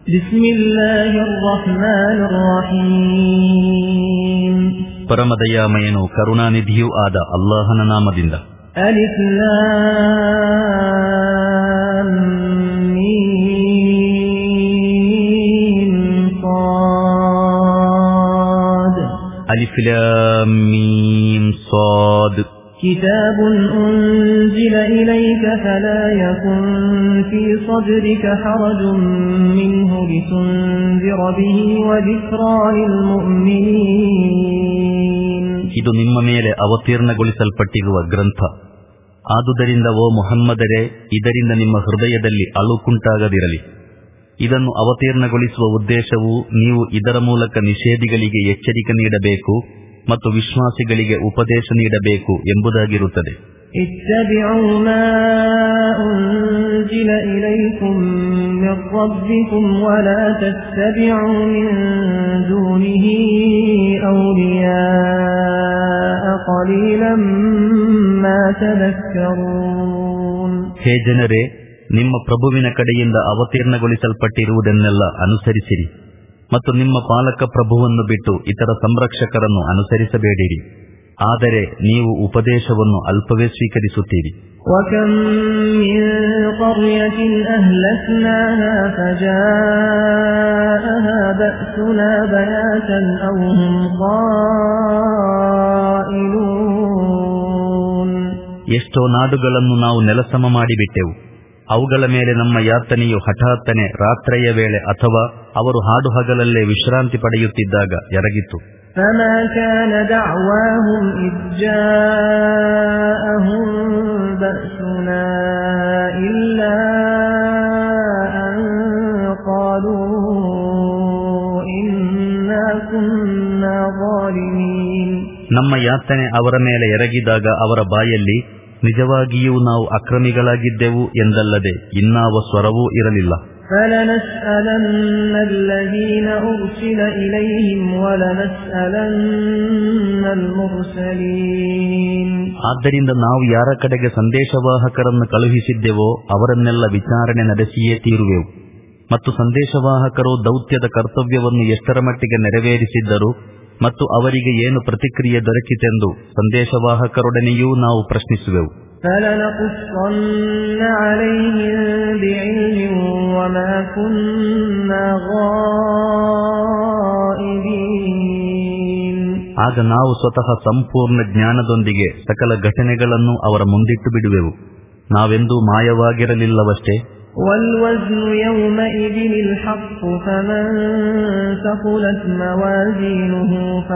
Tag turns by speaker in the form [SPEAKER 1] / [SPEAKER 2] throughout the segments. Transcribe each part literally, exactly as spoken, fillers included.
[SPEAKER 1] ಬಿಸ್ಮಿಲ್ಲಾಹಿರ್ ರಹ್ಮಾನಿರ್ ರಹೀಮ್.
[SPEAKER 2] ಪರಮದಯಾಮಯನು ಕರುಣಾನಿಧಿಯೂ ಆದ ಅಲ್ಲಾಹನ ನಾಮದಿಂದ.
[SPEAKER 1] ಅಲಿಫ್ ಲಾಮ್ ಮೀಮ್ ಸಾದ್.
[SPEAKER 2] ಅಲಿಫ್ ಲಾಮ್ ಮೀಮ್ ಸಾದ್.
[SPEAKER 1] كتاب أنزل إليك فلا يكن في صدرك حرج منه لتنذر به وذكرى للمؤمنين.
[SPEAKER 2] ಇದು ನಿಮ್ಮ ಮೇಲೆ ಅವತೀರ್ಣಗೊಳಿಸಲ್ಪಟ್ಟಿರುವ ಗ್ರಂಥ. ಆದುದರಿಂದ ಓ ಮುಹಮ್ಮದರೇ, ಇದರಿಂದ ನಿಮ್ಮ ಹೃದಯದಲ್ಲಿ ಅಳುಕುಂಟಾಗದಿರಲಿ. ಇದನ್ನು ಅವತೀರ್ಣಗೊಳಿಸುವ ಉದ್ದೇಶವು ನೀವು ಇದರ ಮೂಲಕ ನಿಷೇಧಿಗಳಿಗೆ ಎಚ್ಚರಿಕೆ ನೀಡಬೇಕು ಮತ್ತು ವಿಶ್ವಾಸಿಗಳಿಗೆ ಉಪದೇಶ ನೀಡಬೇಕು ಎಂಬುದಾಗಿರುತ್ತದೆ.
[SPEAKER 1] ಇತ್ತಬಿಉ ಮಾ ಉನ್ಜಿಲ ಇಲೈಕುಂ ಮಿರ್ ರಬ್ಬಿಕುಂ ವಲಾ ತತ್ತಬಿಉ ಮಿನ್ ದೂನಿಹಿ ಔಲಿಯಾಅ ಕಲೀಲಂ ಮಾ ತದಕ್ಕರೂನ್.
[SPEAKER 2] ಹೇ ಜನರೇ, ನಿಮ್ಮ ಪ್ರಭುವಿನ ಕಡೆಯಿಂದ ಅವತೀರ್ಣಗೊಳಿಸಲ್ಪಟ್ಟಿರುವುದನ್ನೆಲ್ಲ ಅನುಸರಿಸಿರಿ ಮತ್ತು ನಿಮ್ಮ ಪಾಲಕ ಪ್ರಭುವನ್ನು ಬಿಟ್ಟು ಇತರ ಸಂರಕ್ಷಕರನ್ನು ಅನುಸರಿಸಬೇಡಿರಿ. ಆದರೆ ನೀವು ಉಪದೇಶವನ್ನು ಅಲ್ಪವೇ ಸ್ವೀಕರಿಸುತ್ತೀರಿ.
[SPEAKER 1] ವಕಂ ಮಿನ್ ಕರ್ಯತಿನ್ ಅಹ್ಲಕ್ನಾಹಾ ಫಜಾಅಹಾ ಬಅಸುನಾ ಬಯಾತನ್ ಔ ಹುಂ ಗಾಯಿಲೂನ್.
[SPEAKER 2] ಎಷ್ಟೋ ನಾಡುಗಳನ್ನು ನಾವು ನೆಲಸಮ ಮಾಡಿಬಿಟ್ಟೆವು. ಅವುಗಳ ಮೇಲೆ ನಮ್ಮ ಯಾತನೆಯು ಹಠಾತ್ತನೆ ರಾತ್ರಿಯ ವೇಳೆ ಅಥವಾ ಅವರು ಹಾಡು ಹಗಲಲ್ಲೇ ವಿಶ್ರಾಂತಿ ಪಡೆಯುತ್ತಿದ್ದಾಗ ಎರಗಿತು.
[SPEAKER 1] ಫಮಾ ಕಾನ ದಅವಾಹುಂ ಇದ್ ಜಾಅಹುಂ ಬಅಸುನಾ ಇಲ್ಲಾ ಅನ್ ಕಾಲೂ ಇನ್ನಾ ಕುನ್ನಾ ಝಾಲಿಮೀನ್.
[SPEAKER 2] ನಮ್ಮ ಯಾತನೆ ಅವರ ಮೇಲೆ ಎರಗಿದಾಗ ಅವರ ಬಾಯಲ್ಲಿ ನಿಜವಾಗಿಯೂ ನಾವು ಅಕ್ರಮಿಗಳಾಗಿದ್ದೆವು ಎಂದಲ್ಲದೆ ಇನ್ನಾವ ಸ್ವರವೂ ಇರಲಿಲ್ಲ.
[SPEAKER 1] فَلَنَسْأَلَنَّ الَّذِينَ أُرْسِلَ إِلَيْهِمْ وَلَنَسْأَلَنَّ الْمُرْسَلِينَ.
[SPEAKER 2] ಆದ್ದರಿಂದ ನಾವು ಯಾರ ಕಡೆಗೆ ಸಂದೇಶವಾಹಕರನ್ನು ಕಳುಹಿಸಿದ್ದೆವೋ ಅವರನ್ನೆಲ್ಲ ವಿಚಾರಣೆ ನಡೆಸಿಯೇ ತೀರುವೆವು. ಮತ್ತು ಸಂದೇಶವಾಹಕರು ದೌತ್ಯದ ಕರ್ತವ್ಯವನ್ನು ಎಷ್ಟರ ಮಟ್ಟಿಗೆ ನೆರವೇರಿಸಿದ್ದರು ಮತ್ತು ಅವರಿಗೆ ಏನು ಪ್ರತಿಕ್ರಿಯೆ ದೊರಕಿತೆಂದು ಸಂದೇಶವಾಹಕರೊಡನೆಯೂ ನಾವು ಪ್ರಶ್ನಿಸುವೆವು.
[SPEAKER 1] فَلَنَقُصَّنَّ عَلَيْهِمْ بِعِلْمٍ وَمَا كُنَّا غَائِبِينَ.
[SPEAKER 2] ಆಗ ನಾವು ಸ್ವತಃ ಸಂಪೂರ್ಣ ಜ್ಞಾನದೊಂದಿಗೆ ಸಕಲ ಘಟನೆಗಳನ್ನು ಅವರ ಮುಂದಿಟ್ಟು ಬಿಡುವೆವು. ನಾವೆಂದೂ ಮಾಯವಾಗಿರಲಿಲ್ಲವಷ್ಟೇ.
[SPEAKER 1] والوزن يومئذ الحق فمن ثقلت موازينه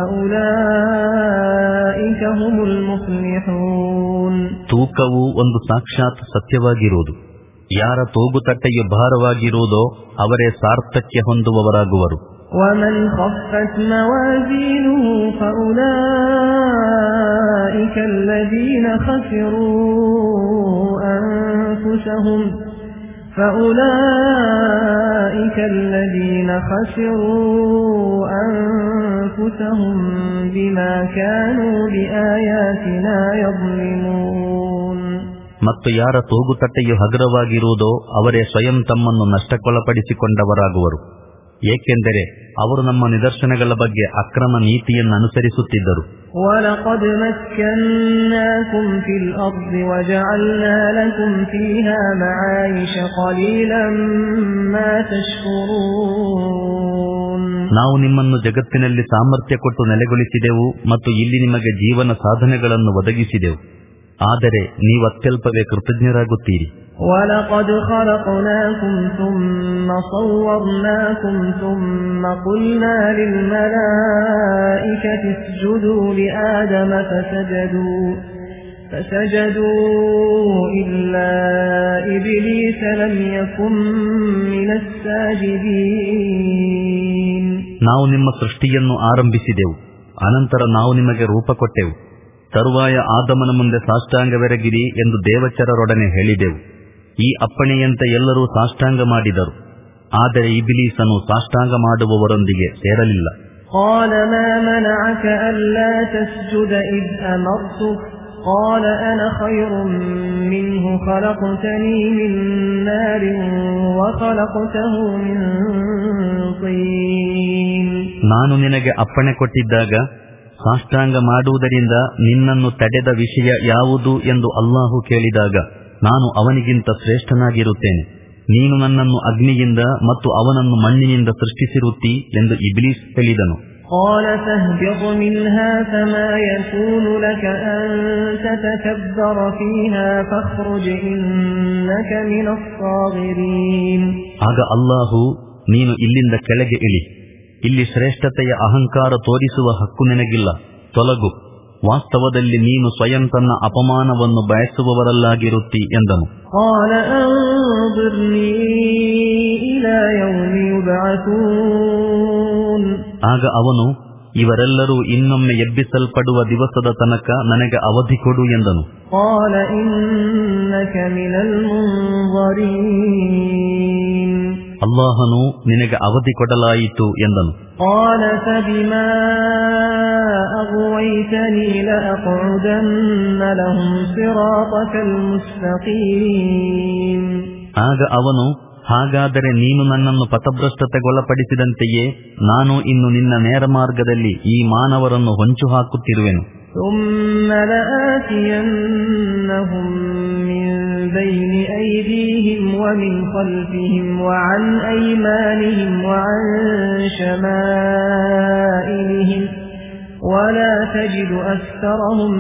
[SPEAKER 1] فأولئك هم المفلحون.
[SPEAKER 2] ತೂಕವು ಒಂದು ಸಾಕ್ಷಾತ್ ಸತ್ಯವಾಗಿರುವುದು. ಯಾರ ತೂಗುತಟ್ಟೆಯು ಭಾರವಾಗಿರುವುದೋ ಅವರೇ ಸಾರ್ಥಕ್ಯ ಹೊಂದುವವರಾಗುವರು.
[SPEAKER 1] ومن خفت موازينه فأولئك الذين خسروا أنفسهم فأولئك الذين خسروا أنفسهم بما كانوا بآياتنا يظلمون.
[SPEAKER 2] ಮತ್ತು ಯಾರ ತೂಗುತಟ್ಟೆಯು ಹಗುರವಾಗಿರುವುದೋ ಅವರೇ ಸ್ವಯಂ ತಮ್ಮನ್ನು ನಷ್ಟಕ್ಕೊಳಪಡಿಸಿಕೊಂಡವರಾಗುವರು. ಏಕೆಂದರೆ ಅವರು ನಮ್ಮ ನಿದರ್ಶನಗಳ ಬಗ್ಗೆ ಅಕ್ರಮ ನೀತಿಯನ್ನು ಅನುಸರಿಸುತ್ತಿದ್ದರು.
[SPEAKER 1] وَلَقَدْ مَكَّنَّاكُمْ فِي الْأَرْضِ وَجَعَلْنَا لَكُمْ فِيهَا مَعَايِشَ قَلِيلًا مَا تَشْكُرُونَ.
[SPEAKER 2] ನಾವು ನಿಮ್ಮನ್ನು ಜಗತ್ತಿನಲ್ಲಿ ಸಾಮರ್ಥ್ಯ ಕೊಟ್ಟು ನೆಲೆಗೊಳಿಸಿದೆವು ಮತ್ತು ಇಲ್ಲಿ ನಿಮಗೆ ಜೀವನ ಸಾಧನೆಗಳನ್ನು ಒದಗಿಸಿದೆವು. ಆದರೆ ನೀವು ಅತ್ಯಲ್ಪವೇ ಕೃತಜ್ಞರಾಗುತ್ತೀರಿ.
[SPEAKER 1] وَلَقَدْ خَلَقْنَاكُمْ ثُمَّ صَوَّرْنَاكُمْ ثُمَّ قُلْنَا لِلْمَلَائِكَةِ اسْجُدُوا لِآدَمَ فَسَجَدُوا فَسَجَدُوا إِلَّا إِبْلِيسَ لَمْ يَكُنْ مِنَ السَّاجِدِينَ.
[SPEAKER 2] ನಾವು ನಿಮ್ಮ ಸೃಷ್ಟಿಯನ್ನು ಆರಂಭಿಸಿದೆವು, ಅನಂತರ ನಾವು ನಿಮಗೆ ರೂಪ ಕೊಟ್ಟೆವು. ತರುವಾಯ ಆದಮನ ಮುಂದೆ ಸಾಷ್ಟಾಂಗವೆರಗಿರಿ ಎಂದು ದೇವಚರರೊಡನೆ ಹೇಳಿದೆವು. ಈ ಅಪ್ಪಣೆಯಂತೆ ಎಲ್ಲರೂ ಸಾಷ್ಟಾಂಗ ಮಾಡಿದರು. ಆದರೆ ಇಬ್ಲೀಸನು ಸಾಷ್ಟಾಂಗ ಮಾಡುವವರೊಂದಿಗೆ ಸೇರಲಿಲ್ಲ.
[SPEAKER 1] قال ما منعك ألا تسجد إذ أمرتك قال أنا خير منه خلقتني من نار وخلقته من
[SPEAKER 2] ನಾನು ನಿನಗೆ ಅಪ್ಪಣೆ ಕೊಟ್ಟಿದ್ದಾಗ ಸಾಷ್ಟಾಂಗ ಮಾಡುವುದರಿಂದ ನಿನ್ನನ್ನು ತಡೆದ ವಿಷಯ ಯಾವುದು ಎಂದು ಅಲ್ಲಾಹು ಕೇಳಿದಾಗ ನಾನು ಅವನಿಗಿಂತ ಶ್ರೇಷ್ಠನಾಗಿರುತ್ತೇನೆ. ನೀನು ನನ್ನನ್ನು ಅಗ್ನಿಯಿಂದ ಮತ್ತು ಅವನನ್ನು ಮಣ್ಣಿನಿಂದ ಸೃಷ್ಟಿಸಿರುತ್ತಿ ಎಂದು ಇಬ್ಲೀಸ್ ಹೇಳಿದನು.
[SPEAKER 1] قال فاهبط منها فما يكون لك أن تتكبر فيها فاخرج إنك من الصاغرين.
[SPEAKER 2] ಆಗ ಅಲ್ಲಾಹು, ನೀನು ಇಲ್ಲಿಂದ ಕೆಳಗೆ ಇಳಿ, ಇಲ್ಲಿ ಶ್ರೇಷ್ಠತೆಯ ಅಹಂಕಾರ ತೋರಿಸುವ ಹಕ್ಕು ನಿನಗಿಲ್ಲ, ತೊಲಗು, ವಾಸ್ತವದಲ್ಲಿ ನೀನು ಸ್ವಯಂ ತನ್ನ ಅಪಮಾನವನ್ನು ಬಯಸುವವರಲ್ಲಾಗಿರುತ್ತಿ ಎಂದನು.
[SPEAKER 1] قال أنظرني إلى يوم يبعثون.
[SPEAKER 2] ಆಗ ಅವನು, ಇವರೆಲ್ಲರೂ ಇನ್ನೊಮ್ಮೆ ಎಬ್ಬಿಸಲ್ಪಡುವ ದಿವಸದ ತನಕ ನನಗೆ ಅವಧಿ ಕೊಡು ಎಂದನು.
[SPEAKER 1] قال إنك من المنظرين.
[SPEAKER 2] ಅಲ್ಲಾಹನು, ನಿನಗೆ ಅವಧಿ ಕೊಡಲಾಯಿತು ಎಂದನು.
[SPEAKER 1] قال فبما أغويتني لأقعدن لهم صراطك المستقيم.
[SPEAKER 2] ಆಗ ಅವನು, ಹಾಗಾದರೆ ನೀನು ನನ್ನನ್ನು ಪಥಭ್ರಷ್ಟತೆಗೊಳಪಡಿಸಿದಂತೆಯೇ ನಾನು ಇನ್ನು ನಿನ್ನ ನೇರ ಮಾರ್ಗದಲ್ಲಿ ಈ ಮಾನವರನ್ನು ಹೊಂಚು ಹಾಕುತ್ತಿರುವೆನು.
[SPEAKER 1] ثم لآتينهم من بين أيديهم ومن خلفهم وعن أيمانهم وعن شمائلهم ولا تجد أكثرهم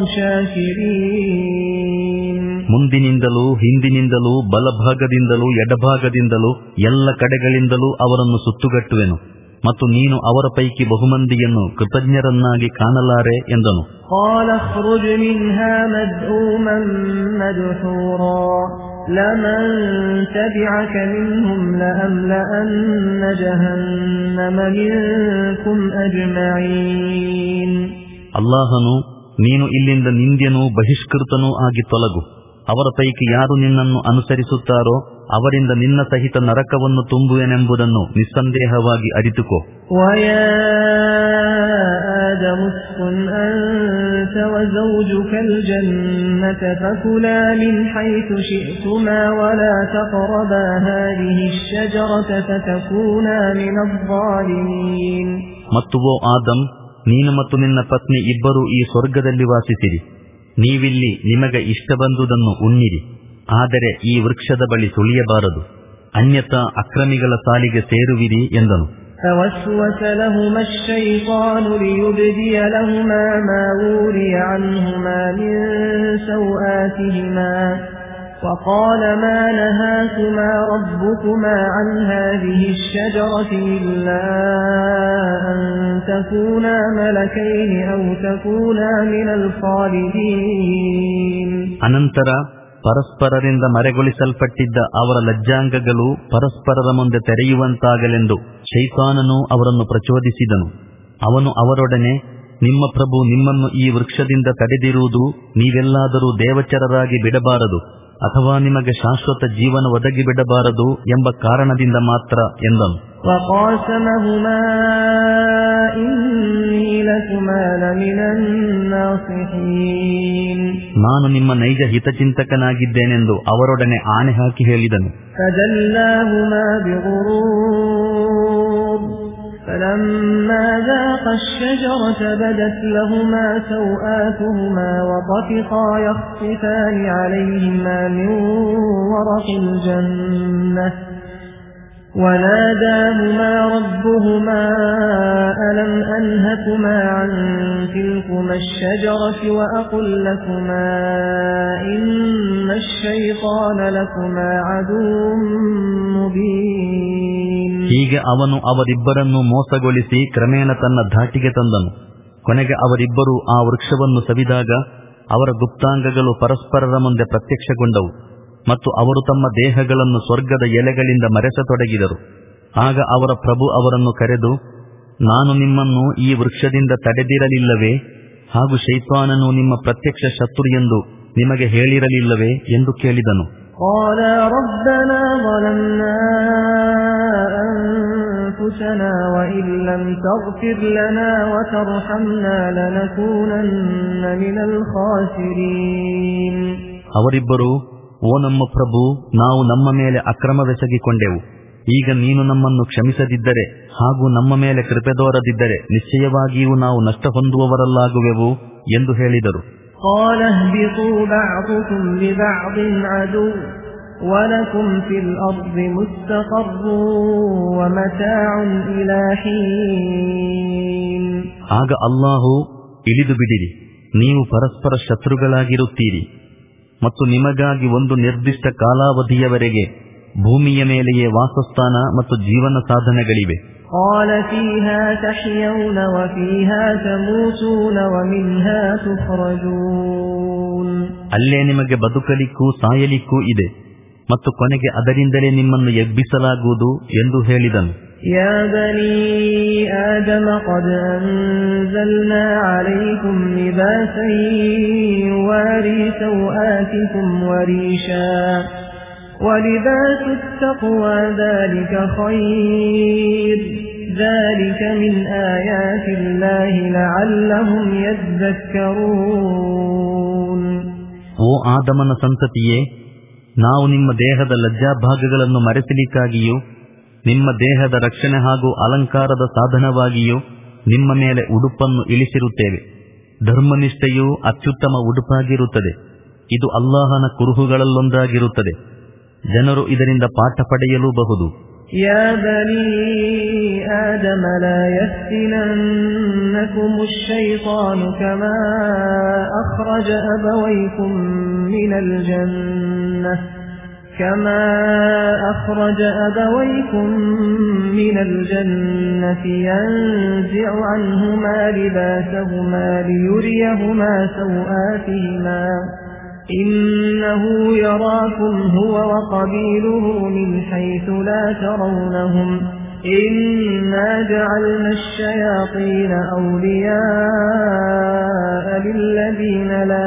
[SPEAKER 1] شاكرين.
[SPEAKER 2] ಮುಂದಿನಿಂದಲೂ ಹಿಂದಿನಿಂದಲೂ ಬಲಭಾಗದಿಂದಲೂ ಎಡಭಾಗದಿಂದಲೂ ಎಲ್ಲ ಕಡೆಗಳಿಂದಲೂ ಅವರನ್ನು ಸುತ್ತುಗಟ್ಟುವೆನು ಮತ್ತು ನೀನು ಅವರ ಪೈಕಿ ಬಹುಮಂದಿಯನ್ನು ಕೃತಜ್ಞರನ್ನಾಗಿ ಕಾಣಲಾರೆ ಎಂದನು.
[SPEAKER 1] قال اخرج منها مذءوما مدحورا لمن تبعك منهم لأملأن جهنم منكم أجمعين.
[SPEAKER 2] ಅಲ್ಲಾಹನು, ನೀನು ಇಲ್ಲಿಂದ ನಿಂದ್ಯನೂ ಬಹಿಷ್ಕೃತನೂ ಆಗಿ ತೊಲಗು. ಅವರ ಪೈಕಿ ಯಾರು ನಿನ್ನನ್ನು ಅನುಸರಿಸುತ್ತಾರೋ ಅವರಿಂದ ನಿನ್ನ ಸಹಿತ ನರಕವನ್ನು ತುಂಬುವೆನೆಂಬುದನ್ನು ನಿಸ್ಸಂದೇಹವಾಗಿ ಅರಿತುಕೋ.
[SPEAKER 1] وَيَا آدَمُ اسْكُنْ أَنْتَ وَزَوْجُكَ الْجَنَّةَ فَكُلَا مِنْ حَيْثُ شِئْتُمَا وَلَا تَقْرَبَا هَذِهِ الشَّجَرَةَ فَتَكُونَا مِنَ الظَّالِمِينَ.
[SPEAKER 2] ಮತ್ತು ಓ ಆದಮ್, ನೀನು ಮತ್ತು ನಿನ್ನ ಪತ್ನಿ ಇಬ್ಬರೂ ಈ ಸ್ವರ್ಗದಲ್ಲಿ ವಾಸಿಸಿರಿ. ನೀವಿಲ್ಲಿ ನಿಮಗೆ ಇಷ್ಟ ಬಂದುದನ್ನು ಉಣ್ಣಿರಿ, ಆದರೆ ಈ ವೃಕ್ಷದ ಬಳಿ ಸುಳಿಯಬಾರದು, ಅನ್ಯಥಾ ಅಕ್ರಮಿಗಳ ಸಾಲಿಗೆ ಸೇರುವಿರಿ ಎಂದನು.
[SPEAKER 1] فوسوس لهما الشيطان ليبدي لهما ما وري عنهما من سوآتهما وقال ما نهاكما ربكما عن هذه الشجرة إلا أن تكونا ملكين أو تكونا من الخالدين. ಅನಂತರ ಪರಸ್ಪರರಿಂದ ಮರೆಗೊಳಿಸಲ್ಪಟ್ಟಿದ್ದ ಅವರ ಲಜ್ಜಾಂಗಗಳು ಪರಸ್ಪರರ ಮುಂದೆ ತೆರೆಯುವಂತಾಗಲೆಂದು ಶೈತಾನನು ಅವರನ್ನು ಪ್ರಚೋದಿಸಿದನು. ಅವನು ಅವರೊಡನೆ, ನಿಮ್ಮ ಪ್ರಭು ನಿಮ್ಮನ್ನು ಈ ವೃಕ್ಷದಿಂದ ತಡೆದಿರುವುದು ನೀವೆಲ್ಲಾದರೂ ದೇವಚರರಾಗಿ ಬಿಡಬಾರದು ಅಥವಾ ನಿಮಗೆ ಶಾಶ್ವತ ಜೀವನ ಒದಗಿ ಬಿಡಬಾರದು ಎಂಬ ಕಾರಣದಿಂದ ಮಾತ್ರ ಎಂದನು. وَقَاسَمَهُمَا إِنِّي لَكُمَا لَمِنَ النَّاصِحِينَ.
[SPEAKER 2] ನಾನು ನಿಮ್ಮ ನೈಜ ಹಿತಚಿಂತಕನಾಗಿದ್ದೇನೆಂದು ಅವರೊಡನೆ ಆಣೆ ಹಾಕಿ ಹೇಳಿದನು.
[SPEAKER 1] فَدَلَّاهُمَا بِغُرُورٍ فَلَمَّا ذَاقَا الشَّجَرَةَ بَدَتْ لَهُمَا سَوْآتُهُمَا وَطَفِقَا يَخْصِفَانِ عَلَيْهِمَا مِنْ وَرَقِ الْجَنَّةِ وناداهما ربهما ألم أنهكما عن تلكما الشجرة وأقل لكما إن الشيطان لكما عدو مبين.
[SPEAKER 2] ಹೀಗೆ ಅವನು ಅವರಿಬ್ಬರನ್ನು ಮೋಸಗೊಳಿಸಿ ಕ್ರಮೇಣ ತನ್ನ ಧಾಟಿಗೆ ತಂದನು. ಕೊನೆಗೆ ಅವರಿಬ್ಬರು ಆ ವೃಕ್ಷವನ್ನು ಸವಿದಾಗ ಅವರ ಗುಪ್ತಾಂಗಗಳು ಪರಸ್ಪರರ ಮುಂದೆ ಪ್ರತ್ಯಕ್ಷಗೊಂಡವು ಮತ್ತು ಅವರು ತಮ್ಮ ದೇಹಗಳನ್ನು ಸ್ವರ್ಗದ ಎಲೆಗಳಿಂದ ಮರೆಸತೊಡಗಿದರು. ಆಗ ಅವರ ಪ್ರಭು ಅವರನ್ನು ಕರೆದು, ನಾನು ನಿಮ್ಮನ್ನು ಈ ವೃಕ್ಷದಿಂದ ತಡೆದಿರಲಿಲ್ಲವೇ ಹಾಗೂ ಶೈತಾನನು ನಿಮ್ಮ ಪ್ರತ್ಯಕ್ಷ ಶತ್ರು ಎಂದು ನಿಮಗೆ ಹೇಳಿರಲಿಲ್ಲವೇ ಎಂದು ಕೇಳಿದನು.
[SPEAKER 1] قَالَا رَبَّنَا ظَلَمْنَا أَنفُسَنَا وَإِن لَّمْ تَغْفِرْ لَنَا وَتَرْحَمْنَا لَنَكُونَنَّ مِنَ الْخَاسِرِينَ.
[SPEAKER 2] ಅವರಿಬ್ಬರು, ಓ ನಮ್ಮ ಪ್ರಭು, ನಾವು ನಮ್ಮ ಮೇಲೆ ಅಕ್ರಮವೆಸಗಿಕೊಂಡೆವು, ಈಗ ನೀನು ನಮ್ಮನ್ನು ಕ್ಷಮಿಸದಿದ್ದರೆ ಹಾಗೂ ನಮ್ಮ ಮೇಲೆ ಕೃಪೆ ತೋರದಿದ್ದರೆ ನಿಶ್ಚಯವಾಗಿಯೂ ನಾವು ನಷ್ಟ ಹೊಂದುವವರಲ್ಲಾಗುವೆವು ಎಂದು ಹೇಳಿದರು. ಆಗ ಅಲ್ಲಾಹು, ಇಳಿದು ಬಿಡಿರಿ, ನೀವು ಪರಸ್ಪರ ಶತ್ರುಗಳಾಗಿರುತ್ತೀರಿ ಮತ್ತು ನಿಮಗಾಗಿ ಒಂದು ನಿರ್ದಿಷ್ಟ ಕಾಲಾವಧಿಯವರೆಗೆ ಭೂಮಿಯ ಮೇಲೆಯೇ ವಾಸಸ್ಥಾನ ಮತ್ತು ಜೀವನ ಸಾಧನೆಗಳಿವೆ. ಅಲ್ಲೇ ನಿಮಗೆ ಬದುಕಲಿಕ್ಕೂ ಸಾಯಲಿಕ್ಕೂ ಇದೆ ಮತ್ತು ಕೊನೆಗೆ ಅದರಿಂದಲೇ ನಿಮ್ಮನ್ನು ಎಬ್ಬಿಸಲಾಗುವುದು ಎಂದು ಹೇಳಿದನು.
[SPEAKER 1] ಯಾ ಬನೀ ಆದಮ ಖದ್ ಅನ್ಜಲ್ನಾ ಅಲೈಕುಂ ಲಿಬಾಸನ್ ಯುವಾರಿ ಸೌಆತಿಕುಂ ವರೀಶಾ ವಲಿಬಾಸು ತಖ್ವಾ ذلك ಖೈರ್ ذلك ಮಿನ್ ಆಯಾತಿಲ್ಲಾಹಿ ಲಅಲ್ಲಹುಂ ಯذಕ್ಕರೂನ್.
[SPEAKER 2] ಓ ಆದಮನ ಸಂತತಿಯೇ, ನಾವು ನಿಮ್ಮ ದೇಹದ ಲಜ್ಜಾಭಾಗಗಳನ್ನು ಮರೆಸಲಿಕ್ಕಾಗಿಯೂ ನಿಮ್ಮ ದೇಹದ ರಕ್ಷಣೆ ಹಾಗೂ ಅಲಂಕಾರದ ಸಾಧನವಾಗಿಯೂ ನಿಮ್ಮ ಮೇಲೆ ಉಡುಪನ್ನು ಇಳಿಸಿರುತ್ತೇವೆ. ಧರ್ಮನಿಷ್ಠೆಯೂ ಅತ್ಯುತ್ತಮ ಉಡುಪಾಗಿರುತ್ತದೆ. ಇದು ಅಲ್ಲಾಹನ ಕುರುಹುಗಳಲ್ಲೊಂದಾಗಿರುತ್ತದೆ. ಜನರು ಇದರಿಂದ ಪಾಠ ಪಡೆಯಲೂಬಹುದು.
[SPEAKER 1] ಯಾ ಬನೀ ಆದಮ ಲಾ ಯಫ್ತಿನನ್ನಕುಮುಶ್ ಶೈತಾನು ಕಮಾ ಅಖ್ರಜ ಅಬವೈಕುಂ ಮಿನಲ್ ಜನ್ನಹ كما أخرج أبويكم من الجنة ينزع عنهما لباسهما ليريهما سوآتهما إنه يراكم هو وقبيله من حيث لا ترونهم إنا جعلنا الشياطين أولياء للذين لا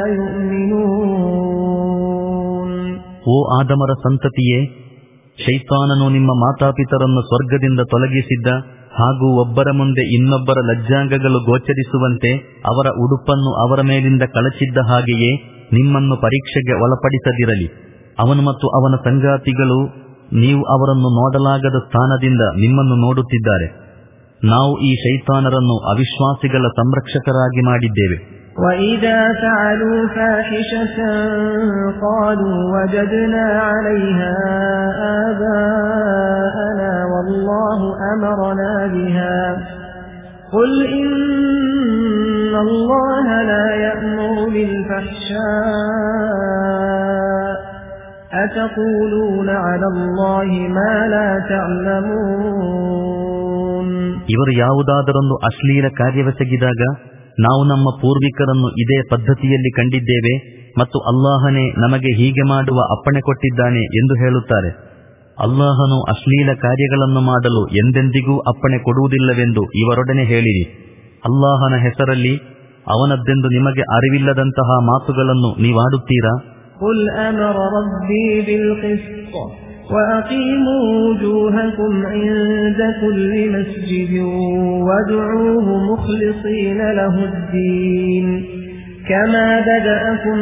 [SPEAKER 1] يؤمنون.
[SPEAKER 2] ಓ ಆದಮರ ಸಂತತಿಯೇ, ಶೈತಾನನು ನಿಮ್ಮ ಮಾತಾಪಿತರನ್ನು ಸ್ವರ್ಗದಿಂದ ತೊಲಗಿಸಿದ್ದ ಹಾಗೂ ಒಬ್ಬರ ಮುಂದೆ ಇನ್ನೊಬ್ಬರ ಲಜ್ಜಾಂಗಗಳು ಗೋಚರಿಸುವಂತೆ ಅವರ ಉಡುಪನ್ನು ಅವರ ಮೇಲಿಂದ ಕಳಚಿದ್ದ ಹಾಗೆಯೇ ನಿಮ್ಮನ್ನು ಪರೀಕ್ಷೆಗೆ ಒಳಪಡಿಸದಿರಲಿ. ಅವನು ಮತ್ತು ಅವನ ಸಂಗಾತಿಗಳು ನೀವು ಅವರನ್ನು ನೋಡಲಾಗದ ಸ್ಥಾನದಿಂದ ನಿಮ್ಮನ್ನು ನೋಡುತ್ತಿದ್ದಾರೆ. ನಾವು ಈ ಶೈತಾನರನ್ನು ಅವಿಶ್ವಾಸಿಗಳ ಸಂರಕ್ಷಕರಾಗಿ ಮಾಡಿದ್ದೇವೆ.
[SPEAKER 1] وَإِذَا فَعَلُوا فَاحِشَةً قَالُوا وَجَدْنَا عَلَيْهَا آبَاءَنَا وَاللَّهُ أَمَرَنَا بِهَا قُلْ إِنَّ اللَّهَ لَا يَأْمُرُ بِالْفَحْشَاءِ أَتَقُولُونَ عَلَى اللَّهِ مَا لَا تَعْلَمُونَ.
[SPEAKER 2] ಇವರು ಯಾವುದಾದರೊಂದು ಅಶ್ಲೀಲ ಕಾರ್ಯವೆಸಗಿದಾಗ ನಾವು ನಮ್ಮ ಪೂರ್ವಿಕರನ್ನು ಇದೇ ಪದ್ಧತಿಯಲ್ಲಿ ಕಂಡಿದ್ದೇವೆ ಮತ್ತು ಅಲ್ಲಾಹನೇ ನಮಗೆ ಹೀಗೆ ಮಾಡುವ ಅಪ್ಪಣೆ ಕೊಟ್ಟಿದ್ದಾನೆ ಎಂದು ಹೇಳುತ್ತಾರೆ. ಅಲ್ಲಾಹನು ಅಶ್ಲೀಲ ಕಾರ್ಯಗಳನ್ನು ಮಾಡಲು ಎಂದೆಂದಿಗೂ ಅಪ್ಪಣೆ ಕೊಡುವುದಿಲ್ಲವೆಂದು ಇವರೊಡನೆ ಹೇಳಿರಿ. ಅಲ್ಲಾಹನ ಹೆಸರಲ್ಲಿ ಅವನದ್ದೆಂದು ನಿಮಗೆ ಅರಿವಿಲ್ಲದಂತಹ ಮಾತುಗಳನ್ನು ನೀವಾಡುತ್ತೀರಾ?
[SPEAKER 1] قُلْ أَمَرَ رَبِّي بِالْقِسْطِ وَأَقِيمُوا وُجُوهَكُمْ عِندَ كُلِّ مَسْجِدٍ وَادْعُوهُ مُخْلِصِينَ لَهُ الدِّينَ كَمَا بَدَأَكُمْ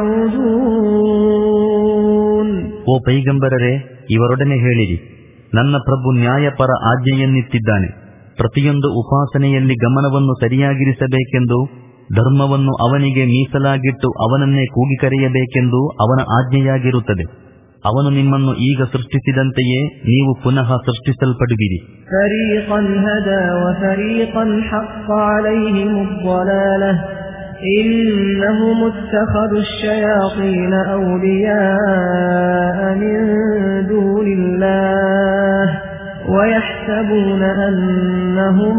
[SPEAKER 1] تَعُودُونَ.
[SPEAKER 2] ಓ ಪೈಗಂಬರರೇ, ಇವರೊಡನೆ ಹೇಳಿರಿ, ನನ್ನ ಪ್ರಭು ನ್ಯಾಯಪರ ಆಜ್ಞೆಯನ್ನಿತ್ತಿದ್ದಾನೆ. ಪ್ರತಿಯೊಂದು ಉಪಾಸನೆಯಲ್ಲಿ ಗಮನವನ್ನು ಸರಿಯಾಗಿರಿಸಬೇಕೆಂದು, ಧರ್ಮವನ್ನು ಅವನಿಗೆ ಮೀಸಲಾಗಿಟ್ಟು ಅವನನ್ನೇ ಕೂಗಿ ಕರೆಯಬೇಕೆಂದು ಅವನ ಆಜ್ಞೆಯಾಗಿರುತ್ತದೆ. ಅವನು ನಿಮ್ಮನ್ನು ಈಗ ಸೃಷ್ಟಿಸಿದಂತೆಯೇ ನೀವು ಪುನಃ ಸೃಷ್ಟಿಸಲ್ಪಡುವಿರಿ.
[SPEAKER 1] ಫರೀಕನ್ ಹದಾ ವಫರೀಕನ್ ಹಕ್ಕ ಅಲೈಹಿಮ್ ಅದ್-ضಲಾಲಹ ಇನ್ನಹುಮ್ ಇತ್ತಖದು ಅಶ್-ಶಯಾತೀನ ಔಲಿಯಾಅ ಮಿನ್ ದೂನಿಲ್ಲಾಹ್ ವಯಹ್ಸಬೂನ ಅನ್ನಹುಮ್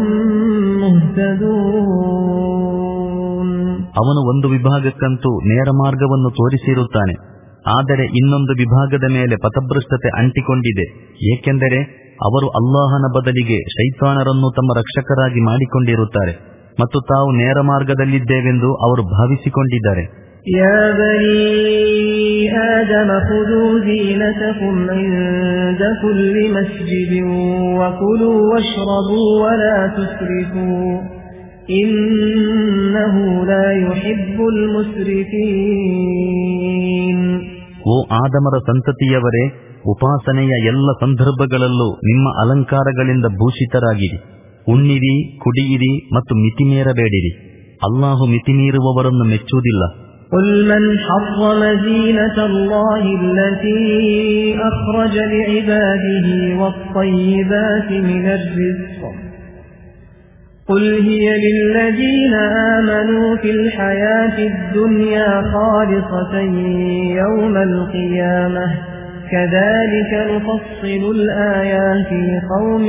[SPEAKER 1] ಮುಹ್ತದೂನ್.
[SPEAKER 2] ಅವನು ಒಂದು ವಿಭಾಗಕ್ಕಂತೂ ನೇರ ಮಾರ್ಗವನ್ನು ತೋರಿಸಿರುತ್ತಾನೆ, ಆದರೆ ಇನ್ನೊಂದು ವಿಭಾಗದ ಮೇಲೆ ಪಥಭ್ರಷ್ಟತೆ ಅಂಟಿಕೊಂಡಿದೆ, ಏಕೆಂದರೆ ಅವರು ಅಲ್ಲಾಹನ ಬದಲಿಗೆ ಶೈತಾನರನ್ನು ತಮ್ಮ ರಕ್ಷಕರಾಗಿ ಮಾಡಿಕೊಂಡಿರುತ್ತಾರೆ ಮತ್ತು ತಾವು ನೇರ ಮಾರ್ಗದಲ್ಲಿದ್ದೇವೆಂದು ಅವರು ಭಾವಿಸಿಕೊಂಡಿದ್ದಾರೆ.
[SPEAKER 1] ಯಾ ಬನೀ ಆದಮ ಖುದೂ ಝೀನತಕುಂ ಇಂದ ಕುಲ್ಲಿ ಮಸ್ಜಿದಿನ್ ವಕುಲೂ ವಶ್ರಬೂ ವಲಾ ತುಸ್ರಿಫೂ ಇನ್ನಹು ಲಾ ಯುಹಿಬ್ಬುಲ್ ಮುಸ್ರಿಫೀನ್.
[SPEAKER 2] ಓ ಆದಮರ ಸಂತತಿಯವರೇ, ಉಪಾಸನೆಯ ಎಲ್ಲ ಸಂದರ್ಭಗಳಲ್ಲೂ ನಿಮ್ಮ ಅಲಂಕಾರಗಳಿಂದ ಭೂಷಿತರಾಗಿರಿ. ಉಣ್ಣಿರಿ, ಕುಡಿಯಿರಿ ಮತ್ತು ಮಿತಿಮೀರಬೇಡಿರಿ. ಅಲ್ಲಾಹು ಮಿತಿಮೀರುವವರನ್ನು ಮೆಚ್ಚುವುದಿಲ್ಲ.
[SPEAKER 1] قل من حرم زينة الله التي أخرج لعباده والطيبات من الرزق قل هي للذين آمنوا في الحياة الدنيا خالصة يوم القيامة كذلك نفصل الآيات لقوم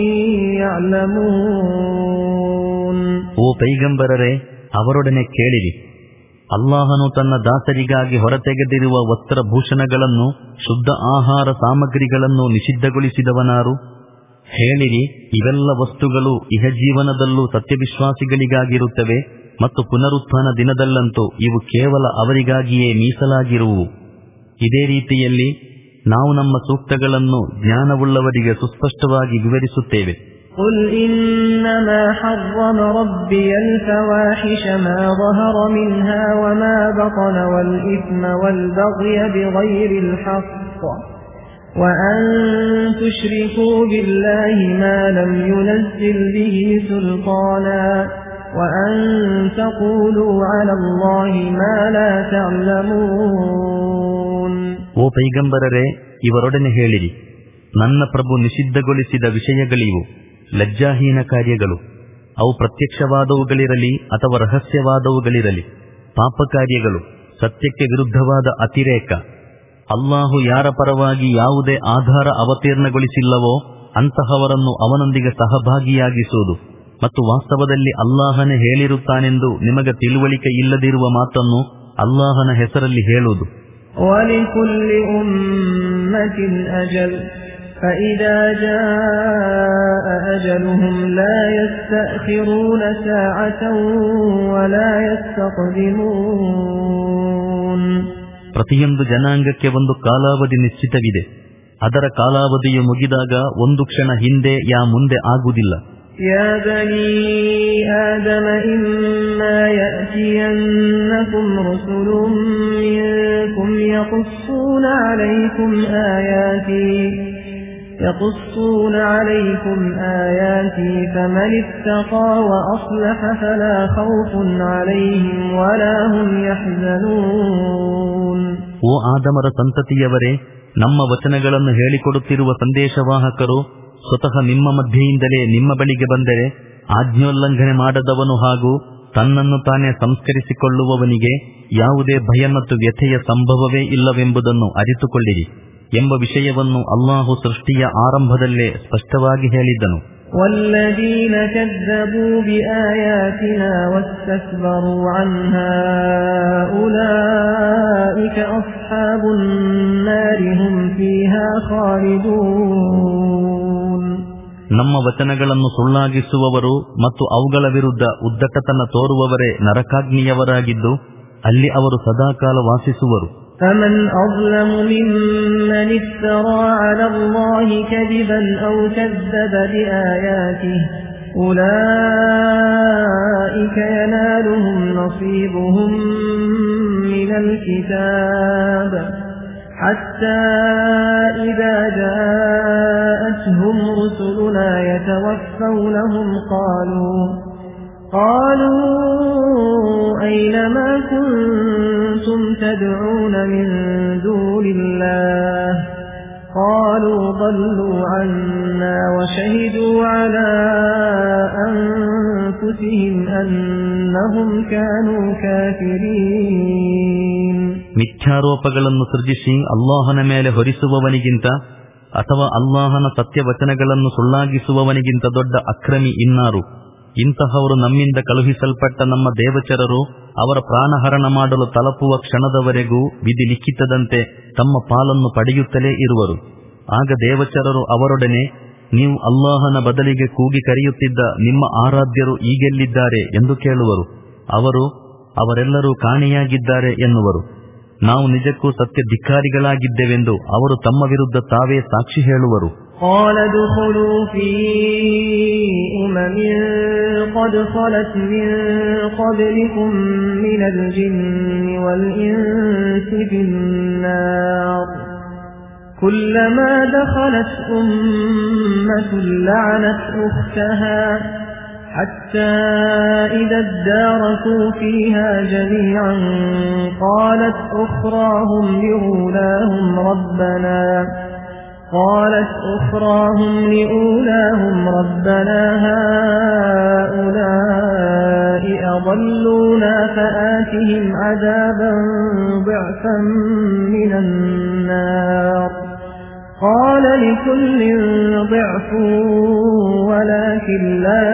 [SPEAKER 1] يعلمون.
[SPEAKER 2] ಓ ಪೈಗಂಬರರೇ, ಅವರೊಡನೆ ಕೇಳಿರಿ, ಅಲ್ಲಾಹನು ತನ್ನ ದಾಸರಿಗಾಗಿ ಹೊರತೆಗೆದಿರುವ ವಸ್ತ್ರಭೂಷಣಗಳನ್ನು, ಶುದ್ಧ ಆಹಾರ ಸಾಮಗ್ರಿಗಳನ್ನು ನಿಷಿದ್ಧಗೊಳಿಸಿದವನಾರು? ಹೇಳಿರಿ, ಇವೆಲ್ಲ ವಸ್ತುಗಳು ಇಹಜೀವನದಲ್ಲೂ ಸತ್ಯವಿಶ್ವಾಸಿಗಳಿಗಾಗಿರುತ್ತವೆ ಮತ್ತು ಪುನರುತ್ಥಾನ ದಿನದಲ್ಲಂತೂ ಇವು ಕೇವಲ ಅವರಿಗಾಗಿಯೇ ಮೀಸಲಾಗಿರುವು. ಇದೇ ರೀತಿಯಲ್ಲಿ ನಾವು ನಮ್ಮ ಸೂಕ್ತಗಳನ್ನು ಜ್ಞಾನವುಳ್ಳವರಿಗೆ ಸುಸ್ಪಷ್ಟವಾಗಿ ವಿವರಿಸುತ್ತೇವೆ.
[SPEAKER 1] قل إنما حرم ربي الفواحش ما ظهر منها وما بطن والإثم والبغي بغير الحق وأن تشركوا بالله ما لم ينزل به سلطانا وأن تقولوا على الله ما لا تعلمون.
[SPEAKER 2] ಓ ಪೈಗಂಬರರೇ, ಇವರೊಡನೆ ಹೇಳಿರಿ, ನನ್ನ ಪ್ರಭು ನಿಷಿದ್ಧಗೊಳಿಸಿದ ವಿಷಯಗಳಿವು ಲಜ್ಜಾಹೀನ ಕಾರ್ಯಗಳು. ಅವು ಪ್ರತ್ಯಕ್ಷವಾದವುಗಳಿರಲಿ ಅಥವಾ ರಹಸ್ಯವಾದವುಗಳಿರಲಿ, ಪಾಪ ಕಾರ್ಯಗಳು, ಸತ್ಯಕ್ಕೆ ವಿರುದ್ಧವಾದ ಅತಿರೇಕ. ಅಲ್ಲಾಹು ಯಾರ ಪರವಾಗಿ ಯಾವುದೇ ಆಧಾರ ಅವತೀರ್ಣಗೊಳಿಸಿಲ್ಲವೋ ಅಂತಹವರನ್ನು ಅವನೊಂದಿಗೆ ಸಹಭಾಗಿಯಾಗಿಸುವುದು ಮತ್ತು ವಾಸ್ತವದಲ್ಲಿ ಅಲ್ಲಾಹನೇ ಹೇಳಿರುತ್ತಾನೆಂದು ನಿಮಗೆ ತಿಳುವಳಿಕೆ ಇಲ್ಲದಿರುವ ಮಾತನ್ನು ಅಲ್ಲಾಹನ ಹೆಸರಲ್ಲಿ ಹೇಳುವುದು.
[SPEAKER 1] وَلِكُلِّ أُمَّةٍ أَجَلٌ فَإِذَا جَاءَ أَجَلُهُمْ لَا يَسْتَأْخِرُونَ سَاعَةً وَلَا يَسْتَقْدِمُونَ.
[SPEAKER 2] ಪ್ರತಿಯೊಂದು ಜನಾಂಗಕ್ಕೆ ಒಂದು ಕಾಲಾವಧಿ ನಿಶ್ಚಿತವಿದೆ. ಅದರ ಕಾಲಾವಧಿಯು ಮುಗಿದಾಗ ಒಂದು ಕ್ಷಣ ಹಿಂದೆ ಯಾ ಮುಂದೆ ಆಗುವುದಿಲ್ಲ.
[SPEAKER 1] يا بني آدم إما يأتينكم رسل منكم يقصون عليكم آياتي يقصون عليكم آياتي فمن اتقى وأصلح فلا خوف عليهم ولا هم يحزنون.
[SPEAKER 2] ಓ ಆದಮರ ಸಂತತಿಯವರೇ, ನಮ್ಮ ವಚನಗಳನ್ನು ಹೇಳಿಕೊಡುತ್ತಿರುವ ಸಂದೇಶವಾಹಕರು ಸ್ವತಃ ನಿಮ್ಮ ಮಧ್ಯೆಯಿಂದಲೇ ನಿಮ್ಮ ಬಳಿಗೆ ಬಂದರೆ ಆಜ್ಞೋಲ್ಲಂಘನೆ ಮಾಡದವನು ಹಾಗೂ ತನ್ನನ್ನು ತಾನೇ ಸಂಸ್ಕರಿಸಿಕೊಳ್ಳುವವನಿಗೆ ಯಾವುದೇ ಭಯ ಮತ್ತು ವ್ಯಥೆಯ ಸಂಭವವೇ ಇಲ್ಲವೆಂಬುದನ್ನು ಅರಿತುಕೊಳ್ಳಿರಿ ಎಂಬ ವಿಷಯವನ್ನು ಅಲ್ಲಾಹು ಸೃಷ್ಟಿಯ ಆರಂಭದಲ್ಲೇ ಸ್ಪಷ್ಟವಾಗಿ ಹೇಳಿದ್ದನು.
[SPEAKER 1] والذين كذبوا بآياتنا واستكبروا عنها أولئك أصحاب النار هم فيها خالدون.
[SPEAKER 2] ನಮ್ಮ ವಚನಗಳನ್ನು ಸುಳ್ಳಾಗಿಸುವವರು ಮತ್ತು ಅವುಗಳ ವಿರುದ್ಧ ಉದ್ದಟತನ ತೋರುವವರೇ ನರಕಾಗ್ನಿಯವರಾಗಿದ್ದು ಅಲ್ಲಿ ಅವರು ಸದಾಕಾಲ ವಾಸಿಸುವರು.
[SPEAKER 1] فمن أظلم ممن افترى على الله كذبا أو كذب بآياته أولئك ينالهم نصيبهم من الكتاب حتى إذا جاءتهم رسلنا يتوفونهم قالوا قالوا أين ما كنتم تدعون من دون الله قالوا ضلوا عنا وشهدوا على أنفسهم أنهم كانوا كافرين.
[SPEAKER 2] ಮಿಥ್ಯಾರೋಪಗಳನ್ನು ಸೃಜಿಸಿ ಅಲ್ಲಾಹನ ಮೇಲೆ ಹೊರಿಸುವವನಿಗಿಂತ ಅಥವಾ ಅಲ್ಲಾಹನ ಸತ್ಯವಚನಗಳನ್ನು ಸುಳ್ಳಾಗಿಸುವವನಿಗಿಂತ ದೊಡ್ಡ ಅಕ್ರಮಿ ಇನ್ನಾರು? ಇಂತಹವರು ನಮ್ಮಿಂದ ಕಳುಹಿಸಲ್ಪಟ್ಟ ನಮ್ಮ ದೇವಚರರು ಅವರ ಪ್ರಾಣಹರಣ ಮಾಡಲು ತಲುಪುವ ಕ್ಷಣದವರೆಗೂ ವಿಧಿ ಲಿಖಿತದಂತೆ ತಮ್ಮ ಪಾಲನ್ನು ಪಡೆಯುತ್ತಲೇ ಇರುವರು. ಆಗ ದೇವಚರರು ಅವರೊಡನೆ, ನೀವು ಅಲ್ಲಾಹನ ಬದಲಿಗೆ ಕೂಗಿ ಕರೆಯುತ್ತಿದ್ದ ನಿಮ್ಮ ಆರಾಧ್ಯರು ಈಗೆಲ್ಲಿದ್ದಾರೆ ಎಂದು ಕೇಳುವರು. ಅವರು, ಅವರೆಲ್ಲರೂ ಕಾಣೆಯಾಗಿದ್ದಾರೆ ಎನ್ನುವರು. ನಾವು ನಿಜಕ್ಕೂ ಸತ್ಯ ಧಿಕ್ಕಾರಿಗಳಾಗಿದ್ದೆವೆಂದು ಅವರು ತಮ್ಮ ವಿರುದ್ಧ ತಾವೇ ಸಾಕ್ಷಿ ಹೇಳುವರು.
[SPEAKER 1] قال ادخلوا في أمم قد خلت من قبلكم من الجن والإنس في النار كلما دخلت أمة لعنت أختها حتى إذا اداركوا فيها جميعا قالت أخراهم لأولاهم ربنا قالت أخراهم لأولاهم ربنا هؤلاء أضلونا فآتهم عذابا ضعفا من النار قال لكل ضعف ولكن لا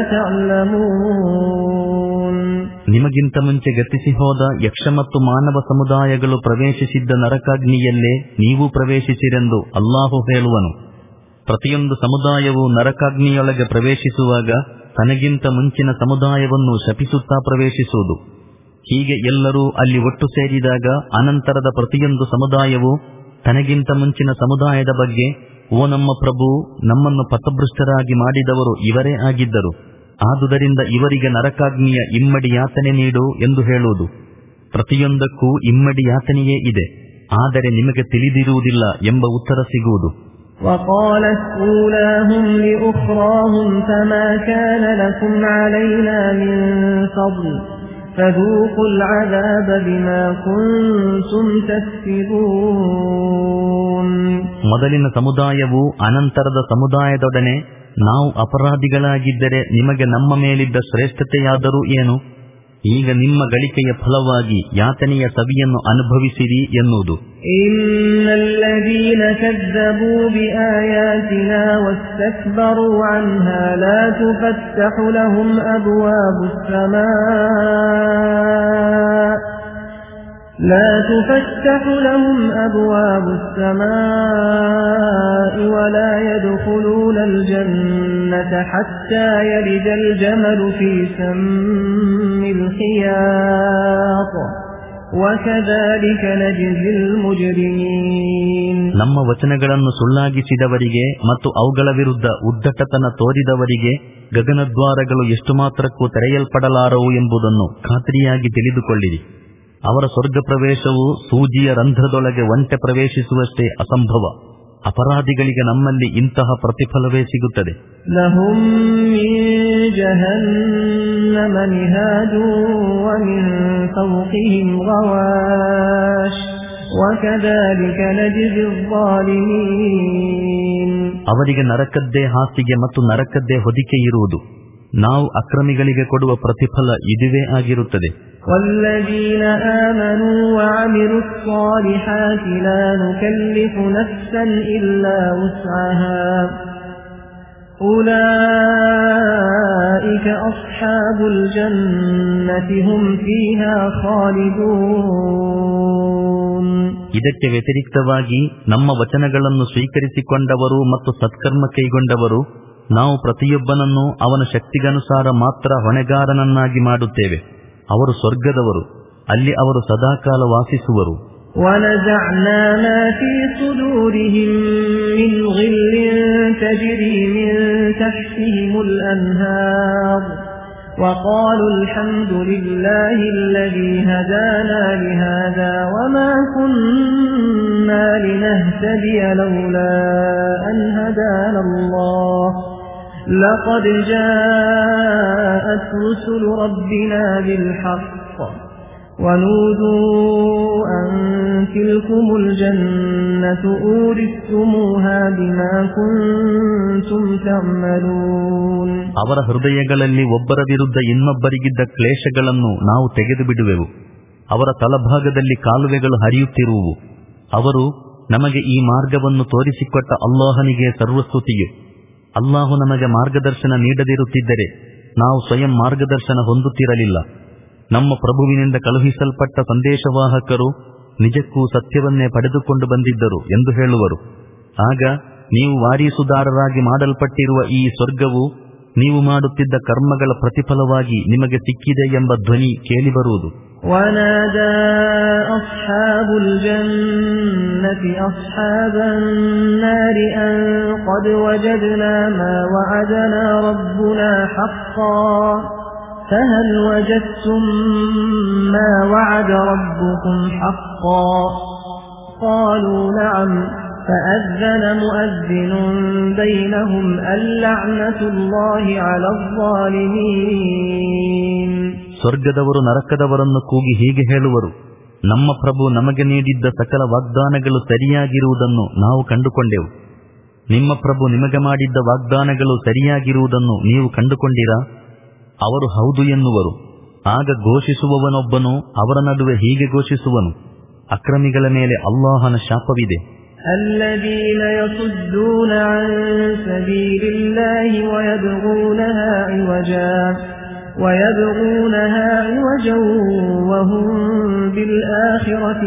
[SPEAKER 1] تعلمون.
[SPEAKER 2] ನಿಮಗಿಂತ ಮುಂಚೆ ಗತಿಸಿ ಹೋದ ಯಕ್ಷ ಮತ್ತು ಮಾನವ ಸಮುದಾಯಗಳು ಪ್ರವೇಶಿಸಿದ್ದ ನರಕಾಗ್ನಿಯಲ್ಲೇ ನೀವು ಪ್ರವೇಶಿಸಿರೆಂದು ಅಲ್ಲಾಹು ಹೇಳುವನು. ಪ್ರತಿಯೊಂದು ಸಮುದಾಯವು ನರಕಾಗ್ನಿಯೊಳಗೆ ಪ್ರವೇಶಿಸುವಾಗ ತನಗಿಂತ ಮುಂಚಿನ ಸಮುದಾಯವನ್ನು ಶಪಿಸುತ್ತಾ ಪ್ರವೇಶಿಸುವುದು. ಹೀಗೆ ಎಲ್ಲರೂ ಅಲ್ಲಿ ಒಟ್ಟು ಸೇರಿದಾಗ ಅನಂತರದ ಪ್ರತಿಯೊಂದು ಸಮುದಾಯವು ತನಗಿಂತ ಮುಂಚಿನ ಸಮುದಾಯದ ಬಗ್ಗೆ, ಓ ನಮ್ಮ ಪ್ರಭು, ನಮ್ಮನ್ನು ಪಥಭೃಷ್ಟರಾಗಿ ಮಾಡಿದವರು ಇವರೇ ಆಗಿದ್ದರು, ಆದುದರಿಂದ ಇವರಿಗೆ ನರಕಾಗ್ನಿಯ ಇಮ್ಮಡಿ ಯಾತನೆ ನೀಡು ಎಂದು ಹೇಳುವುದು. ಪ್ರತಿಯೊಂದಕ್ಕೂ ಇಮ್ಮಡಿ ಯಾತನೆಯೇ ಇದೆ, ಆದರೆ ನಿಮಗೆ ತಿಳಿದಿರುವುದಿಲ್ಲ ಎಂಬ ಉತ್ತರ ಸಿಗುವುದು.
[SPEAKER 1] وقالت أولاهم لأخراهم فما كان لكم علينا من فضل فذوقوا العذاب بما كنتم تكسبون.
[SPEAKER 2] ಮೊದಲಿನ ಸಮುದಾಯವು ಅನಂತರದ ಸಮುದಾಯದೊಡನೆ, ನಾವು ಅಪರಾಧಿಗಳಾಗಿದ್ದರೆ ನಿಮಗೆ ನಮ್ಮ ಮೇಲಿದ್ದ ಶ್ರೇಷ್ಠತೆಯಾದರೂ ಏನು, ಈಗ ನಿಮ್ಮ ಗಳಿಕೆಯ ಫಲವಾಗಿ ಯಾತನೆಯ ಸವಿಯನ್ನು ಅನುಭವಿಸಿರಿ ಎನ್ನುವುದು.
[SPEAKER 1] ಇನ್ನಲ್ಲದೀನ ಕದ್ದಬೂ ಬಿಆಯಾತಿನಾ ವಸ್ತಕ್ಬರೂ ಅನ್ಹಾ ಲಾ ತುಫತ್ತಹು ಲಹುಂ ಅಬ್ವಾಬುಸ್ ಸಮಾ لا تفتح لهم أبواب السماء ولا يدخلون الجنة حتى يلج الجمل في سم الخياط وكذلك نجزي المجرمين.
[SPEAKER 2] ನಮ್ಮ ವಚನಗಳನ್ನು ಸುಳ್ಳಾಗಿಸಿದವರಿಗೆ ಮತ್ತು ಅವುಗಳ ವಿರುದ್ಧ ಉದ್ದಟತನ ತೋರಿದವರಿಗೆ ಗಗನದ್ವಾರಗಳು ಎಷ್ಟು ಮಾತ್ರಕ್ಕೂ ತೆರೆಯಲ್ಪಡಲಾರವು ಎಂಬುದನ್ನು ಖಾತ್ರಿಯಾಗಿ ತಿಳಿದುಕೊಳ್ಳಿರಿ. ಅವರ ಸ್ವರ್ಗ ಪ್ರವೇಶವು ಸೂಜಿಯ ರಂಧ್ರದೊಳಗೆ ಒಂಟೆ ಪ್ರವೇಶಿಸುವಷ್ಟೇ ಅಸಂಭವ. ಅಪರಾಧಿಗಳಿಗೆ ನಮ್ಮಲ್ಲಿ ಇಂತಹ ಪ್ರತಿಫಲವೇ ಸಿಗುತ್ತದೆ.
[SPEAKER 1] ಲಹುಂ ಮಿನ್ ಜಹನ್ನಮ ಮಿಹಾದು ವ ಮಿನ್ ಫೌಕಿಹಿಂ ಗವಾಶ್ ವಕದಾಲಿಕ ನಜ್ಜಿ ಝಾಲಿಮೀನ್.
[SPEAKER 2] ಅವರಿಗೆ ನರಕದ್ದೇ ಹಾಸಿಗೆ ಮತ್ತು ನರಕದ್ದೇ ಹೊದಿಕೆ ಇರುವುದು. ನಾವು ಅಕ್ರಮಿಗಳಿಗೆ ಕೊಡುವ ಪ್ರತಿಫಲ ಇದುವೇ ಆಗಿರುತ್ತದೆ.
[SPEAKER 1] والذين آمنوا وعملوا الصالحات لا نكلف نفسا إلا وسعها أولئك أصحاب الجنة هم فيها خالدون.
[SPEAKER 2] ಇದಕ್ಕೆ ವ್ಯತಿರಿಕ್ತವಾಗಿ ನಮ್ಮ ವಚನಗಳನ್ನು ಸ್ವೀಕರಿಸಿಕೊಂಡವರು ಮತ್ತು ಸತ್ಕರ್ಮ ಕೈಗೊಂಡವರು ನಾವು ಪ್ರತಿಯೊಬ್ಬನನ್ನು ಅವನ ಶಕ್ತಿಗನುಸಾರ ಮಾತ್ರ ಹೊಣೆಗಾರನನ್ನಾಗಿ ಮಾಡುತ್ತೇವೆ. ಅವರು ಸ್ವರ್ಗದವರು, ಅಲ್ಲಿ ಅವರು ಸದಾಕಾಲ ವಾಸಿಸುವರು.
[SPEAKER 1] وَنَزَعْنَا مَا فِي صُدُورِهِم مِّنْ غِلٍّ تَجْرِي مِن تَحْتِهِمُ الْأَنْهَارُ وَقَالُوا الْحَمْدُ لِلَّهِ الَّذِي هَدَانَا لِهَذَا وَمَا كُنَّا لِنَهْتَدِيَ لَوْلَا أَنْ هَدَانَا اللَّهُ لقد جاءت رسل ربنا بالحق ونودوا أن تلكم الجنة أورثتموها بما كنتم تعملون.
[SPEAKER 2] ಅವರ ಹೃದಯಗಳಲ್ಲಿ ಒಬ್ಬರ ವಿರುದ್ಧ ಇನ್ನೊಬ್ಬರಿಗಿದ್ದ ಕ್ಲೇಶಗಳನ್ನು ನಾವು ತೆಗೆದು ಬಿಡುವೆವು. ಅವರ ತಲಭಾಗದಲ್ಲಿ ಕಾಲುವೆಗಳು ಹರಿಯುತ್ತಿರುವು. ಅವರು ನಮಗೆ ಈ ಮಾರ್ಗವನ್ನು ತೋರಿಸಿಕೊಟ್ಟ ಅಲ್ಲಾಹನಿಗೆ ಸರ್ವಸ್ತುತಿಯು. ಅಲ್ಲಾಹು ನಮಗೆ ಮಾರ್ಗದರ್ಶನ ನೀಡದಿರುತ್ತಿದ್ದರೆ ನಾವು ಸ್ವಯಂ ಮಾರ್ಗದರ್ಶನ ಹೊಂದುತ್ತಿರಲಿಲ್ಲ. ನಮ್ಮ ಪ್ರಭುವಿನಿಂದ ಕಳುಹಿಸಲ್ಪಟ್ಟ ಸಂದೇಶವಾಹಕರು ನಿಜಕ್ಕೂ ಸತ್ಯವನ್ನೇ ಪಡೆದುಕೊಂಡು ಬಂದಿದ್ದರು ಎಂದು ಹೇಳುವರು. ಆಗ ನೀವು ವಾರೀಸುದಾರರಾಗಿ ಮಾಡಲ್ಪಟ್ಟಿರುವ ಈ ಸ್ವರ್ಗವು ನೀವು ಮಾಡುತ್ತಿದ್ದ ಕರ್ಮಗಳ ಪ್ರತಿಫಲವಾಗಿ ನಿಮಗೆ ಸಿಕ್ಕಿದೆ ಎಂಬ ಧ್ವನಿ ಕೇಳಿಬರುವುದು.
[SPEAKER 1] وَنَادَى أَصْحَابُ الْجَنَّةِ أَصْحَابَ النَّارِ أَن قَدْ وَجَدْنَا مَا وَعَدَنَا رَبُّنَا حَقًّا فهل وجدتم ما وعد ربكم حقا قالوا نعم فأذن مؤذن بينهم اللعنة الله على الظالمين.
[SPEAKER 2] ಸ್ವರ್ಗದವರು ನರಕದವರನ್ನು ಕೂಗಿ ಹೀಗೆ ಹೇಳುವರು, ನಮ್ಮ ಪ್ರಭು ನಮಗೆ ನೀಡಿದ್ದ ಸಕಲ ವಾಗ್ದಾನಗಳು ಸರಿಯಾಗಿರುವುದನ್ನು ನಾವು ಕಂಡುಕೊಂಡೆವು. ನಿಮ್ಮ ಪ್ರಭು ನಿಮಗೆ ಮಾಡಿದ್ದ ವಾಗ್ದಾನಗಳು ಸರಿಯಾಗಿರುವುದನ್ನು ನೀವು ಕಂಡುಕೊಂಡಿರಾ? ಅವರು ಹೌದು ಎನ್ನುವರು. ಆಗ ಘೋಷಿಸುವವನೊಬ್ಬನು ಅವರ ನಡುವೆ ಹೀಗೆ ಘೋಷಿಸುವನು, ಅಕ್ರಮಿಗಳ ಮೇಲೆ ಅಲ್ಲಾಹನ ಶಾಪವಿದೆ.
[SPEAKER 1] الذين يصدون عن سبيل الله ويبغونها عوجا ويبغونها عوجا وهم بالآخرة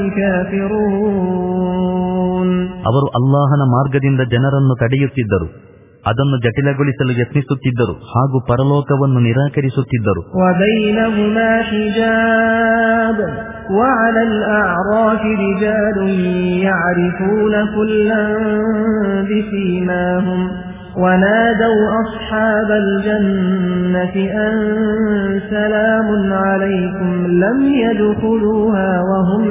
[SPEAKER 1] كافرون. ಅವರು ಅಲ್ಲಾಹನ ಮಾರ್ಗದಿಂದ ಜನರನ್ನು ತಡೆಯುತ್ತಿದ್ದರು, ಅದನ್ನು ಜಟಿಲಗೊಳಿಸಲು ಯತ್ನಿಸುತ್ತಿದ್ದರು ಹಾಗೂ ಪರಲೋಕವನ್ನು ನಿರಾಕರಿಸುತ್ತಿದ್ದರು. وبينهما حجاب وعلى الأعراف رجال يعرفون كلا بسيماهم ونادوا أصحاب الجنة أن سلام عليكم لم يدخلوها وهم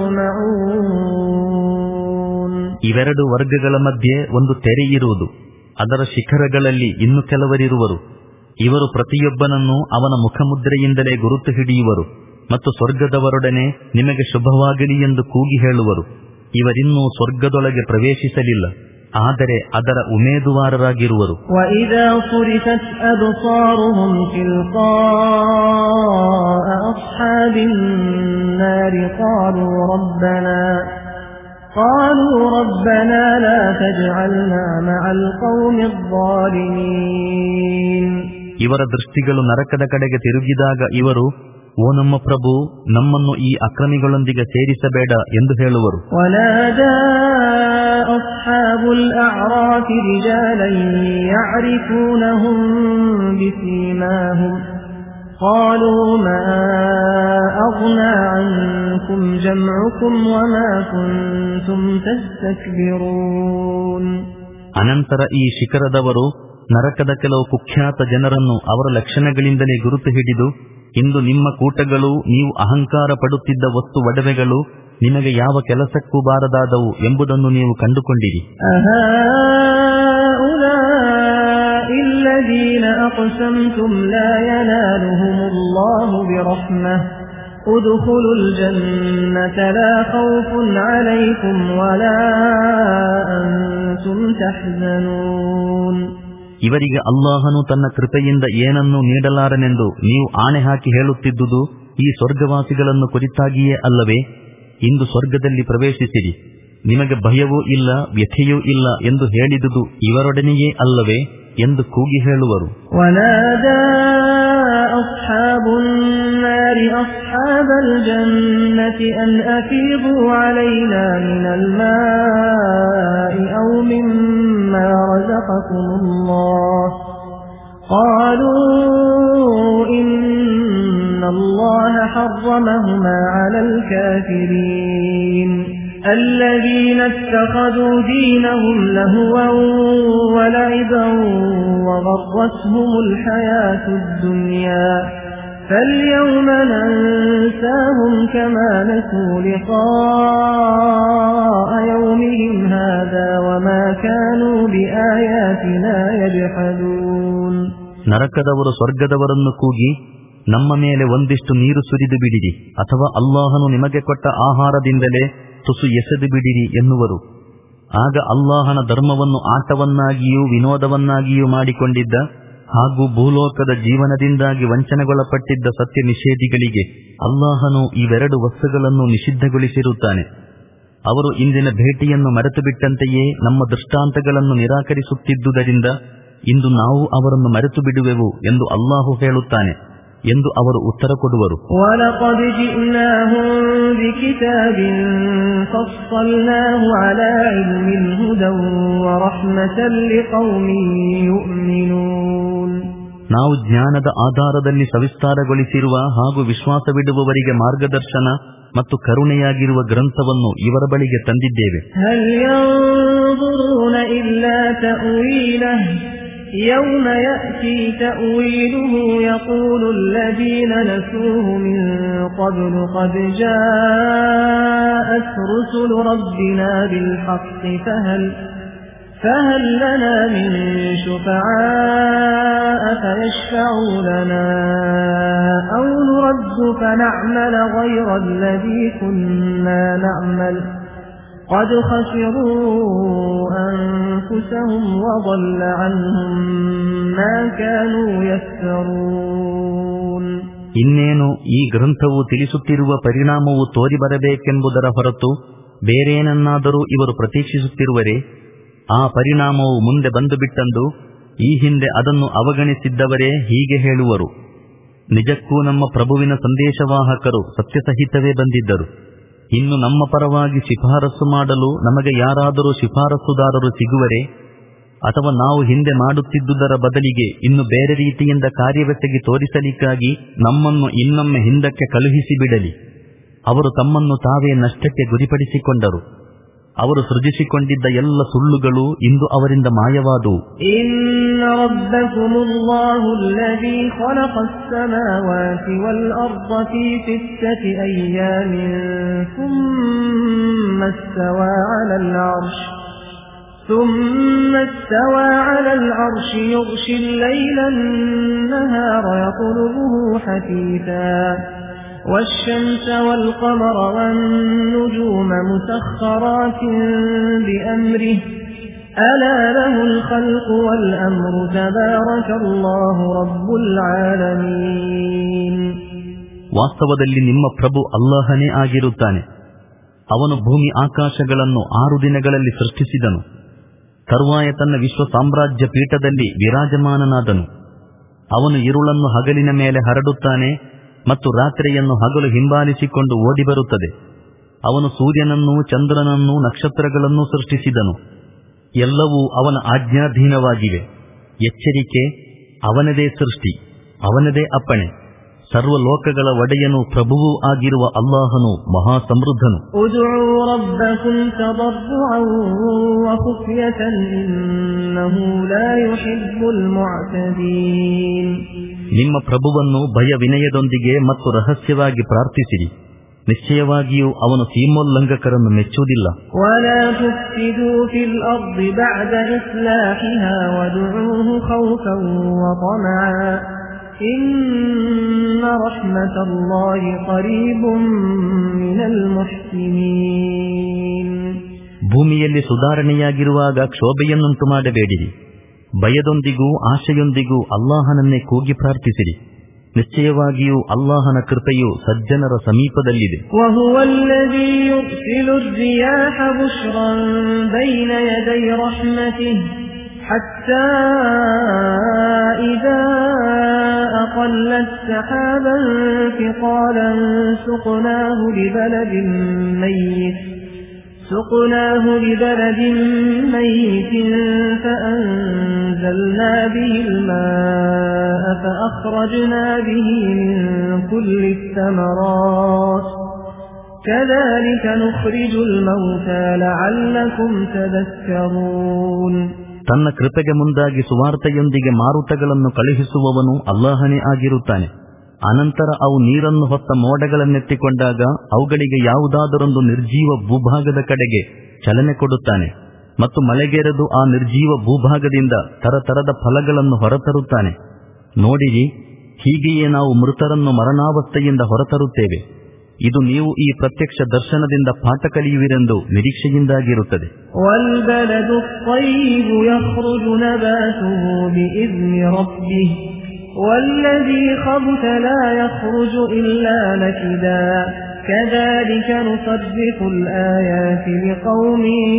[SPEAKER 1] يطمعون.
[SPEAKER 2] ಇವೆರಡು ವರ್ಗಗಳ ಮಧ್ಯೆ ಒಂದು ತೆರೆಯಿರುವುದು, ಅದರ ಶಿಖರಗಳಲ್ಲಿ ಇನ್ನು ಕೆಲವರಿರುವರು. ಇವರು ಪ್ರತಿಯೊಬ್ಬನನ್ನು ಅವನ ಮುಖಮುದ್ರೆಯಿಂದಲೇ ಗುರುತು ಹಿಡಿಯುವರು ಮತ್ತು ಸ್ವರ್ಗದವರೊಡನೆ ನಿಮಗೆ ಶುಭವಾಗಲಿ ಎಂದು ಕೂಗಿ ಹೇಳುವರು. ಇವರಿನ್ನೂ ಸ್ವರ್ಗದೊಳಗೆ ಪ್ರವೇಶಿಸಲಿಲ್ಲ, ಆದರೆ ಅದರ ಉಮೇದುವಾರರಾಗಿರುವರು.
[SPEAKER 1] وَإِذَا صُرِفَتْ أَبْصَارُهُمْ تِلْقَاءَ أَصْحَابِ النَّارِ قَالُوا رَبَّنَا قالوا ربنا لا تجعلنا مع القوم الظالمين.
[SPEAKER 2] ಇವರ ದೃಷ್ಟಿಗಳು ನರಕದ ಕಡೆಗೆ ತಿರುಗಿದಾಗ ಇವರು, ಓ ನಮ್ಮ ಪ್ರಭು, ನಮ್ಮನ್ನು ಈ ಅಕ್ರಮಿಗಳೊಂದಿಗೆ ಸೇರಿಸಬೇಡ ಎಂದು ಹೇಳುವರು.
[SPEAKER 1] ونادى أصحاب الأعراف رجالا يعرفونهم بسيماهم قالوا ما أغنى عنكم جمعكم وما كنتم تستكبرون.
[SPEAKER 2] ಅನಂತರ ಈ ಶಿಖರದವರು ನರಕದ ಕೆಲವು ಕುಖ್ಯಾತ ಜನರನ್ನು ಅವರ ಲಕ್ಷಣಗಳಿಂದಲೇ ಗುರುತು ಹಿಡಿದು, ಇಂದು ನಿಮ್ಮ ಕೂಟಗಳು, ನೀವು ಅಹಂಕಾರ ಪಡುತ್ತಿದ್ದ ವಸ್ತು ಒಡವೆಗಳು ನಿಮಗೆ ಯಾವ ಕೆಲಸಕ್ಕೂ ಬಾರದಾದವು ಎಂಬುದನ್ನು ನೀವು ಕಂಡುಕೊಂಡಿರಿ.
[SPEAKER 1] الذين أقسمتم لا ينالهم الله برحمة ادخلوا الجنة لا خوف عليكم ولا أنتم تحزنون.
[SPEAKER 2] ಇವರಿಗೆ ಅಲ್ಲಾಹನು ತನ್ನ ಕೃಪೆಯಿಂದ ಏನನ್ನೂ ನೀಡಲಾರನೆಂದು ನೀವು ಆಣೆ ಹಾಕಿ ಹೇಳುತ್ತಿದ್ದುದು ಈ ಸ್ವರ್ಗವಾಸಿಗಳನ್ನು ಕುರಿತಾಗಿಯೇ ಅಲ್ಲವೇ? ಇಂದು ಸ್ವರ್ಗದಲ್ಲಿ ಪ್ರವೇಶಿಸಿರಿ, ನಿಮಗೆ ಭಯವೂ ಇಲ್ಲ ವ್ಯಥೆಯೂ ಇಲ್ಲ ಎಂದು ಹೇಳಿದುದು ಇವರೊಡನೆಯೇ ಅಲ್ಲವೇ ಎಂದು ಕೂಗಿ ಹೇಳುವರು.
[SPEAKER 1] وَنَادَى أَصْحَابُ النَّارِ أَصْحَابَ الْجَنَّةِ أَنْ أَفِيضُوا عَلَيْنَا مِنَ الْمَاءِ أَوْ مِمَّا رَزَقَكُمُ اللَّهُ قَالُوا إِنَّ اللَّهَ حَرَّمَهُمَا عَلَى الْكَافِرِينَ الذين اتخذوا دينهم لهوا ولعبا وغرتهم الحياة الدنيا فاليوم ننساهم كما نسوا لقاء يومهم هذا وما كانوا بآياتنا يجحدون.
[SPEAKER 2] ನರಕದವರು ಸ್ವರ್ಗದವರನ್ನು ಕೂಗಿ, ನಮ್ಮ ಮೇಲೆ ಒಂದಿಷ್ಟು ನೀರು ಸುರಿದು ಬಿಡಿರಿ, ಅಥವಾ ಅಲ್ಲಾಹನು ನಿಮಗೆ ಕೊಟ್ಟ ಆಹಾರದಿಂದಲೇ ತುಸು ಎಸೆದು ಬಿಡಿರಿ ಎನ್ನುವರು. ಆಗ ಅಲ್ಲಾಹನ ಧರ್ಮವನ್ನು ಆಟವನ್ನಾಗಿಯೂ ವಿನೋದವನ್ನಾಗಿಯೂ ಮಾಡಿಕೊಂಡಿದ್ದ ಹಾಗೂ ಭೂಲೋಕದ ಜೀವನದಿಂದಾಗಿ ವಂಚನೆಗೊಳಪಟ್ಟಿದ್ದ ಸತ್ಯ ನಿಷೇಧಿಗಳಿಗೆ ಅಲ್ಲಾಹನು ಇವೆರಡು ವಸ್ತುಗಳನ್ನು ನಿಷಿದ್ಧಗೊಳಿಸಿರುತ್ತಾನೆ. ಅವರು ಇಂದಿನ ಭೇಟಿಯನ್ನು ಮರೆತು ಬಿಟ್ಟಂತೆಯೇ ನಮ್ಮ ದೃಷ್ಟಾಂತಗಳನ್ನು ನಿರಾಕರಿಸುತ್ತಿದ್ದುದರಿಂದ ಇಂದು ನಾವು ಅವರನ್ನು ಮರೆತು ಬಿಡುವೆವು ಎಂದು ಅಲ್ಲಾಹು ಹೇಳುತ್ತಾನೆ ಎಂದು ಅವರು ಉತ್ತರ ಕೊಡುವರು.
[SPEAKER 1] وَلَقَدْ جِئْنَاهُمْ بِكِتَابٍ فَصَّلْنَاهُ عَلَى عِلْمٍ هُدًى وَرَحْمَةً لِقَوْمٍ يُؤْمِنُونَ.
[SPEAKER 2] ನಾವು ಜ್ಞಾನದ ಆಧಾರದಲ್ಲಿ ಸವಿಸ್ತಾರಗೊಳಿಸಿರುವ ಹಾಗೂ ವಿಶ್ವಾಸವಿಡುವವರಿಗೆ ಮಾರ್ಗದರ್ಶನ ಮತ್ತು ಕರುಣೆಯಾಗಿರುವ ಗ್ರಂಥವನ್ನು ಇವರ ಬಳಿಗೆ ತಂದಿದ್ದೇವೆ.
[SPEAKER 1] هَلْ يَنظُرُونَ إِلَّا تَأْوِيلَهُ يوم يأتي تأويله يقول الذين نسوه من قبل قد جاءت رسل ربنا بالحق فهل فهل لنا من شفعاء فيشفعوا لنا أو نرد فنعمل غير الذي كنا نعمل قد خسروا أنفسهم وضل عنهم ما كانوا يفترون.
[SPEAKER 2] ಇನ್ನೇನು ಈ ಗ್ರಂಥವು ತಿಳಿಸುತ್ತಿರುವ ಪರಿಣಾಮವು ತೋರಿಬರಬೇಕೆಂಬುದರ ಹೊರತು ಬೇರೇನನ್ನಾದರೂ ಇವರು ಪ್ರತೀಕ್ಷಿಸುತ್ತಿರುವರೇ? ಆ ಪರಿಣಾಮವು ಮುಂದೆ ಬಂದು ಬಿಟ್ಟಂದು ಈ ಹಿಂದೆ ಅದನ್ನು ಅವಗಣಿಸಿದ್ದವರೇ ಹೀಗೆ ಹೇಳುವರು, ನಿಜಕ್ಕೂ ನಮ್ಮ ಪ್ರಭುವಿನ ಸಂದೇಶವಾಹಕರು ಸತ್ಯಸಹಿತವೇ ಬಂದಿದ್ದರು. ಇನ್ನು ನಮ್ಮ ಪರವಾಗಿ ಶಿಫಾರಸು ಮಾಡಲು ನಮಗೆ ಯಾರಾದರೂ ಶಿಫಾರಸುದಾರರು ಸಿಗುವರೇ? ಅಥವಾ ನಾವು ಹಿಂದೆ ಮಾಡುತ್ತಿದ್ದುದರ ಬದಲಿಗೆ ಇನ್ನು ಬೇರೆ ರೀತಿಯಿಂದ ಕಾರ್ಯವೆಸಗಿ ತೋರಿಸಲಿಕ್ಕಾಗಿ ನಮ್ಮನ್ನು ಇನ್ನೊಮ್ಮೆ ಹಿಂದಕ್ಕೆ ಕಳುಹಿಸಿಬಿಡಲಿ. ಅವರು ತಮ್ಮನ್ನು ತಾವೇ ನಷ್ಟಕ್ಕೆ ಗುರಿಪಡಿಸಿಕೊಂಡರು. ಅವರು ಸೃಜಿಸಿಕೊಂಡಿದ್ದ ಎಲ್ಲ ಸುಳ್ಳುಗಳು ಇಂದು ಅವರಿಂದ ಮಾಯವಾದವು.
[SPEAKER 1] ಇನ್ನ ರಬ್ಬಕುಮುಲ್ಲಾಹು ಅಲ್ಲಜೀ ಖಲಖಸ್ ಸಮಾವಾತಿ ವಲ್ ಅರ್ದ ಫೀ ಸಿತ್ತತಿ ಅಯ್ಯಾಮಿನ್ ಥುಮ್ಮ ಇಸ್ತವಾ ಅಲಲ್ ಅರ್ಶ್ ثم استوى على العرش يغشي الليل النهار يطلبه حثيثا والشمس والقمر والنجوم مسخرات بأمره ألا له الخلق والأمر تبارك الله رب العالمين.
[SPEAKER 2] ವಾಸ್ತವದಲ್ಲಿ ನಿಮ್ಮ ಪ್ರಭು ಅಲ್ಲಾಹನೇ ಆಗಿರುತ್ತಾನೆ. ಅವನು ಭೂಮಿ ಆಕಾಶಗಳನ್ನು ಆರು ದಿನಗಳಲ್ಲಿ ಸೃಷ್ಟಿಸಿದನು. ತರುವಾಯ ತನ್ನ ವಿಶ್ವ ಸಾಮ್ರಾಜ್ಯ ಪೀಠದಲ್ಲಿ ವಿರಾಜಮಾನನಾದನು. ಅವನು ಇರುಳನ್ನು ಹಗಲಿನ ಮೇಲೆ ಹರಡುತ್ತಾನೆ ಮತ್ತು ರಾತ್ರಿಯನ್ನು ಹಗಲು ಹಿಂಬಾಲಿಸಿಕೊಂಡು ಓಡಿ ಬರುತ್ತದೆ. ಅವನು ಸೂರ್ಯನನ್ನೂ ಚಂದ್ರನನ್ನೂ ನಕ್ಷತ್ರಗಳನ್ನೂ ಸೃಷ್ಟಿಸಿದನು. ಎಲ್ಲವೂ ಅವನ ಆಜ್ಞಾಧೀನವಾಗಿವೆ. ಎಚ್ಚರಿಕೆ, ಅವನದೇ ಸೃಷ್ಟಿ, ಅವನದೇ ಅಪ್ಪಣೆ. ಸರ್ವಲೋಕಗಳ ಒಡೆಯನು ಪ್ರಭುವೂ ಆಗಿರುವ ಅಲ್ಲಾಹನು ಮಹಾ ಸಮೃದ್ಧನು. ನಿಮ್ಮ ಪ್ರಭುವನ್ನು ಭಯ ವಿನಯದೊಂದಿಗೆ ಮತ್ತು ರಹಸ್ಯವಾಗಿ ಪ್ರಾರ್ಥಿಸಿರಿ. ನಿಶ್ಚಯವಾಗಿಯೂ ಅವನು ಸೀಮೋಲ್ಲಂಘಕರನ್ನು ಮೆಚ್ಚುವುದಿಲ್ಲ.
[SPEAKER 1] إن رحمة الله قريب من المحسنين.
[SPEAKER 2] ಭೂಮಿಯಲ್ಲಿ ಸುಧಾರಣೆಯಾಗಿರುವಾಗ ಕ್ಷೋಭೆಯನ್ನುಂಟು ಮಾಡಬೇಡಿರಿ. ಭಯದೊಂದಿಗೂ ಆಶೆಯೊಂದಿಗೂ ಅಲ್ಲಾಹನನ್ನೇ ಕೂಗಿ ಪ್ರಾರ್ಥಿಸಿರಿ. ನಿಶ್ಚಯವಾಗಿಯೂ ಅಲ್ಲಾಹನ ಕೃಪೆಯು ಸಜ್ಜನರ ಸಮೀಪದಲ್ಲಿದೆ.
[SPEAKER 1] وهو الذي يرسل الرياح بشرا بين يدي رحمته حتى إذا أقلت سحابا ثقالا سقناه لبلد ميت سقناه لبلد ميت فأنزلنا به الماء فأخرجنا به من كل الثمرات كذلك نخرج الموتى لعلكم تذكرون.
[SPEAKER 2] ತನ್ನ ಕೃಪೆಗೆ ಮುಂದಾಗಿ ಸುವಾರ್ತೆಯೊಂದಿಗೆ ಮಾರುತಗಳನ್ನು ಕಳುಹಿಸುವವನು ಅಲ್ಲಾಹನೇ ಆಗಿರುತ್ತಾನೆ. ಅನಂತರ ಅವು ನೀರನ್ನು ಹೊತ್ತ ಮೋಡಗಳನ್ನೆತ್ತಿಕೊಂಡಾಗ ಅವುಗಳಿಗೆ ಯಾವುದಾದರೊಂದು ನಿರ್ಜೀವ ಭೂಭಾಗದ ಕಡೆಗೆ ಚಲನೆ ಕೊಡುತ್ತಾನೆ ಮತ್ತು ಮಳೆಗೆರೆದು ಆ ನಿರ್ಜೀವ ಭೂಭಾಗದಿಂದ ತರತರದ ಫಲಗಳನ್ನು ಹೊರತರುತ್ತಾನೆ. ನೋಡಿರಿ, ಹೀಗೆಯೇ ನಾವು ಮೃತರನ್ನು ಮರಣಾವಸ್ಥೆಯಿಂದ ಹೊರತರುತ್ತೇವೆ. ಇದು ನೀವು ಈ ಪ್ರತ್ಯಕ್ಷ ದರ್ಶನದಿಂದ ಪಾಠ ಕಲಿಯುವಿರೆಂದು ನಿರೀಕ್ಷೆಯಿಂದಾಗಿರುತ್ತದೆ.
[SPEAKER 1] والذي خبث لا يخرج إلا نكدا كذلك نصرف الآيات لقوم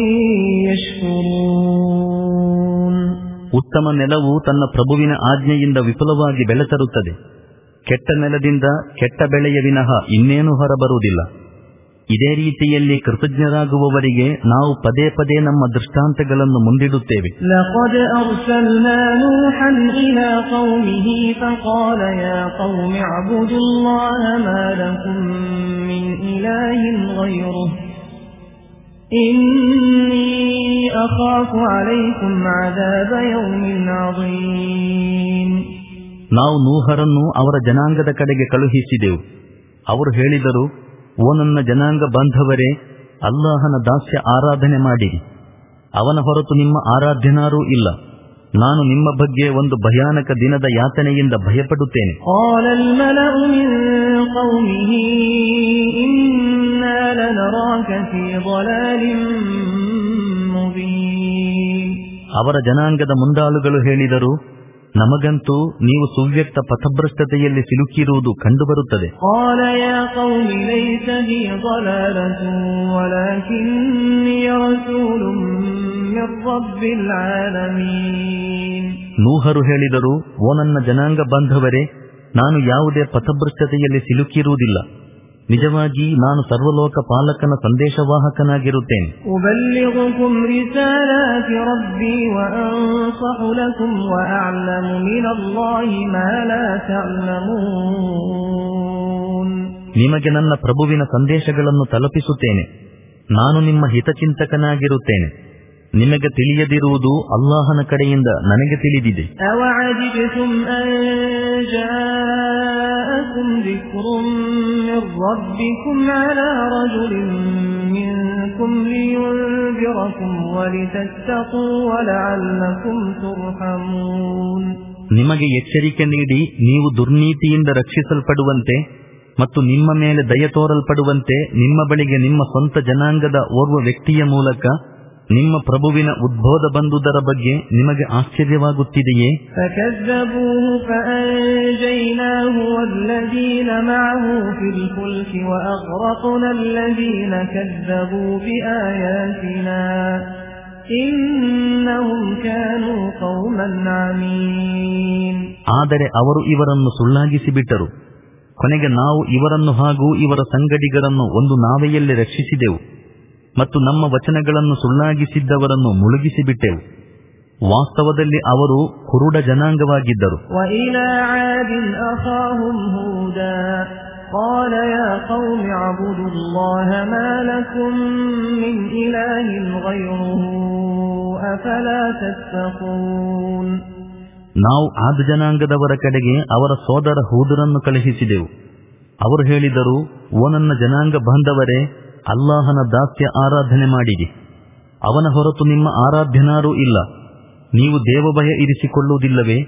[SPEAKER 1] يشكرون.
[SPEAKER 2] ಉತ್ತಮ ನೆಲವು ತನ್ನ ಪ್ರಭುವಿನ ಆಜ್ಞೆಯಿಂದ ವಿಪುಲವಾಗಿ ಬೆಳೆ ತರುತ್ತದೆ. ಕೆಟ್ಟ ನೆಲದಿಂದ ಕೆಟ್ಟ ಬೆಳೆಯ ವಿನಃ ಇನ್ನೇನು ಹೊರಬರುವುದಿಲ್ಲ. ಇದೇ ರೀತಿಯಲ್ಲಿ ಕೃತಜ್ಞರಾಗುವವರಿಗೆ ನಾವು ಪದೇ ಪದೇ ನಮ್ಮ ದೃಷ್ಟಾಂತಗಳನ್ನು ಮುಂದಿಡುತ್ತೇವೆ.
[SPEAKER 1] ಲಕದ್ ಅರ್ಸಲ್ನಾ ನೂಹನ್ ಇಲಾ ಕೌಮಿಹಿ ಫಕಾಲ ಯಾ ಕೌಮಿ ಅಬ್ದುಲ್ಲಾಹ ಮಾ ಲಕುಂ ಮಿನ್ ಇಲಾಹಿನ್ ಗೈರುಹು إني أخاف عليكم عذاب يوم عظيم.
[SPEAKER 2] ನಾವು ನೂಹರನ್ನು ಅವರ ಜನಾಂಗದ ಕಡೆಗೆ ಕಳುಹಿಸಿದೆವು. ಅವರು ಹೇಳಿದರು, ಓ ನನ್ನ ಜನಾಂಗ ಬಾಂಧವರೇ, ಅಲ್ಲಾಹನ ದಾಸ್ಯ ಆರಾಧನೆ ಮಾಡಿರಿ. ಅವನ ಹೊರತು ನಿಮ್ಮ ಆರಾಧ್ಯನಾರೂ ಇಲ್ಲ. ನಾನು ನಿಮ್ಮ ಬಗ್ಗೆ ಒಂದು ಭಯಾನಕ ದಿನದ ಯಾತನೆಯಿಂದ ಭಯಪಡುತ್ತೇನೆ. ಅವರ ಜನಾಂಗದ ಮುಂದಾಳುಗಳು ಹೇಳಿದರು, ನಮಗಂತೂ ನೀವು ಸುವ್ಯಕ್ತ ಪಥಭ್ರಷ್ಟತೆಯಲ್ಲಿ ಸಿಲುಕಿರುವುದು ಕಂಡುಬರುತ್ತದೆ. ನೂಹರು ಹೇಳಿದರು, ಓ ನನ್ನ ಜನಾಂಗ ಬಾಂಧವರೇ, ನಾನು ಯಾವುದೇ ಪಥಭ್ರಷ್ಟತೆಯಲ್ಲಿ ಸಿಲುಕಿರುವುದಿಲ್ಲ. ನಿಜವಾಗಿ ನಾನು ಸರ್ವಲೋಕ ಪಾಲಕನ ಸಂದೇಶವಾಹಕನಾಗಿರುತ್ತೇನೆ. ನಿಮಗೆ ನನ್ನ ಪ್ರಭುವಿನ ಸಂದೇಶಗಳನ್ನು ತಲುಪಿಸುತ್ತೇನೆ. ನಾನು ನಿಮ್ಮ ಹಿತಚಿಂತಕನಾಗಿರುತ್ತೇನೆ. ನಿಮಗೆ ತಿಳಿಯದಿರುವುದು ಅಲ್ಲಾಹನ ಕಡೆಯಿಂದ ನನಗೆ ತಿಳಿದಿದೆ. ನಿಮಗೆ ಎಚ್ಚರಿಕೆ ನೀಡಿ ನೀವು ದುರ್ನೀತಿಯಿಂದ ರಕ್ಷಿಸಲ್ಪಡುವಂತೆ ಮತ್ತು ನಿಮ್ಮ ಮೇಲೆ ದಯ ತೋರಲ್ಪಡುವಂತೆ ನಿಮ್ಮ ಬಳಿಗೆ ನಿಮ್ಮ ಸ್ವಂತ ಜನಾಂಗದ ಓರ್ವ ವ್ಯಕ್ತಿಯ ಮೂಲಕ ನಿಮ್ಮ ಪ್ರಭುವಿನ ಉದ್ಬೋಧ ಬಂದುದರ ಬಗ್ಗೆ ನಿಮಗೆ ಆಶ್ಚರ್ಯವಾಗುತ್ತಿದೆಯೇ? ಆದರೆ ಅವರು ಇವರನ್ನು ಸುಳ್ಳಾಗಿಸಿಬಿಟ್ಟರು. ಕೊನೆಗೆ ನಾವು ಇವರನ್ನು ಹಾಗೂ ಇವರ ಸಂಗಡಿಗರನ್ನು ಒಂದು ನಾವೆಯಲ್ಲಿ ರಕ್ಷಿಸಿದೆವು ಮತ್ತು ನಮ್ಮ ವಚನಗಳನ್ನು ಸುಳ್ಳಾಗಿಸಿದ್ದವರನ್ನು ಮುಳುಗಿಸಿಬಿಟ್ಟೆವು. ವಾಸ್ತವದಲ್ಲಿ ಅವರು ಕುರುಡ ಜನಾಂಗವಾಗಿದ್ದರು. ನಾವು ಆದ್ ಜನಾಂಗದವರ ಕಡೆಗೆ ಅವರ ಸೋದರ ಹೂದರನ್ನು ಕಳುಹಿಸಿದೆವು. ಅವರು ಹೇಳಿದರು, ಓ ನನ್ನ ಜನಾಂಗ ಬಾಂಧವರೇ, ಅಲ್ಲಾಹನ ದಾಸ್ಯ ಆರಾಧನೆ ಮಾಡಿರಿ. ಅವನ ಹೊರತು ನಿಮ್ಮ ಆರಾಧ್ಯನಾರೂ ಇಲ್ಲ. ನೀವು ದೇವಭಯ ಇರಿಸಿಕೊಳ್ಳುವುದಿಲ್ಲವೇ?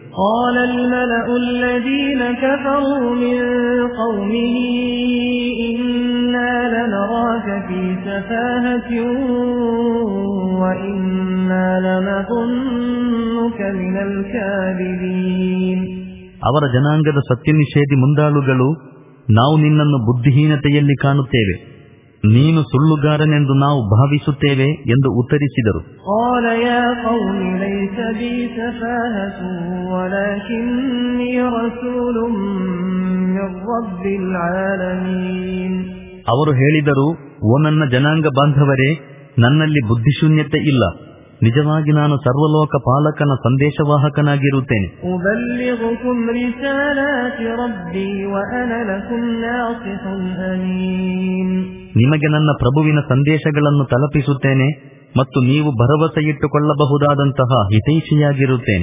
[SPEAKER 2] ಅವರ ಜನಾಂಗದ ಸತ್ಯನಿಷೇಧಿ ಮುಂದಾಳುಗಳು, ನಾವು ನಿನ್ನನ್ನು ಬುದ್ಧಿಹೀನತೆಯಲ್ಲಿ ಕಾಣುತ್ತೇವೆ, ನೀನು ಸುಳ್ಳುಗಾರನೆಂದು ನಾವು ಭಾವಿಸುತ್ತೇವೆ ಎಂದು ಉತ್ತರಿಸಿದರು. ಅವರು ಹೇಳಿದರು, ಓ ನನ್ನ ಜನಾಂಗ ಬಾಂಧವರೇ, ನನ್ನಲ್ಲಿ ಬುದ್ಧಿಶೂನ್ಯತೆ ಇಲ್ಲ. ನಿಜವಾಗಿ ನಾನು ಸರ್ವಲೋಕ ಪಾಲಕನ ಸಂದೇಶವಾಹಕನಾಗಿರುತ್ತೇನೆ. ನಿಮಗೆ ನನ್ನ ಪ್ರಭುವಿನ ಸಂದೇಶಗಳನ್ನು ತಲುಪಿಸುತ್ತೇನೆ ಮತ್ತು ನೀವು ಭರವಸೆ ಇಟ್ಟುಕೊಳ್ಳಬಹುದಾದಂತಹ ಹಿತೈಷಿಯಾಗಿರುತ್ತೇನೆ.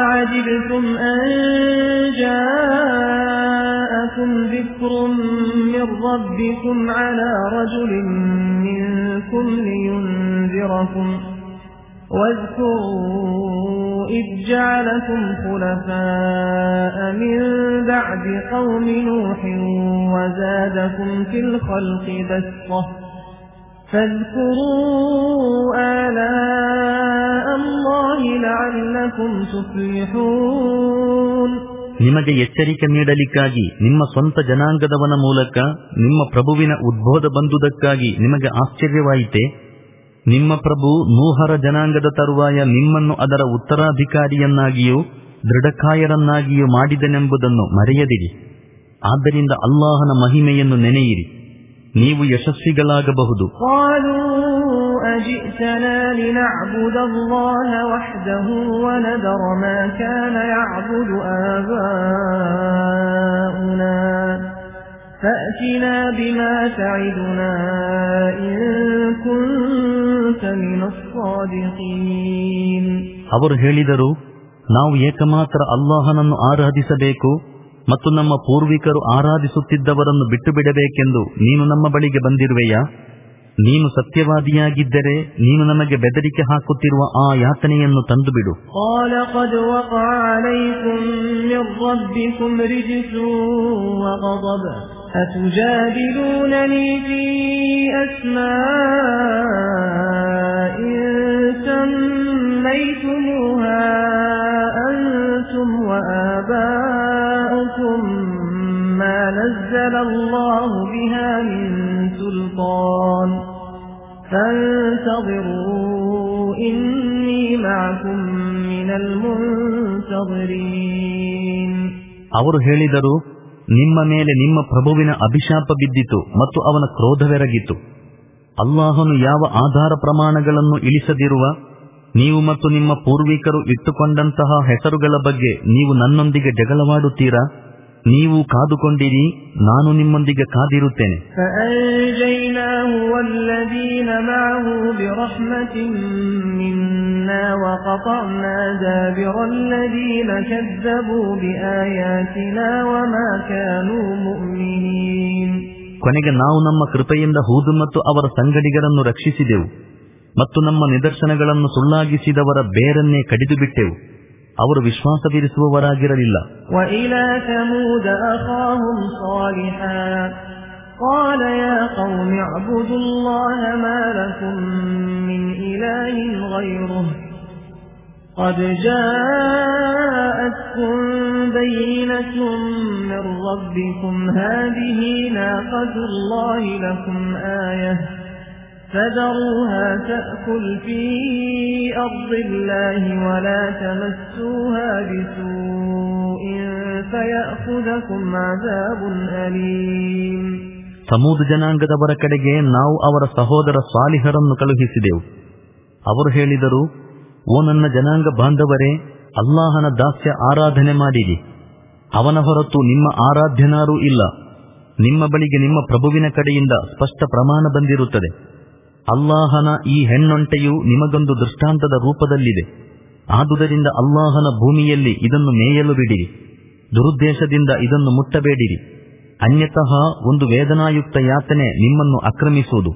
[SPEAKER 1] واذكروا إذ جعلكم خلفاء من بعد قوم نوح وزادكم في الخلق بسطة فاذكروا آلاء الله لعلكم تفلحون.
[SPEAKER 2] ನಿಮಗೆ ಎಚ್ಚರಿಕೆ ನೀಡಲಿಕ್ಕಾಗಿ ನಿಮ್ಮ ಸ್ವಂತ ಜನಾಂಗದವನ ಮೂಲಕ ನಿಮ್ಮ ಪ್ರಭುವಿನ ಉದ್ಬೋಧ ಬಂದುದಕ್ಕಾಗಿ ನಿಮಗೆ ಆಶ್ಚರ್ಯವಾಯಿತೆ? ನಿಮ್ಮ ಪ್ರಭು ನೂಹರ ಜನಾಂಗದ ತರುವಾಯ ನಿಮ್ಮನ್ನು ಅದರ ಉತ್ತರಾಧಿಕಾರಿಯನ್ನಾಗಿಯೂ ದೃಢಕಾಯರನ್ನಾಗಿಯೂ ಮಾಡಿದನೆಂಬುದನ್ನು ಮರೆಯದಿರಿ. ಆದ್ದರಿಂದ ಅಲ್ಲಾಹನ ಮಹಿಮೆಯನ್ನು ನೆನೆಯಿರಿ, ನೀವು ಯಶಸ್ವಿಗಳಾಗಬಹುದು.
[SPEAKER 1] فأتنا بما تعدنا إن كنت لمن الصادقين.
[SPEAKER 2] ಅವರು ಹೇಳಿದರು, ನಾವು ಏಕಮಾತ್ರ ಅಲ್ಲಾಹನನ್ನು ಆರಾಧಿಸಬೇಕು ಮತ್ತು ನಮ್ಮ ಪೂರ್ವಿಕರು ಆರಾಧಿಸುತ್ತಿದ್ದವರನ್ನು ಬಿಟ್ಟು ಬಿಡಬೇಕೆಂದು ನೀನು ನಮ್ಮ ಬಳಿಗೆ ಬಂದಿರುವೆಯಾ? ನೀನು ಸತ್ಯವಾದಿಯಾಗಿದ್ದರೆ ನೀನು ನಮಗೆ ಬೆದರಿಕೆ ಹಾಕುತ್ತಿರುವ ಆ ಯಾತನೆಯನ್ನು ತಂದುಬಿಡು.
[SPEAKER 1] أتجادلونني في أسماء سميتموها أنتم وآباؤكم ما نزل الله بها من سلطان فانتظروا إني معكم من المنتظرين.
[SPEAKER 2] ಅವರು ಹೇಳಿದರು, ನಿಮ್ಮ ಮೇಲೆ ನಿಮ್ಮ ಪ್ರಭುವಿನ ಅಭಿಶಾಪ ಬಿದ್ದಿತು ಮತ್ತು ಅವನ ಕ್ರೋಧವೆರಗಿತು. ಅಲ್ಲಾಹನು ಯಾವ ಆಧಾರ ಪ್ರಮಾಣಗಳನ್ನು ಇಳಿಸದಿರುವ ನೀವು ಮತ್ತು ನಿಮ್ಮ ಪೂರ್ವಿಕರು ಇಟ್ಟುಕೊಂಡಂತಹ ಹೆಸರುಗಳ ಬಗ್ಗೆ ನೀವು ನನ್ನೊಂದಿಗೆ ಜಗಳವಾಡುತ್ತೀರಾ? ನೀವು ಕಾದುಕೊಂಡಿರಿ, ನಾನು ನಿಮ್ಮೊಂದಿಗೆ ಕಾದಿರುತ್ತೇನೆ. ಕೊನೆಗೆ ನಾವು ನಮ್ಮ ಕೃಪೆಯಿಂದ ಹೂದು ಮತ್ತು ಅವರ ಸಂಗಡಿಗರನ್ನು ರಕ್ಷಿಸಿದೆವು ಮತ್ತು ನಮ್ಮ ನಿದರ್ಶನಗಳನ್ನು ಸುಳ್ಳಾಗಿಸಿದವರ ಬೇರನ್ನೇ ಕಡಿದು ಬಿಟ್ಟೆವು. ಅವರು ವಿಶ್ವಾಸವಿರಿಸುವವರಾಗಿರಲಿಲ್ಲ.
[SPEAKER 1] قال يا قوم اعبدوا الله ما لكم من إله غيره قد جاءتكم بينة من ربكم هذه ناقة الله لكم آية فذروها تأكل في أرض الله ولا تمسوها بسوء فيأخذكم عذاب أليم.
[SPEAKER 2] ಸಮೂದ ಜನಾಂಗದವರ ಕಡೆಗೆ ನಾವು ಅವರ ಸಹೋದರ ಸಾಲಿಹರನ್ನು ಕಳುಹಿಸಿದೆವು. ಅವರು ಹೇಳಿದರು, ಓ ನನ್ನ ಜನಾಂಗ ಬಾಂಧವರೇ, ಅಲ್ಲಾಹನ ದಾಸ್ಯ ಆರಾಧನೆ ಮಾಡಿರಿ. ಅವನ ಹೊರತು ನಿಮ್ಮ ಆರಾಧ್ಯನಾರೂ ಇಲ್ಲ. ನಿಮ್ಮ ಬಳಿಗೆ ನಿಮ್ಮ ಪ್ರಭುವಿನ ಕಡೆಯಿಂದ ಸ್ಪಷ್ಟ ಪ್ರಮಾಣ ಬಂದಿರುತ್ತದೆ. ಅಲ್ಲಾಹನ ಈ ಹೆಣ್ಣೊಂಟೆಯು ನಿಮಗೊಂದು ದೃಷ್ಟಾಂತದ ರೂಪದಲ್ಲಿದೆ. ಆದುದರಿಂದ ಅಲ್ಲಾಹನ ಭೂಮಿಯಲ್ಲಿ ಇದನ್ನು ಮೇಯಲು ಬಿಡಿರಿ. ದುರುದ್ದೇಶದಿಂದ ಇದನ್ನು ಮುಟ್ಟಬೇಡಿರಿ. ಅನ್ಯತಃ ಒಂದು ವೇದನಾಯುಕ್ತ ಯಾತನೆ ನಿಮ್ಮನ್ನು ಆಕ್ರಮಿಸುವುದು.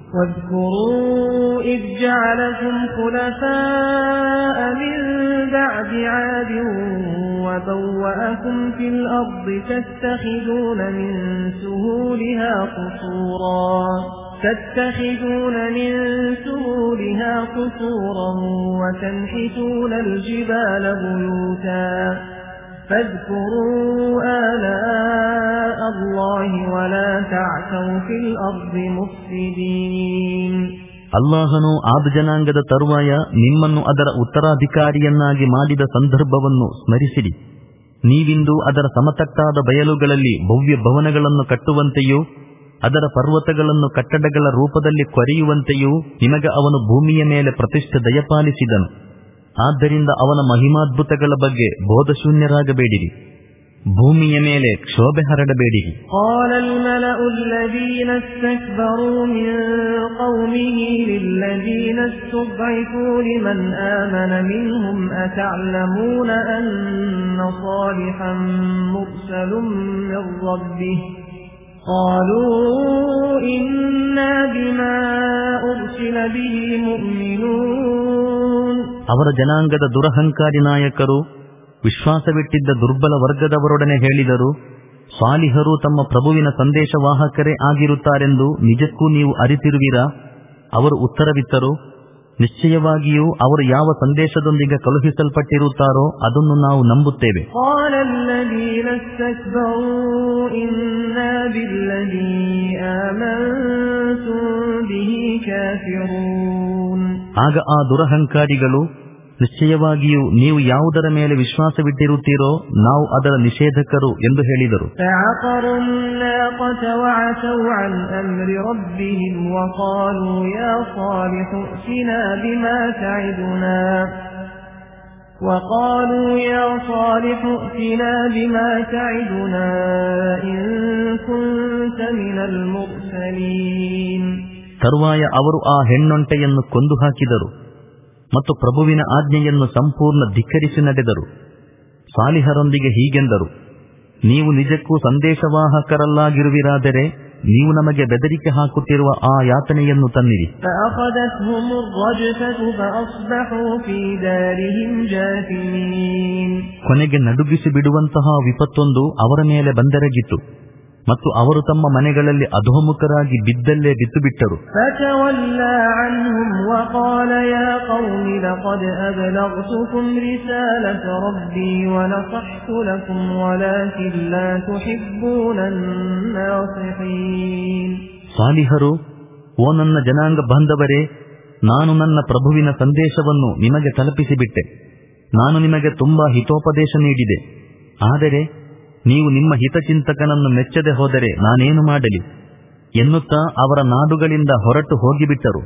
[SPEAKER 1] تتخذون من سهولها قصورا وتنحتون الجبال بيوتا فاذكروا آلاء الله ولا تعثوا في الأرض مفسدين.
[SPEAKER 2] ಅಲ್ಲಾಹನು ಆದ ಜನಾಂಗದ ತರುವಾಯ ನಿಮ್ಮನ್ನು ಅದರ ಉತ್ತರಾಧಿಕಾರಿಯನ್ನಾಗಿ ಮಾಡಿದ ಸಂದರ್ಭವನ್ನು ಸ್ಮರಿಸಿರಿ. ನೀವಿಂದು ಅದರ ಸಮತಟ್ಟಾದ ಬಯಲುಗಳಲ್ಲಿ ಭವ್ಯ ಭವನಗಳನ್ನು ಕಟ್ಟುವಂತೆಯೂ ಅದರ ಪರ್ವತಗಳನ್ನು ಕಟ್ಟಡಗಳ ರೂಪದಲ್ಲಿ ಕೊರೆಯುವಂತೆಯೂ ನಿಮಗೆ ಅವನು ಭೂಮಿಯ ಮೇಲೆ ಪ್ರತಿಷ್ಠೆ ದಯಪಾಲಿಸಿದನು. ಆದ್ದರಿಂದ ಅವನ ಮಹಿಮಾದ್ಭುತಗಳ ಬಗ್ಗೆ ಬೋಧಶೂನ್ಯರಾಗಬೇಡಿರಿ. ಭೂಮಿಯ ಮೇಲೆ ಕ್ಷೋಭೆ ಹರಡಬೇಡಿರಿ.
[SPEAKER 1] قالوا إنا بما أرسل به مؤمنون.
[SPEAKER 2] ಅವರ ಜನಾಂಗದ ದುರಹಂಕಾರಿ ನಾಯಕರು ವಿಶ್ವಾಸವಿಟ್ಟಿದ್ದ ದುರ್ಬಲ ವರ್ಗದವರೊಡನೆ ಹೇಳಿದರು, ಸಾಲಿಹರು ತಮ್ಮ ಪ್ರಭುವಿನ ಸಂದೇಶವಾಹಕರೇ ಆಗಿರುತ್ತಾರೆಂದು ನಿಜಕ್ಕೂ ನೀವು ಅರಿತಿರುವಿರಾ? ಅವರು ಉತ್ತರವಿತ್ತರು, ನಿಶ್ಚಯವಾಗಿಯೂ ಅವರು ಯಾವ ಸಂದೇಶದೊಂದಿಗೆ ಕಳುಹಿಸಲ್ಪಟ್ಟಿರುತ್ತಾರೋ ಅದನ್ನು ನಾವು ನಂಬುತ್ತೇವೆ. ಆಗ ಆ ದುರಹಂಕಾರಿಗಳು, ನಿಶ್ಚಯವಾಗಿಯೂ ನೀವು ಯಾವುದರ ಮೇಲೆ ವಿಶ್ವಾಸವಿಟ್ಟಿರುತ್ತೀರೋ ನಾವು ಅದರ ನಿಷೇಧಕರು ಎಂದು ಹೇಳಿದರು.
[SPEAKER 1] وقالوا يا صالح ائتنا بما تعدنا إن كنت من المرسلين.
[SPEAKER 2] ತರುವಾಯ ಅವರು ಆ ಹೆಣ್ಣೊಂಟೆಯನ್ನು ಕೊಂದು ಹಾಕಿದರು ಮತ್ತು ಪ್ರಭುವಿನ ಆಜ್ಞೆಯನ್ನು ಸಂಪೂರ್ಣ ಧಿಕ್ಕರಿಸಿ ನಡೆದರು. ಸಾಲಿಹರೊಂದಿಗೆ ಹೀಗೆಂದರು, ನೀವು ನಿಜಕ್ಕೂ ಸಂದೇಶವಾಹಕರಲ್ಲಾಗಿರುವಿರಾದರೆ ನೀವು ನಮಗೆ ಬೆದರಿಕೆ ಹಾಕುತ್ತಿರುವ ಆ ಯಾತನೆಯನ್ನು ತನ್ನಿರಿ. ಕೊನೆಗೆ ನಡುಗಿಸಿ ಬಿಡುವಂತಹ ವಿಪತ್ತೊಂದು ಅವರ ಮೇಲೆ ಬಂದೆರಗಿತು ಮತ್ತು ಅವರು ತಮ್ಮ ಮನೆಗಳಲ್ಲಿ ಅಧೋಮುಖರಾಗಿ ಬಿದ್ದಲ್ಲೇ ಬಿದ್ದು ಬಿಟ್ಟರು. ಸಾಲಿಹರು, ಓ ನನ್ನ ಜನಾಂಗ ಬಾಂಧವರೇ, ನಾನು ನನ್ನ ಪ್ರಭುವಿನ ಸಂದೇಶವನ್ನು ನಿಮಗೆ ತಲುಪಿಸಿಬಿಟ್ಟೆ. ನಾನು ನಿಮಗೆ ತುಂಬಾ ಹಿತೋಪದೇಶ ನೀಡಿದೆ. ಆದರೆ ನೀವು ನಿಮ್ಮ ಹಿತಚಿಂತಕನನ್ನು ಮೆಚ್ಚದೆ ಹೋದರೆ ನಾನೇನು ಮಾಡಲಿ ಎನ್ನುತ್ತಾ ಅವರ ನಾಡುಗಳಿಂದ ಹೊರಟು ಹೋಗಿಬಿಟ್ಟರು.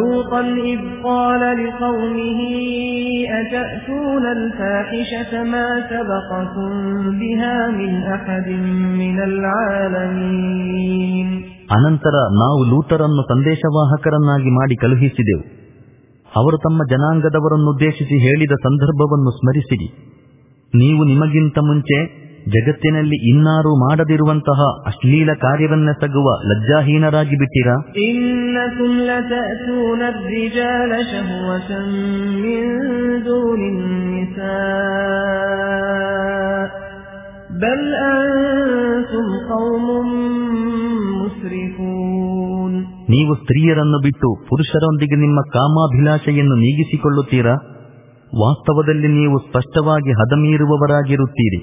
[SPEAKER 2] ಅನಂತರ ನಾವು ಲೂತರನ್ನು ಸಂದೇಶವಾಹಕರನ್ನಾಗಿ ಮಾಡಿ ಕಳುಹಿಸಿದೆವು. ಅವರು ತಮ್ಮ ಜನಾಂಗದವರನ್ನುದ್ದೇಶಿಸಿ ಹೇಳಿದ ಸಂದರ್ಭವನ್ನು ಸ್ಮರಿಸಿರಿ. ನೀವು ನಿಮಗಿಂತ ಮುಂಚೆ ಜಗತ್ತಿನಲ್ಲಿ ಇನ್ನಾರೂ ಮಾಡದಿರುವಂತಹ ಅಶ್ಲೀಲ ಕಾರ್ಯವನ್ನೆಸಗುವ ಲಜ್ಜಾಹೀನರಾಗಿ ಬಿಟ್ಟಿರಾ? ನೀವು ಸ್ತ್ರೀಯರನ್ನು ಬಿಟ್ಟು ಪುರುಷರೊಂದಿಗೆ ನಿಮ್ಮ ಕಾಮಾಭಿಲಾಷೆಯನ್ನು ನೀಗಿಸಿಕೊಳ್ಳುತ್ತೀರಾ? ವಾಸ್ತವದಲ್ಲಿ ನೀವು ಸ್ಪಷ್ಟವಾಗಿ ಹದಮೀರುವವರಾಗಿರುತ್ತೀರಿ.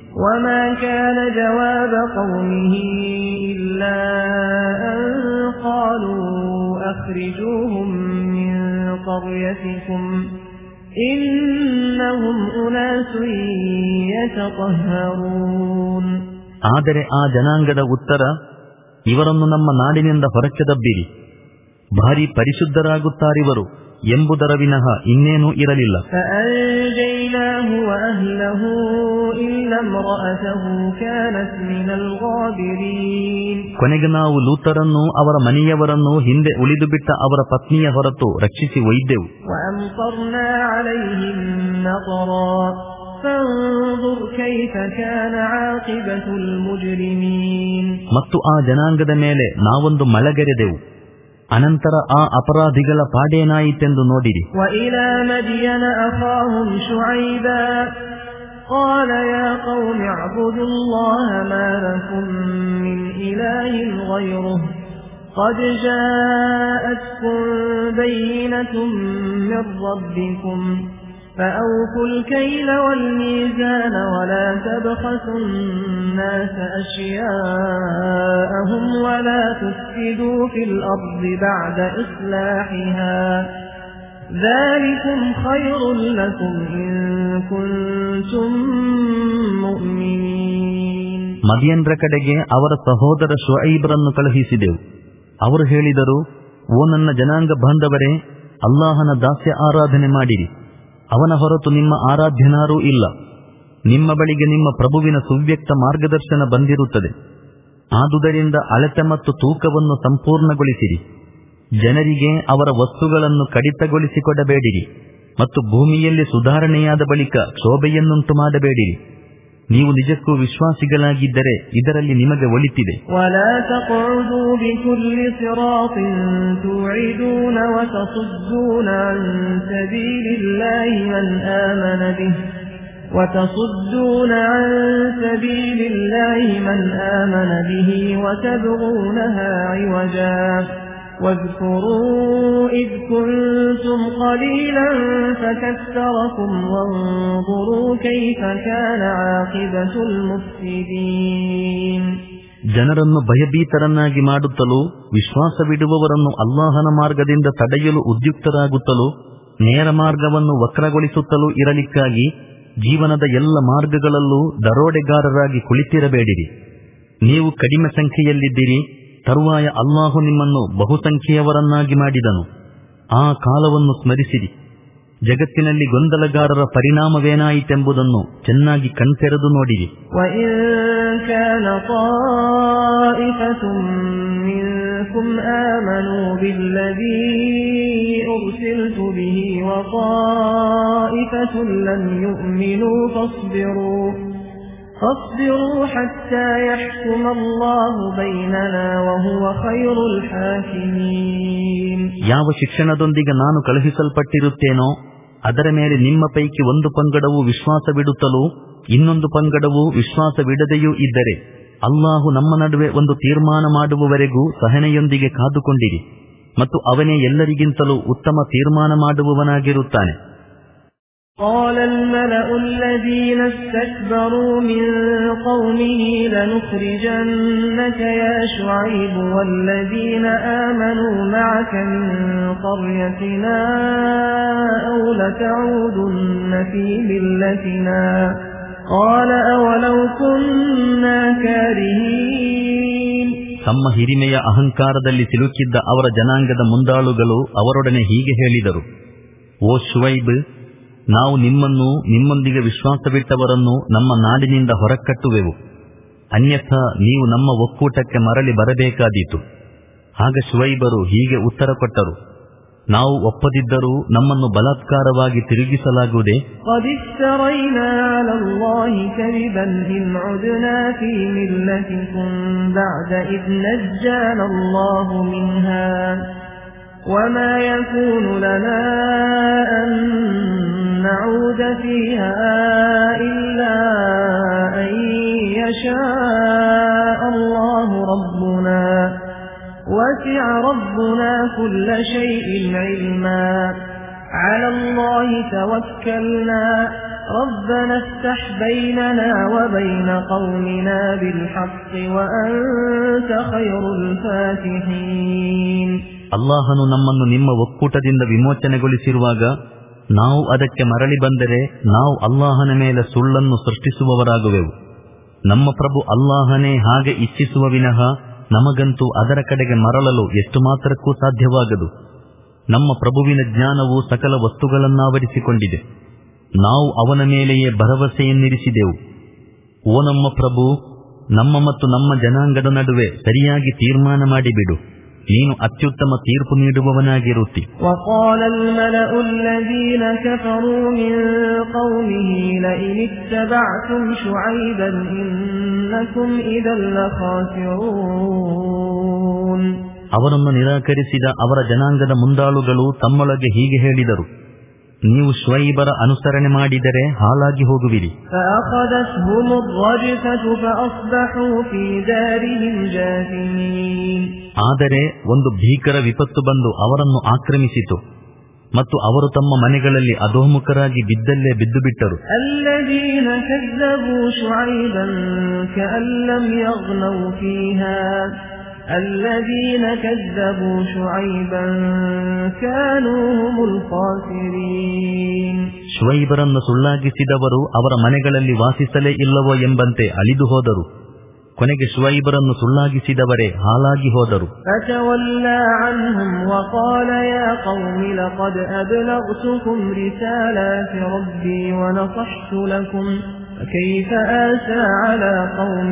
[SPEAKER 2] ಆದರೆ ಆ ಜನಾಂಗದ ಉತ್ತರ, ಇವರನ್ನು ನಮ್ಮ ನಾಡಿನಿಂದ ಹೊರಕ್ಕೆ ದಬ್ಬಿರಿ, ಭಾರಿ ಪರಿಶುದ್ಧರಾಗುತ್ತಾರಿವರು ಎಂಬುದರ ವಿನಃ ಇನ್ನೇನೂ ಇರಲಿಲ್ಲ. ಕೊನೆಗೆ ನಾವು ಲೂತರನ್ನು ಅವರ ಮನೆಯವರನ್ನು ಹಿಂದೆ ಉಳಿದು ಬಿಟ್ಟ ಅವರ ಪತ್ನಿಯ ಹೊರತು ರಕ್ಷಿಸಿ ಒಯ್ದೆವು. ಮತ್ತು ಆ ಜನಾಂಗದ ಮೇಲೆ ನಾವೊಂದು ಮಳೆಗೆರೆದೆವು. ಅನಂತರ ಆ ಅಪರಾಧಿಗಳ ಪಾಡೇನಾಯಿತೆಂದು ನೋಡಿರಿ.
[SPEAKER 1] فأوفوا الكيل والميزان ولا تبخسوا الناس أشياءهم ولا تفسدوا في الأرض بعد إصلاحها ذلكم خير لكم إن كنتم مؤمنين.
[SPEAKER 2] ಮದಿಯನ್ರ ಕಡೆಗೆ ಅವರ ಸಹೋದರ ಶುಐಬ್ರನ್ನು ಕಳುಹಿಸಿದೆವು. ಅವರು ಹೇಳಿದರು, ಓ ನನ್ನ ಜನಾಂಗ ಬಾಂಧವರೇ, ಅಲ್ಲಾಹನ ದಾಸ್ಯ ಆರಾಧನೆ ಮಾಡಿರಿ. ಅವನ ಹೊರತು ನಿಮ್ಮ ಆರಾಧ್ಯನಾರೂ ಇಲ್ಲ. ನಿಮ್ಮ ಬಳಿಗೆ ನಿಮ್ಮ ಪ್ರಭುವಿನ ಸುವ್ಯಕ್ತ ಮಾರ್ಗದರ್ಶನ ಬಂದಿರುತ್ತದೆ. ಆದುದರಿಂದ ಅಳತೆ ಮತ್ತು ತೂಕವನ್ನು ಸಂಪೂರ್ಣಗೊಳಿಸಿರಿ. ಜನರಿಗೆ ಅವರ ವಸ್ತುಗಳನ್ನು ಕಡಿತಗೊಳಿಸಿಕೊಡಬೇಡಿರಿ ಮತ್ತು ಭೂಮಿಯಲ್ಲಿ ಸುಧಾರಣೆಯಾದ ಬಳಿಕ ಕ್ಷೋಭೆಯನ್ನುಂಟು ಮಾಡಬೇಡಿರಿ. ನೀವು ನಿಜಕ್ಕೂ ವಿಶ್ವಾಸಿಗಳಾಗಿದ್ದರೆ ಇದರಲ್ಲಿ ನಿಮಗೆ ಒಳಿತಿದೆ.
[SPEAKER 1] وتصدون عن سبيل الله من آمن به وتبغونها عوجا واذكروا إذ كنتم قليلا فكثركم وانظروا كيف كان عاقبة المفسدين.
[SPEAKER 2] ಜನರನ್ನು ಭಯಭೀತರನ್ನಾಗಿ ಮಾಡುತ್ತಲೂ ವಿಶ್ವಾಸವಿಡುವವರನ್ನು ಅಲ್ಲಾಹನ ಮಾರ್ಗದಿಂದ ತಡೆಯಲು ಉದ್ಯುಕ್ತರಾಗುತ್ತಲೂ ನೇರ ಮಾರ್ಗವನ್ನು ವಕ್ರಗೊಳಿಸುತ್ತಲೂ ಇರಲಿಕ್ಕಾಗಿ ಜೀವನದ ಎಲ್ಲ ಮಾರ್ಗಗಳಲ್ಲೂ ದರೋಡೆಗಾರರಾಗಿ ಕುಳಿತಿರಬೇಡಿರಿ. ನೀವು ಕಡಿಮೆ ಸಂಖ್ಯೆಯಲ್ಲಿದ್ದೀರಿ, ತರುವಾಯ ಅಲ್ಲಾಹು ನಿಮ್ಮನ್ನು ಬಹುಸಂಖ್ಯೆಯವರನ್ನಾಗಿ ಮಾಡಿದನು. ಆ ಕಾಲವನ್ನು ಸ್ಮರಿಸಿರಿ. ಜಗತ್ತಿನಲ್ಲಿ ಗೊಂದಲಗಾರರ ಪರಿಣಾಮವೇನಾಯಿತೆಂಬುದನ್ನು ಚೆನ್ನಾಗಿ ಕಣ್ತೆರೆದು ನೋಡಿರಿ.
[SPEAKER 1] آمنوا بالذي أرسلت به وطائفة لم يؤمنوا فاصبروا فاصبروا حتى يحكم الله بيننا وهو خير الحاكمين.
[SPEAKER 2] ಯಾವ ಶಿಕ್ಷಣದೊಂದಿಗೆ ನಾನು ಕಳುಹಿಸಲ್ಪಟ್ಟಿರುತ್ತೇನೋ ಅದರ ಮೇಲೆ ನಿಮ್ಮ ಪೈಕಿ ಒಂದು ಪಂಗಡವು ವಿಶ್ವಾಸವಿಡುತ್ತಲೂ ಇನ್ನೊಂದು ಪಂಗಡವು ವಿಶ್ವಾಸವಿಡದೆಯೂ ಇದ್ದರೆ ಅಲ್ಲಾಹು ನಮ್ಮ ನಡುವೆ ಒಂದು ತೀರ್ಮಾನ ಮಾಡುವವರೆಗೂ ಸಹನೆಯೊಂದಿಗೆ ಕಾದುಕೊಂಡಿರಿ ಮತ್ತು ಅವನೇ ಎಲ್ಲರಿಗಿಂತಲೂ ಉತ್ತಮ ತೀರ್ಮಾನ ಮಾಡುವವನಾಗಿರುತ್ತಾನೆ.
[SPEAKER 1] قال الملأ الذين استكبروا من قومه لنخرجنك يا شعيب والذين آمنوا معك من قريتنا أو لتعودن في ملتنا قال أولو كنا كارهين.
[SPEAKER 2] ತಮ್ಮ ಹಿರಿಮೆಯ ಅಹಂಕಾರದಲ್ಲಿ ಸಿಲುಕಿದ್ದ ಅವರ ಜನಾಂಗದ ಮುಂದಾಳುಗಳು ಅವರೊಡನೆ ಹೀಗೆ ಹೇಳಿದರು, ಓ ಶುವೈಬ್, ನಾವು ನಿಮ್ಮನ್ನು ನಿಮ್ಮೊಂದಿಗೆ ವಿಶ್ವಾಸವಿಟ್ಟವರನ್ನು ನಮ್ಮ ನಾಡಿನಿಂದ ಹೊರಕಟ್ಟುವೆವು, ಅನ್ಯಥಾ ನೀವು ನಮ್ಮ ಒಕ್ಕೂಟಕ್ಕೆ ಮರಳಿ ಬರಬೇಕಾದೀತು. ಆಗ ಶುವೈಬರು ಹೀಗೆ ಉತ್ತರ ಕೊಟ್ಟರು, ನಾವು ಒಪ್ಪದಿದ್ದರೂ ನಮ್ಮನ್ನು ಬಲಾತ್ಕಾರವಾಗಿ ತಿರುಗಿಸಲಾಗುವುದೇ?
[SPEAKER 1] وما يكون لنا أن نعود فيها إلا أن يشاء الله ربنا وسع ربنا كل شيء علما على الله توكلنا ربنا افتح بيننا وبين قومنا بالحق وأنت خير الفاتحين.
[SPEAKER 2] ಅಲ್ಲಾಹನು ನಮ್ಮನ್ನು ನಿಮ್ಮ ಒಕ್ಕೂಟದಿಂದ ವಿಮೋಚನೆಗೊಳಿಸಿರುವಾಗ ನಾವು ಅದಕ್ಕೆ ಮರಳಿ ಬಂದರೆ ನಾವು ಅಲ್ಲಾಹನ ಮೇಲೆ ಸುಳ್ಳನ್ನು ಸೃಷ್ಟಿಸುವವರಾಗುವೆವು. ನಮ್ಮ ಪ್ರಭು ಅಲ್ಲಾಹನೇ ಹಾಗೆ ಇಚ್ಛಿಸುವ ವಿನಃ ನಮಗಂತೂ ಅದರ ಕಡೆಗೆ ಮರಳಲು ಎಷ್ಟು ಮಾತ್ರಕ್ಕೂ ಸಾಧ್ಯವಾಗದು. ನಮ್ಮ ಪ್ರಭುವಿನ ಜ್ಞಾನವು ಸಕಲ ವಸ್ತುಗಳನ್ನಾವರಿಸಿಕೊಂಡಿದೆ. ನಾವು ಅವನ ಮೇಲೆಯೇ ಭರವಸೆಯನ್ನಿರಿಸಿದೆವು. ಓ ನಮ್ಮ ಪ್ರಭು, ನಮ್ಮ ಮತ್ತು ನಮ್ಮ ಜನಾಂಗದ ನಡುವೆ ಸರಿಯಾಗಿ ತೀರ್ಮಾನ ಮಾಡಿಬಿಡು, ನೀನು ಅತ್ಯುತ್ತಮ ತೀರ್ಪು ನೀಡುವವನಾಗಿರುತ್ತಿ.
[SPEAKER 1] وقال الملأ الذين كفروا من قومه لئن اتبعتم شعيبا إنكم إذا لخاسرون.
[SPEAKER 2] ಅವರನ್ನು ನಿರಾಕರಿಸಿದ ಅವರ ಜನಾಂಗದ ಮುಂದಾಳುಗಳು ತಮ್ಮೊಳಗೆ ಹೀಗೆ ಹೇಳಿದರು, ನೀವು ಶುಐಬರ ಅನುಸರಣೆ ಮಾಡಿದರೆ ಹಾಳಾಗಿ ಹೋಗುವಿರಿ.
[SPEAKER 1] فأخذتهم الرجفة فأصبحوا في دارهم جاثمين.
[SPEAKER 2] ಆದರೆ ಒಂದು ಭೀಕರ ವಿಪತ್ತು ಬಂದು ಅವರನ್ನು ಆಕ್ರಮಿಸಿತು ಮತ್ತು ಅವರು ತಮ್ಮ ಮನೆಗಳಲ್ಲಿ ಅಧೋಮುಖರಾಗಿ ಬಿದ್ದಲ್ಲೇ ಬಿದ್ದು ಬಿಟ್ಟರು.
[SPEAKER 1] الذين كذبوا شعيبا كأن لم يغنوا فيها الذين كذبوا شعيبا كانوا هم الخاسرين.
[SPEAKER 2] ಶುಐಬರನ್ನು ಸುಳ್ಳಾಗಿಸಿದವರು ಅವರ ಮನೆಗಳಲ್ಲಿ ವಾಸಿಸಲೇ ಇಲ್ಲವೋ ಎಂಬಂತೆ ಅಳಿದು ಹೋದರು. ಕೊನೆಗೆ ಶುಐಬರನ್ನು ಸುಳ್ಳಾಗಿಸಿದವರೇ ಹಾಳಾಗಿ ಹೋದರು.
[SPEAKER 1] فتولى عنهم وقال يا قوم لقد أبلغتكم رسالات ربي ونصحت لكم كيف آسى على قوم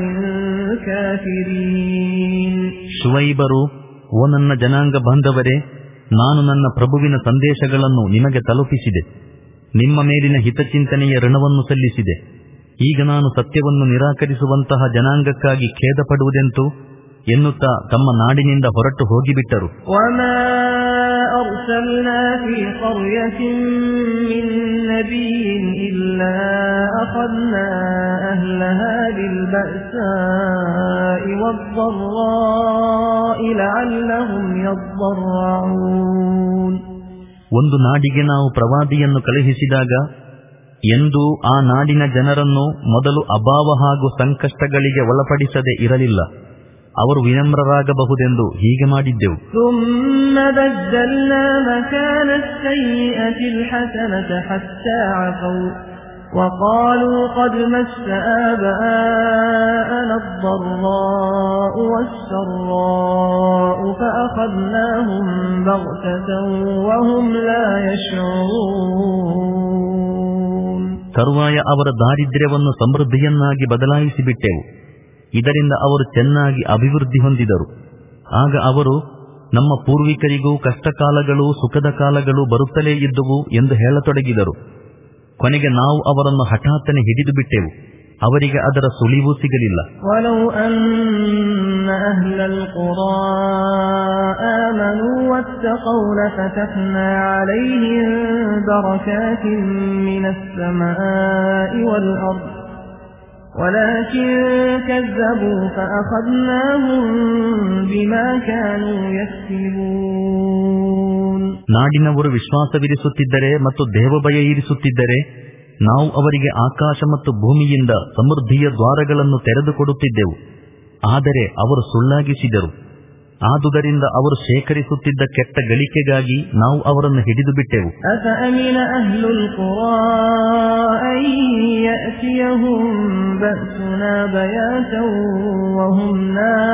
[SPEAKER 1] كافرين.
[SPEAKER 2] ಶುಐಬರು, ಓ ನನ್ನ ಜನಾಂಗ ಬಾಂಧವರೇ, ನಾನು ನನ್ನ ಪ್ರಭುವಿನ ಸಂದೇಶಗಳನ್ನು ನಿಮಗೆ ತಲುಪಿಸಿದೆ, ನಿಮ್ಮ ಮೇಲಿನ ಹಿತಚಿಂತನೆಯ ಋಣವನ್ನು ಸಲ್ಲಿಸಿದೆ. ಈಗ ನಾನು ಸತ್ಯವನ್ನು ನಿರಾಕರಿಸುವಂತಹ ಜನಾಂಗಕ್ಕಾಗಿ ಖೇದ ಪಡುವುದೆಂತು ಎನ್ನುತ್ತಾ ತಮ್ಮ ನಾಡಿನಿಂದ ಹೊರಟು ಹೋಗಿಬಿಟ್ಟರು.
[SPEAKER 1] وما أرسلنا في قرية من نبي إلا أخذنا أهلها بالبأساء والضراء لعلهم يضرعون.
[SPEAKER 2] ಒಂದು ನಾಡಿಗೆ ನಾವು ಪ್ರವಾದಿಯನ್ನು ಕಳುಹಿಸಿದಾಗ ಎಂದು ಆ ನಾಡಿನ ಜನರನ್ನು ಮೊದಲು ಅಭಾವ ಹಾಗೂ ಸಂಕಷ್ಟಗಳಿಗೆ ಒಳಪಡಿಸದೆ ಇರಲಿಲ್ಲ, ಅವರು ವಿನಮ್ರರಾಗಬಹುದೆಂದು ಹೀಗೆ ಮಾಡಿದ್ದೆವು.
[SPEAKER 1] ثم بدلنا مكان السيئة الحسنة حتى عفوا وقالوا قد مس آباءنا الضراء والسراء فأخذناهم بغتة وهم لا يشعرون.
[SPEAKER 2] ತರುವಾಯ ಅವರ ದಾರಿದ್ರ್ಯವನ್ನು ಸಮೃದ್ಧಿಯನ್ನಾಗಿ ಬದಲಾಯಿಸಿಬಿಟ್ಟೆವು. ಇದರಿಂದ ಅವರು ಚೆನ್ನಾಗಿ ಅಭಿವೃದ್ಧಿ ಹೊಂದಿದರು. ಆಗ ಅವರು ನಮ್ಮ ಪೂರ್ವಿಕರಿಗೂ ಕಷ್ಟಕಾಲಗಳು ಸುಖದ ಕಾಲಗಳು ಬರುತ್ತಲೇ ಇದ್ದುವು ಎಂದು ಹೇಳತೊಡಗಿದರು. ಕೊನೆಗೆ ನಾವು ಅವರನ್ನು ಹಠಾತ್ತನೆ ಹಿಡಿದು ಬಿಟ್ಟೆವು, ಅವರಿಗೆ ಅದರ ಸುಳಿವು ಸಿಗಲಿಲ್ಲ.
[SPEAKER 1] ವಲೌ ಅನ್ನ ಅಹ್ಲಲ್ ಖುರಾ ಆಮನೂ ವತ್ತಖೌ ಲಫತಹ್ನಾ ಅಲೈಹಿಂ ಬರಕಾತಿನ್ ಮಿನಸ್ ಸಮಾಇ ವಲ್ ಅರ್ದ್ ولكن كذبوا فأخذناهم بما كانوا يكسبون.
[SPEAKER 2] ನಾಡಿನವರು ವಿಶ್ವಾಸವಿರಿಸುತ್ತಿದ್ದರೆ ಮತ್ತು ದೇವಭಯ ಇರಿಸುತ್ತಿದ್ದರೆ ನಾವು ಅವರಿಗೆ ಆಕಾಶ ಮತ್ತು ಭೂಮಿಯಿಂದ ಸಮೃದ್ಧಿಯ ದ್ವಾರಗಳನ್ನು ತೆರೆದುಕೊಡುತ್ತಿದ್ದೆವು. ಆದರೆ ಅವರು ಸುಳ್ಳಾಗಿಸಿದರು. ಆದುದರಿಂದ ಅವರು ಶೇಖರಿಸುತ್ತಿದ್ದ ಕೆಟ್ಟ ಗಳಿಕೆಗಾಗಿ ನಾವು ಅವರನ್ನು ಹಿಡಿದು ಬಿಟ್ಟೆವು.
[SPEAKER 1] ಅಫಅಮಿನ ಅಹ್ಲುಲ್ ಖುರಾ ಅನ್ ಯಅತಿಯಹುಂ ಬಅಸುನಾ ಬಯಾತನ್ ವಹುಂ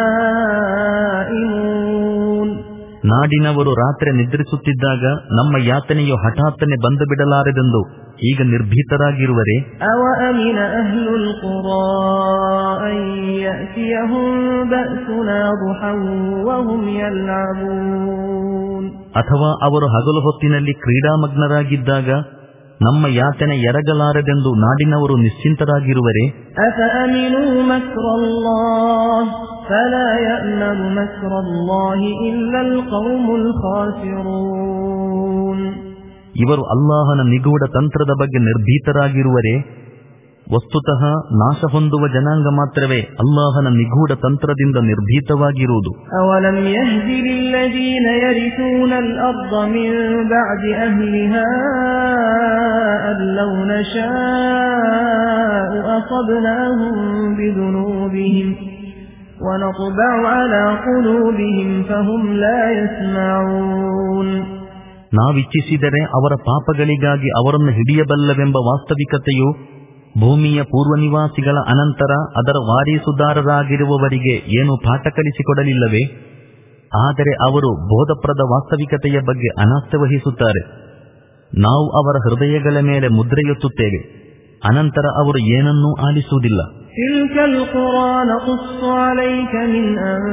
[SPEAKER 1] ನಾಯಿಮೂನ್.
[SPEAKER 2] ನಾಡಿನವರು ರಾತ್ರಿ ನಿದ್ರಿಸುತ್ತಿದ್ದಾಗ ನಮ್ಮ ಯಾತನೆಯು ಹಠಾತ್ತನೆ ಬಂದು ಬಿಡಲಾರದೆಂದು ಈಗ ನಿರ್ಭೀತರಾಗಿರುವರೆ.
[SPEAKER 1] ಅವ ಅಮಿನ ಅಹ್ಲುಲ್ ಖುರಾ ಅನ್ ಯಅತಿಯಹುಂ ಬಅಸುನಾ ದುಹನ್ ವಹುಂ ಯಲ್ಅಬೂನ್.
[SPEAKER 2] ಅಥವಾ ಅವರು ಹಗಲು ಹೊತ್ತಿನಲ್ಲಿ ಕ್ರೀಡಾಮಗ್ನರಾಗಿದ್ದಾಗ ನಮ್ಮ ಯಾತನೆ ಎರಗಲಾರದೆಂದು ನಾಡಿನವರು ನಿಶ್ಚಿಂತರಾಗಿರುವರೆ.
[SPEAKER 1] ಅಫಅಮಿನೂ ಮಕ್ರಲ್ಲಾಹ್ ಫಲಾ ಯಅಮನು ಮಕ್ರಲ್ಲಾಹಿ ಇಲ್ಲಲ್ ಕೌಮುಲ್ ಖಾಸಿರೂನ್.
[SPEAKER 2] ಇವರು ಅಲ್ಲಾಹನ ನಿಗೂಢ ತಂತ್ರದ ಬಗ್ಗೆ ನಿರ್ಭೀತರಾಗಿರುವರೆ. ವಸ್ತುತಃ ನಾಶ ಹೊಂದುವ ಜನಾಂಗ ಮಾತ್ರವೇ ಅಲ್ಲಾಹನ ನಿಗೂಢ ತಂತ್ರದಿಂದ ನಿರ್ಭೀತವಾಗಿರುವುದು.
[SPEAKER 1] ಅವಲಂ ಯಹ್ದಿ ಲಿಲ್ಲದೀನ ಯರಿಸೂನಲ್ ಅರ್ದ ಮಿನ್ ಬಅದಿ ಅಹ್ಲಿಹಾ ಅಲ್ಲೌ ನಶಾಅು ಅಸಬ್ನಾಹುಂ ಬಿದುನೂಬಿಹಿಂ ವನತ್ಬಅು ಅಲಾ ಕುಲೂಬಿಹಿಂ ಫಹುಂ ಲಾ ಯಸ್ಮಊನ್.
[SPEAKER 2] ನಾವಿಚ್ಛಿಸಿದರೆ ಅವರ ಪಾಪಗಳಿಗಾಗಿ ಅವರನ್ನು ಹಿಡಿಯಬಲ್ಲವೆಂಬ ವಾಸ್ತವಿಕತೆಯು ಭೂಮಿಯ ಪೂರ್ವನಿವಾಸಿಗಳ ಅನಂತರ ಅದರ ವಾರೀಸುದಾರರಾಗಿರುವವರಿಗೆ ಏನು ಪಾಠ ಕಲಿಸಿಕೊಡಲಿಲ್ಲವೇ? ಆದರೆ ಅವರು ಬೋಧಪ್ರದ ವಾಸ್ತವಿಕತೆಯ ಬಗ್ಗೆ ಅನಾಸ್ಥೆ ವಹಿಸುತ್ತಾರೆ. ನಾವು ಅವರ ಹೃದಯಗಳ ಮೇಲೆ ಮುದ್ರೆಯೊತ್ತುತ್ತೇವೆ, ಅನಂತರ ಅವರು ಏನನ್ನೂ ಆಲಿಸುವುದಿಲ್ಲ.
[SPEAKER 1] ತಿಲ್ಕಲ್ ಖುರಾ ನಖುಸ್ಸು ಅಲೈಕ ಮಿನ್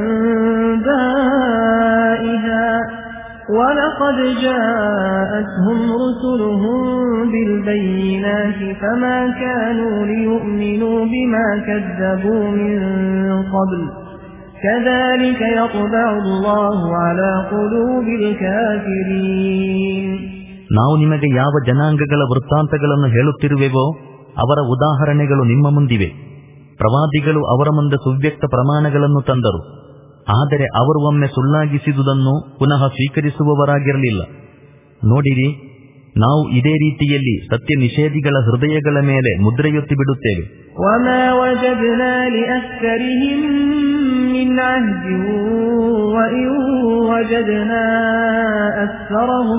[SPEAKER 1] ಅಂಬಾಇಹಾ وَلَقَدْ جَاءَتْهُمْ رُسُلُهُم بِالْبَيِّنَاتِ فَمَا كَانُوا لِيُؤْمِنُوا بِمَا كَذَّبُوا مِن قَبْلُ كَذَلِكَ يَطْبَعُ اللَّهُ عَلَى قُلُوبِ الْكَافِرِينَ.
[SPEAKER 2] ನಾವು ನಿಮಗೆ ಯಾವ ಜನಾಂಗಗಳ ವೃತ್ತಾಂತಗಳನ್ನು ಹೇಳುತ್ತಿರುವೆವೋ ಅವರ ಉದಾಹರಣೆಗಳು ನಿಮ್ಮ ಮುಂದಿವೆ. ಪ್ರವಾದಿಗಳು ಅವರ ಮುಂದೆ ಸುವ್ಯಕ್ತ ಪ್ರಮಾಣಗಳನ್ನು ತಂದರು, ಆದರೆ ಅವರು ಒಮ್ಮೆ ಸುಳ್ಳಾಗಿಸಿದುದನ್ನು ಪುನಃ ಸ್ವೀಕರಿಸುವವರಾಗಿರಲಿಲ್ಲ. ನೋಡಿರಿ, ನಾವು ಇದೇ ರೀತಿಯಲ್ಲಿ ಸತ್ಯ ನಿಷೇಧಿಗಳ ಹೃದಯಗಳ ಮೇಲೆ ಮುದ್ರೆಯೊತ್ತಿ ಬಿಡುತ್ತೇವೆ.
[SPEAKER 1] ವಮಾ ವಜದ್ನಾ ಲಿಅಕ್ಸರಿಹಿಂ ಮಿನ್ ಅಹ್ದಿನ್ ವಇನ್ ವಜದ್ನಾ ಅಕ್ಸರಹುಂ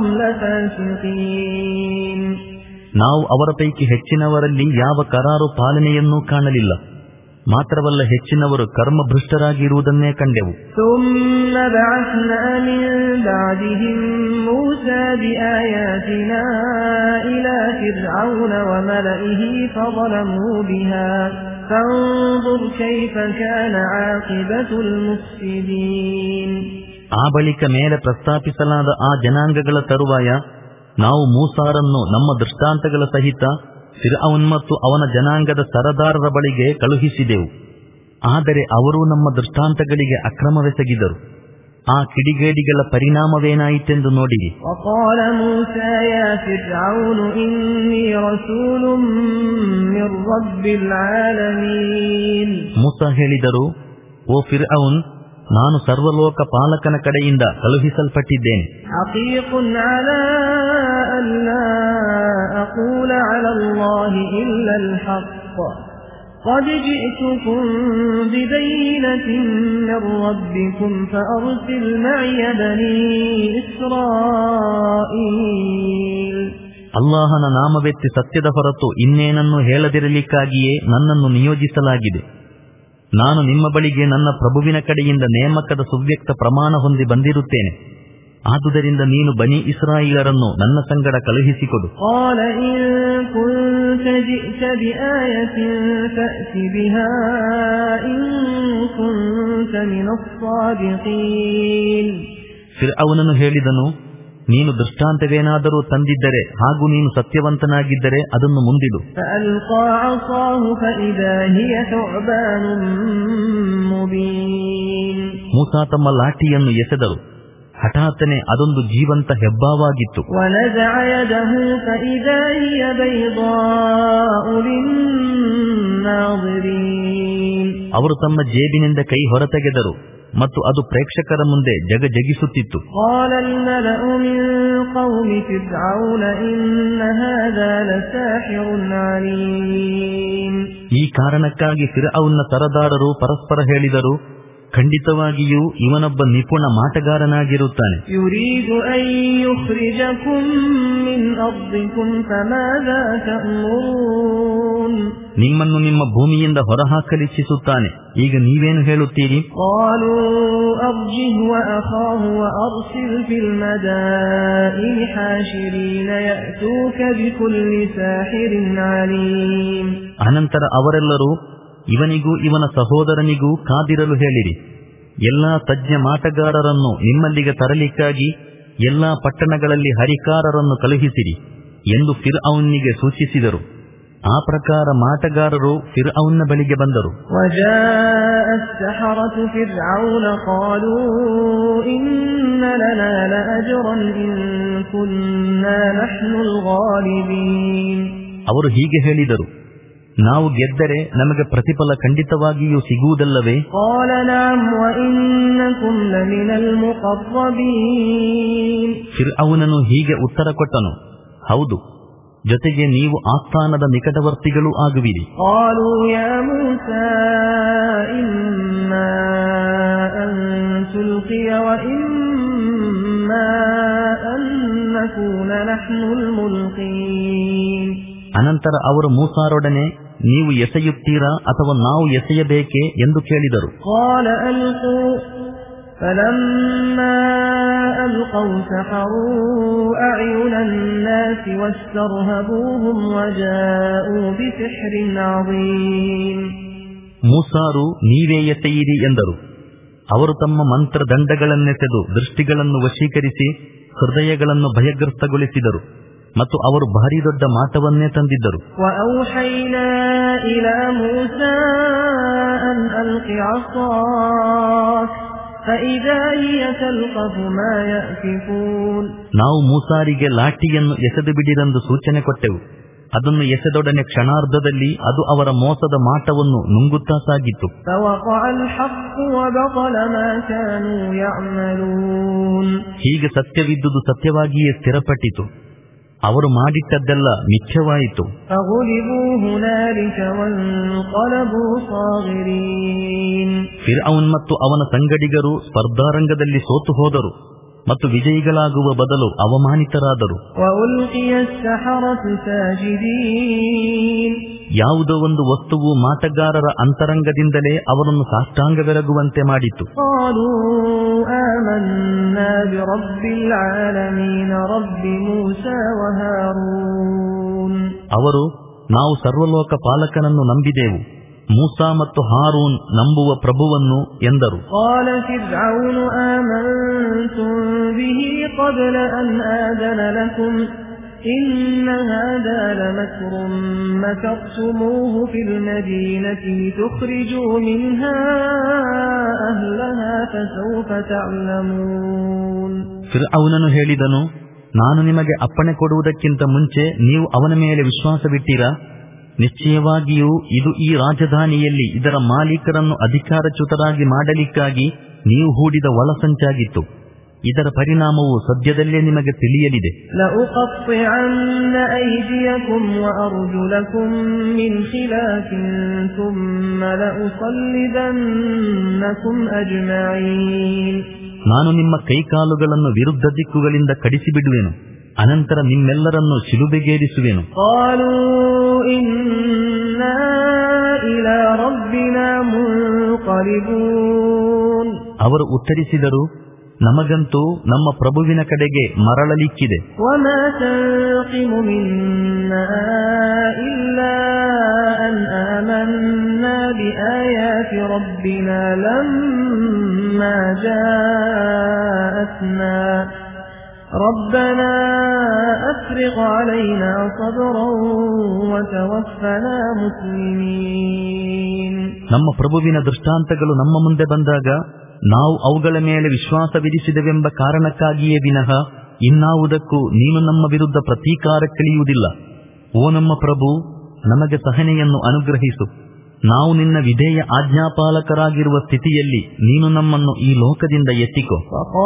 [SPEAKER 1] ಲಫಾಸಿಕೀನ್.
[SPEAKER 2] ನಾವು ಅವರ ಪೈಕಿ ಹೆಚ್ಚಿನವರಲ್ಲಿ ಯಾವ ಕರಾರು ಪಾಲನೆಯನ್ನೂ ಕಾಣಲಿಲ್ಲ. ಮಾತ್ರವಲ್ಲ, ಹೆಚ್ಚಿನವರು ಕರ್ಮಭ್ರಷ್ಟರಾಗಿರುವುದನ್ನೇ ಕಂಡೆವು.
[SPEAKER 1] ثُمَّ بَعَثْنَا مِن بَعْدِهِم مُوسَىٰ بِآيَاتِنَا إِلَىٰ فِرْعَوْنَ وَمَلَئِهِ فَظَلَمُوا بِهَا فَانظُرْ كَيْفَ كَانَ عَاقِبَةُ الْمُفْسِدِينَ.
[SPEAKER 2] ಆ ಬಳಿಕ ಮೇಲೆ ಪ್ರಸ್ತಾಪಿಸಲಾದ ಆ ಜನಾಂಗಗಳ ತರುವಾಯ ನಾವು ಮೂಸಾರನ್ನು ನಮ್ಮ ದೃಷ್ಟಾಂತಗಳ ಸಹಿತ ಫಿರ್ಔನ್ ಮತ್ತು ಅವನ ಜನಾಂಗದ ಸರದಾರರ ಬಳಿಗೆ ಕಳುಹಿಸಿದೆವು. ಆದರೆ ಅವರೂ ನಮ್ಮ ದೃಷ್ಟಾಂತಗಳಿಗೆ ಅಕ್ರಮವೆಸಗಿದರು. ಆ ಕಿಡಿಗೇಡಿಗಳ ಪರಿಣಾಮವೇನಾಯಿತೆಂದು ನೋಡಿರಿ.
[SPEAKER 1] وقال موسى يا فرعون إني رسول من رب العالمين.
[SPEAKER 2] ಮೂಸಾ ಹೇಳಿದರು, ಓ ಫಿರ್ಔನ್, ನಾನು ಸರ್ವಲೋಕ ಪಾಲಕನ ಕಡೆಯಿಂದ ಕಳುಹಿಸಲ್ಪಟ್ಟಿದ್ದೇನೆ.
[SPEAKER 1] ಹಕೀಕುನ್ ಅಲಾ ಅಲ್ಲಾ ಅಕೂಲ ಅಲಾ ಅಲ್ಲಾಹಿ ಇಲ್ಲಲ್ ಹಕ್ قد جئتكم ببينة من ربكم فأرسل معي بني إسرائيل.
[SPEAKER 2] ಅಲ್ಲಾಹನ ನಾಮವೆತ್ತಿ ಸತ್ಯದ ಹೊರತು ಇನ್ನೇನನ್ನು ಹೇಳದಿರಲಿಕ್ಕಾಗಿಯೇ ನನ್ನನ್ನು ನಿಯೋಜಿಸಲಾಗಿದೆ. ನಾನು ನಿಮ್ಮ ಬಳಿಗೆ ನನ್ನ ಪ್ರಭುವಿನ ಕಡೆಯಿಂದ ನೇಮಕದ ಸುವ್ಯಕ್ತ ಪ್ರಮಾಣ ಹೊಂದಿ ಬಂದಿರುತ್ತೇನೆ. ಆದುದರಿಂದ ನೀನು ಬನಿ ಇಸ್ರಾಯೇಲರನ್ನು ನನ್ನ ಸಂಗಡ ಕಳುಹಿಸಿಕೊಡು. ಫಿರ್ಔನನು ಹೇಳಿದನು, ನೀನು ದೃಷ್ಟಾಂತವೇನಾದರೂ ತಂದಿದ್ದರೆ ಹಾಗೂ ನೀನು ಸತ್ಯವಂತನಾಗಿದ್ದರೆ ಅದನ್ನು ಮುಂದಿಡು. ಮೂಸಾ ತಮ್ಮ ಲಾಠಿಯನ್ನು ಎಸೆದರು. ಹಠಾತ್ತನೆ ಅದೊಂದು ಜೀವಂತ ಹೆಬ್ಬಾವಾಗಿತ್ತು. ಅವರು ತಮ್ಮ ಜೇಬಿನಿಂದ ಕೈ ಹೊರತೆಗೆದರು ಮತ್ತು ಅದು ಪ್ರೇಕ್ಷಕರ ಮುಂದೆ ಜಗಜಗಿಸುತ್ತಿತ್ತು. ಈ ಕಾರಣಕ್ಕಾಗಿ ಫಿರ್ಔನ್ನ ಸರದಾರರು ಪರಸ್ಪರ ಹೇಳಿದರು, ಖಂಡಿತವಾಗಿಯೂ ಇವನೊಬ್ಬ ನಿಪುಣ ಮಾಟಗಾರನಾಗಿರುತ್ತಾನೆ. ನಿಮ್ಮನ್ನು ನಿಮ್ಮ ಭೂಮಿಯಿಂದ ಹೊರಹಾಕಲಿಚ್ಛಿಸುತ್ತಾನೆ. ಈಗ ನೀವೇನು ಹೇಳುತ್ತೀರಿ? ಅನಂತರ ಅವರೆಲ್ಲರೂ, ಇವನಿಗೂ ಇವನ ಸಹೋದರನಿಗೂ ಕಾದಿರಲು ಹೇಳಿರಿ. ಎಲ್ಲಾ ತಜ್ಞ ಮಾಟಗಾರರನ್ನು ನಿಮ್ಮಲ್ಲಿಗೆ ತರಲಿಕ್ಕಾಗಿ ಎಲ್ಲಾ ಪಟ್ಟಣಗಳಲ್ಲಿ ಹರಿಕಾರರನ್ನು ಕಳುಹಿಸಿರಿ ಎಂದು ಫಿರ್ಔನ್ನಿಗೆ ಸೂಚಿಸಿದರು. ಆ ಪ್ರಕಾರ ಮಾಟಗಾರರು ಫಿರ್ಔನ್ನ ಬಳಿಗೆ ಬಂದರು. ಅವರು ಹೀಗೆ ಹೇಳಿದರು, ನಾವು ಗೆದ್ದರೆ ನಮಗೆ ಪ್ರತಿಫಲ ಖಂಡಿತವಾಗಿಯೂ ಸಿಗುವುದಲ್ಲವೇ? ಫಿರ್ಔನನು ಹೀಗೆ ಉತ್ತರ ಕೊಟ್ಟನು, ಹೌದು, ಜೊತೆಗೆ ನೀವು ಆಸ್ಥಾನದ ನಿಕಟವರ್ತಿಗಳೂ ಆಗುವಿರಿ. ಅನಂತರ ಅವರು ಮೂಸಾರೊಡನೆ, ನೀವು ಎಸೆಯುತ್ತೀರಾ ಅಥವಾ ನಾವು ಎಸೆಯಬೇಕೇ ಎಂದು ಕೇಳಿದರು. ಮೂಸಾರು, ನೀವೇ ಎಸೆಯಿರಿ ಎಂದರು. ಅವರು ತಮ್ಮ ಮಂತ್ರದಂಡಗಳನ್ನೆಸೆದು ದೃಷ್ಟಿಗಳನ್ನು ವಶೀಕರಿಸಿ ಹೃದಯಗಳನ್ನು ಭಯಗ್ರಸ್ತಗೊಳಿಸಿದರು ಮತ್ತು ಅವರು ಭಾರಿ ದೊಡ್ಡ ಮಾಟವನ್ನೇ ತಂದಿದ್ದರು. ನಾವು ಮೂಸಾರಿಗೆ ಲಾಠಿಯನ್ನು ಎಸೆದು ಬಿಡಿರೆಂದು ಸೂಚನೆ ಕೊಟ್ಟೆವು. ಅದನ್ನು ಎಸೆದೊಡನೆ ಕ್ಷಣಾರ್ಧದಲ್ಲಿ ಅದು ಅವರ ಮೋಸದ ಮಾಟವನ್ನು ನುಂಗುತ್ತಾ ಸಾಗಿತ್ತು. ಹೀಗೆ ಸತ್ಯವಿದ್ದುದು ಸತ್ಯವಾಗಿಯೇ ಸ್ಥಿರಪಟ್ಟಿತು. ಅವರು ಮಾಡಿಟ್ಟದ್ದೆಲ್ಲ ಮಿಥ್ಯವಾಯಿತು. ಫಿರ್ಔನ್ ಮತ್ತು ಅವನ ಸಂಗಡಿಗರು ಸ್ಪರ್ಧಾರಂಗದಲ್ಲಿ ಸೋತು ಹೋದರು ಮತ್ತು ವಿಜಯಿಗಳಾಗುವ ಬದಲು ಅವಮಾನಿತರಾದರು. ಯಾವುದೋ ಒಂದು ವಸ್ತುವು ಮಾಟಗಾರರ ಅಂತರಂಗದಿಂದಲೇ ಅವರನ್ನು ಸಾಷ್ಟಾಂಗವೆರಗುವಂತೆ ಮಾಡಿತು. ಅವರು, ನಾವು ಸರ್ವಲೋಕ ಪಾಲಕನನ್ನು ನಂಬಿದೆವು, ಮೂಸಾ ಮತ್ತು ಹಾರೂನ್ ನಂಬುವ ಪ್ರಭುವನ್ನು ಎಂದರು.
[SPEAKER 1] إن هذا لمكر مكرتموه في المدينة لتخرجوا منها أهلها فسوف تعلمون.
[SPEAKER 2] ಫಿರ್ಔನನು ಹೇಳಿದನು, ನಾನು ನಿಮಗೆ ಅಪ್ಪಣೆ ಕೊಡುವುದಕ್ಕಿಂತ ಮುಂಚೆ ನೀವು ಅವನ ಮೇಲೆ ವಿಶ್ವಾಸವಿಟ್ಟೀರಾ? ನಿಶ್ಚಯವಾಗಿಯೂ ಇದು ಈ ರಾಜಧಾನಿಯಲ್ಲಿ ಇದರ ಮಾಲೀಕರನ್ನು ಅಧಿಕಾರಚ್ಯುತರಾಗಿ ಮಾಡಲಿಕ್ಕಾಗಿ ನೀವು ಹೂಡಿದ ಒಳಸಂಚಾಗಿತ್ತು. ಇದರ ಪರಿಣಾಮವು ಸದ್ಯದಲ್ಲೇ ನಿಮಗೆ ತಿಳಿಯಲಿದೆ. ನಾನು ನಿಮ್ಮ ಕೈಕಾಲುಗಳನ್ನು ವಿರುದ್ಧ ದಿಕ್ಕುಗಳಿಂದ ಕಡಿಸಿಬಿಡುವೆನು, ಅನಂತರ ನಿಮ್ಮೆಲ್ಲರನ್ನು ಶಿಲುಬೆಗೇರಿಸುವೆನು. ಅವರು ಉತ್ತರಿಸಿದರು, ನಮಗಂತೂ ನಮ್ಮ ಪ್ರಭುವಿನ ಕಡೆಗೆ ಮರಳಲಿಕ್ಕಿದೆ.
[SPEAKER 1] ربنا أفرغ علينا صبرا وتوفنا مسلمين.
[SPEAKER 2] ನಮ್ಮ ಪ್ರಭುವಿನ ದೃಷ್ಟಾಂತಗಳು ನಮ್ಮ ಮುಂದೆ ಬಂದಾಗ ನಾವು ಅವುಗಳ ಮೇಲೆ ವಿಶ್ವಾಸವಿರಿಸಿದವೆಂಬ ಕಾರಣಕ್ಕಾಗಿಯೇ ವಿನಃ ಇನ್ನಾವುದಕ್ಕೂ ನೀನು ನಮ್ಮ ವಿರುದ್ಧ ಪ್ರತೀಕಾರಕ್ಕಿಳಿಯುವುದಿಲ್ಲ. ಓ ನಮ್ಮ ಪ್ರಭು, ನಮಗೆ ಸಹನೆಯನ್ನು ಅನುಗ್ರಹಿಸು. ನಾವು ನಿನ್ನ ವಿಧೇಯ ಆಜ್ಞಾಪಾಲಕರಾಗಿರುವ ಸ್ಥಿತಿಯಲ್ಲಿ ನೀನು ನಮ್ಮನ್ನು ಈ ಲೋಕದಿಂದ ಎತ್ತಿಕೋ.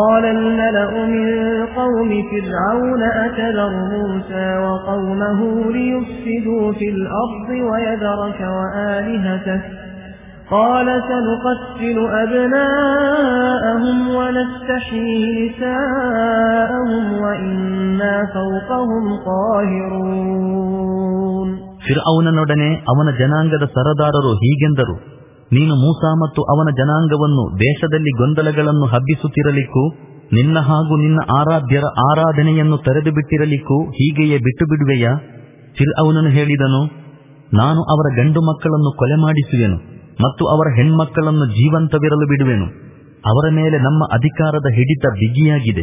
[SPEAKER 1] قال سنقتل أبناءهم ونستحيي نساءهم وإنا فوقهم قاهرون.
[SPEAKER 2] ಫಿರ್ಔನನೊಡನೆ ಅವನ ಜನಾಂಗದ ಸರದಾರರು ಹೀಗೆಂದರು, ನೀನು ಮೂಸಾ ಮತ್ತು ಅವನ ಜನಾಂಗವನ್ನು ದೇಶದಲ್ಲಿ ಗೊಂದಲಗಳನ್ನು ಹಬ್ಬಿಸುತ್ತಿರಲಿಕ್ಕೂ ನಿನ್ನ ಹಾಗೂ ನಿನ್ನ ಆರಾಧ್ಯರ ಆರಾಧನೆಯನ್ನು ತೆರೆದು ಬಿಟ್ಟಿರಲಿಕ್ಕೂ ಹೀಗೆಯೇ ಬಿಟ್ಟು ಬಿಡುವೆಯಾ? ಫಿರ್ಔನನು ಹೇಳಿದನು, ನಾನು ಅವರ ಗಂಡು ಮಕ್ಕಳನ್ನು ಕೊಲೆ ಮಾಡಿಸುವೆನು ಮತ್ತು ಅವರ ಹೆಣ್ಮಕ್ಕಳನ್ನು ಜೀವಂತವಿರಲು ಬಿಡುವೆನು. ಅವರ ಮೇಲೆ ನಮ್ಮ ಅಧಿಕಾರದ ಹಿಡಿತ ಬಿಗಿಯಾಗಿದೆ.